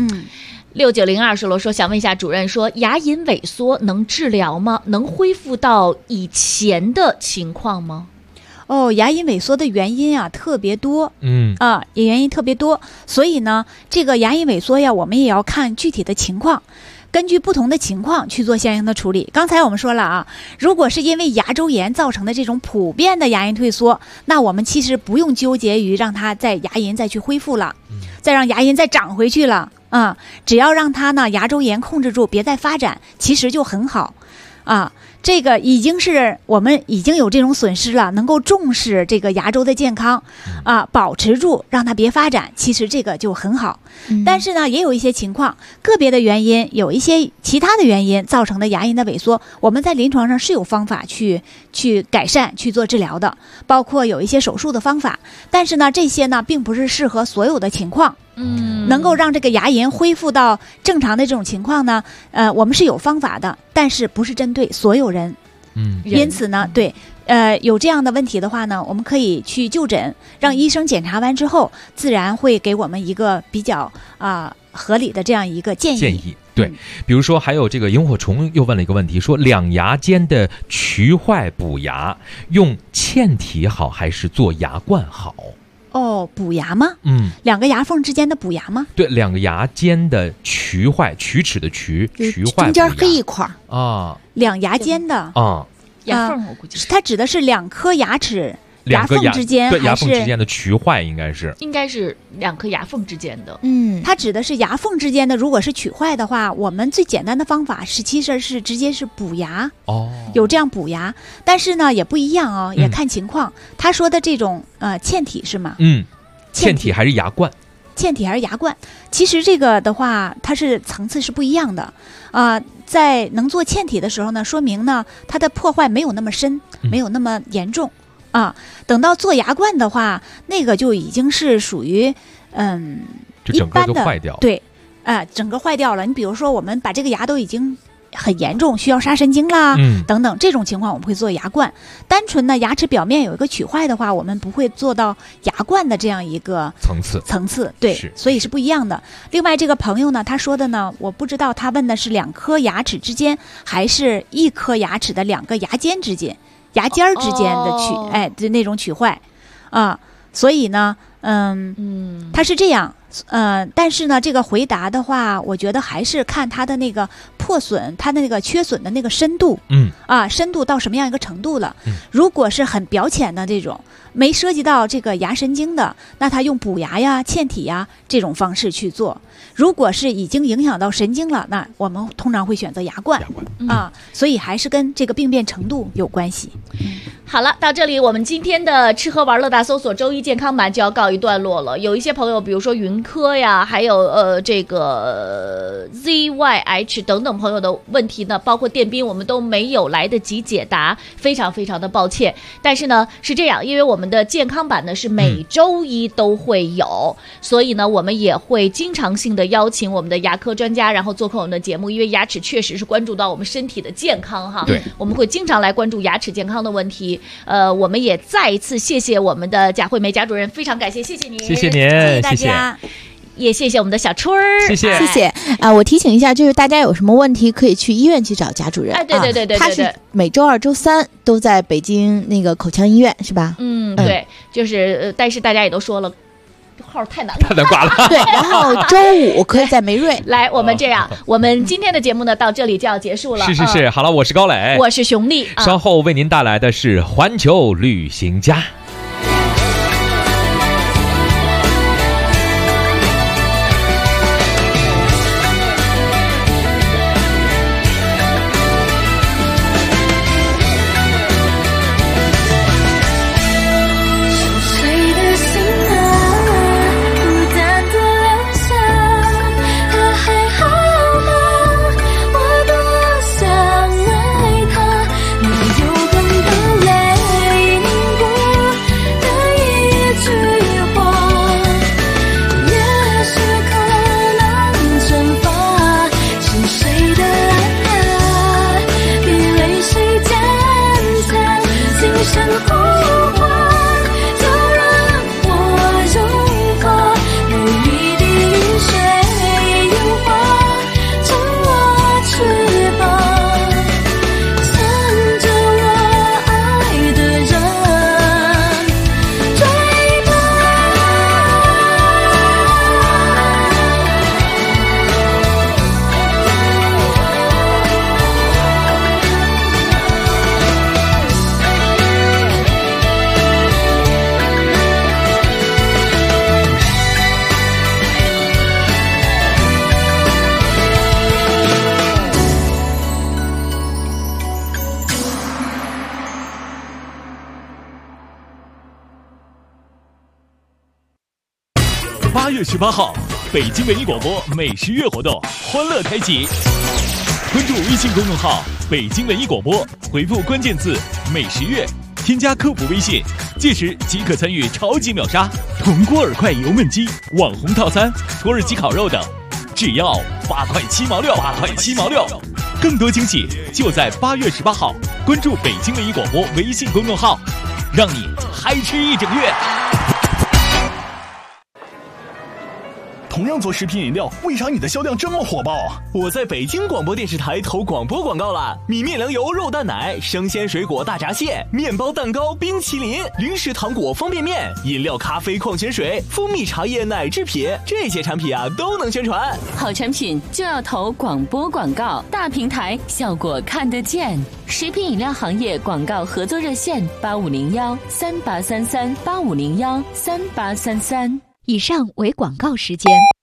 6902说了，说想问一下主任，说牙龈萎缩能治疗吗？能恢复到以前的情况吗？ 牙龈萎缩的原因啊特别多，原因特别多，所以呢，这个牙龈萎缩呀，我们也要看具体的情况。根据不同的情况去做相应的处理。刚才我们说了啊，如果是因为牙周炎造成的这种普遍的牙龈退缩，那我们其实不用纠结于让它在牙龈再去恢复了，再让牙龈再长回去了只要让它呢牙周炎控制住，别再发展，其实就很好。 这个我们已经有这种损失了，能够重视这个牙周的健康啊，保持住，让它别发展，其实这个就很好。但是呢，也有一些情况，个别的原因，有一些其他的原因造成的牙龈的萎缩，我们在临床上是有方法去改善、去做治疗的，包括有一些手术的方法。但是呢，这些呢并不是适合所有的情况。能够让这个牙龈恢复到正常的这种情况呢，我们是有方法的，但是不是针对所有人。因此呢，对，有这样的问题的话呢，我们可以去就诊，让医生检查完之后，自然会给我们一个比较合理的这样一个建议。 对，比如说还有这个萤火虫又问了一个问题，说两牙间的龋坏补牙，用嵌体好还是做牙冠好？ 补牙吗？两个牙缝之间的补牙吗？ 对，两个牙间的龋坏，龋齿的龋坏， 中间黑一块啊，两牙间的牙缝，我估计它指的是两颗牙齿牙缝之间， 对，牙缝之间的龋坏应该是两颗牙缝之间的。 它指的是牙缝之间的，如果是龋坏的话，我们最简单的方法其实是直接是补牙。有这样补牙，但是呢也不一样哦，也看情况。他说的这种嵌体是吗？ 嵌体还是牙冠？ 嵌体还是牙冠？其实这个的话，它是层次是不一样的在能做嵌体的时候呢，说明呢它的破坏没有那么深，没有那么严重。等到做牙冠的话，那个就已经是属于就整个就坏掉了。 对，整个坏掉了。你比如说，我们把这个牙都已经很严重，需要杀神经啦，等等这种情况，我们会做牙冠。单纯呢，牙齿表面有一个龋坏的话，我们不会做到牙冠的这样一个层次。对，所以是不一样的。另外，这个朋友呢，他说的呢，我不知道他问的是两颗牙齿之间，还是一颗牙齿的两个牙尖之间。牙尖之间的就那种龋坏，所以呢，它是这样，但是呢，这个回答的话，我觉得还是看它的那个破损，它的那个缺损的那个深度，深度到什么样一个程度了？如果是很表浅的这种，没涉及到这个牙神经的，那它用补牙呀、嵌体呀这种方式去做。如果是已经影响到神经了，那我们通常会选择牙冠所以还是跟这个病变程度有关系。 好了，到这里我们今天的吃喝玩乐大搜索周一健康版就要告一段落了。有一些朋友，比如说云科呀，还有这个 ZYH 等等朋友的问题呢，包括电斌，我们都没有来得及解答，非常非常的抱歉。但是呢，是这样，因为我们的健康版呢是每周一都会有，所以呢，我们也会经常性的邀请我们的牙科专家，然后做客我们的节目，因为牙齿确实是关注到我们身体的健康哈。 对， 我们会经常来关注牙齿健康的问题。我们也再一次谢谢我们的贾惠梅贾主任，非常感谢，谢谢您， 谢谢您， 谢谢大家。也谢谢我们的小春儿， 谢谢谢谢我提醒一下，就是大家有什么问题可以去医院去找贾主任。 对， 他是每周二、周三都在北京那个口腔医院，是吧？ 对，就是但是大家也都说了。号太难挂了。 对，然后周五可以在梅瑞来。我们这样，我们今天的节目呢到这里就要结束了。 是，好了，我是高磊， 我是熊丽， 稍后为您带来的是环球旅行家。 月18号，北京文艺广播美食月活动欢乐开启。关注微信公众号北京文艺广播，回复关键字美食月，添加客服微信，届时即可参与超级秒杀铜锅耳块油焖鸡、网红套餐、土耳其烤肉等，只要8块7毛6，8块7毛6。更多惊喜就在8月18号，关注北京文艺广播微信公众号，让你嗨吃一整月。 同样做食品饮料，为啥你的销量这么火爆啊？ 我在北京广播电视台投广播广告了，米面粮油肉蛋奶、生鲜水果大闸蟹、面包蛋糕、冰淇淋、零食糖果、方便面、饮料、咖啡、矿泉水、蜂蜜茶叶、奶制品，这些产品啊都能宣传。 好产品就要投广播广告，大平台效果看得见。食品饮料行业广告合作热线8501383385013833。 以上为广告时间。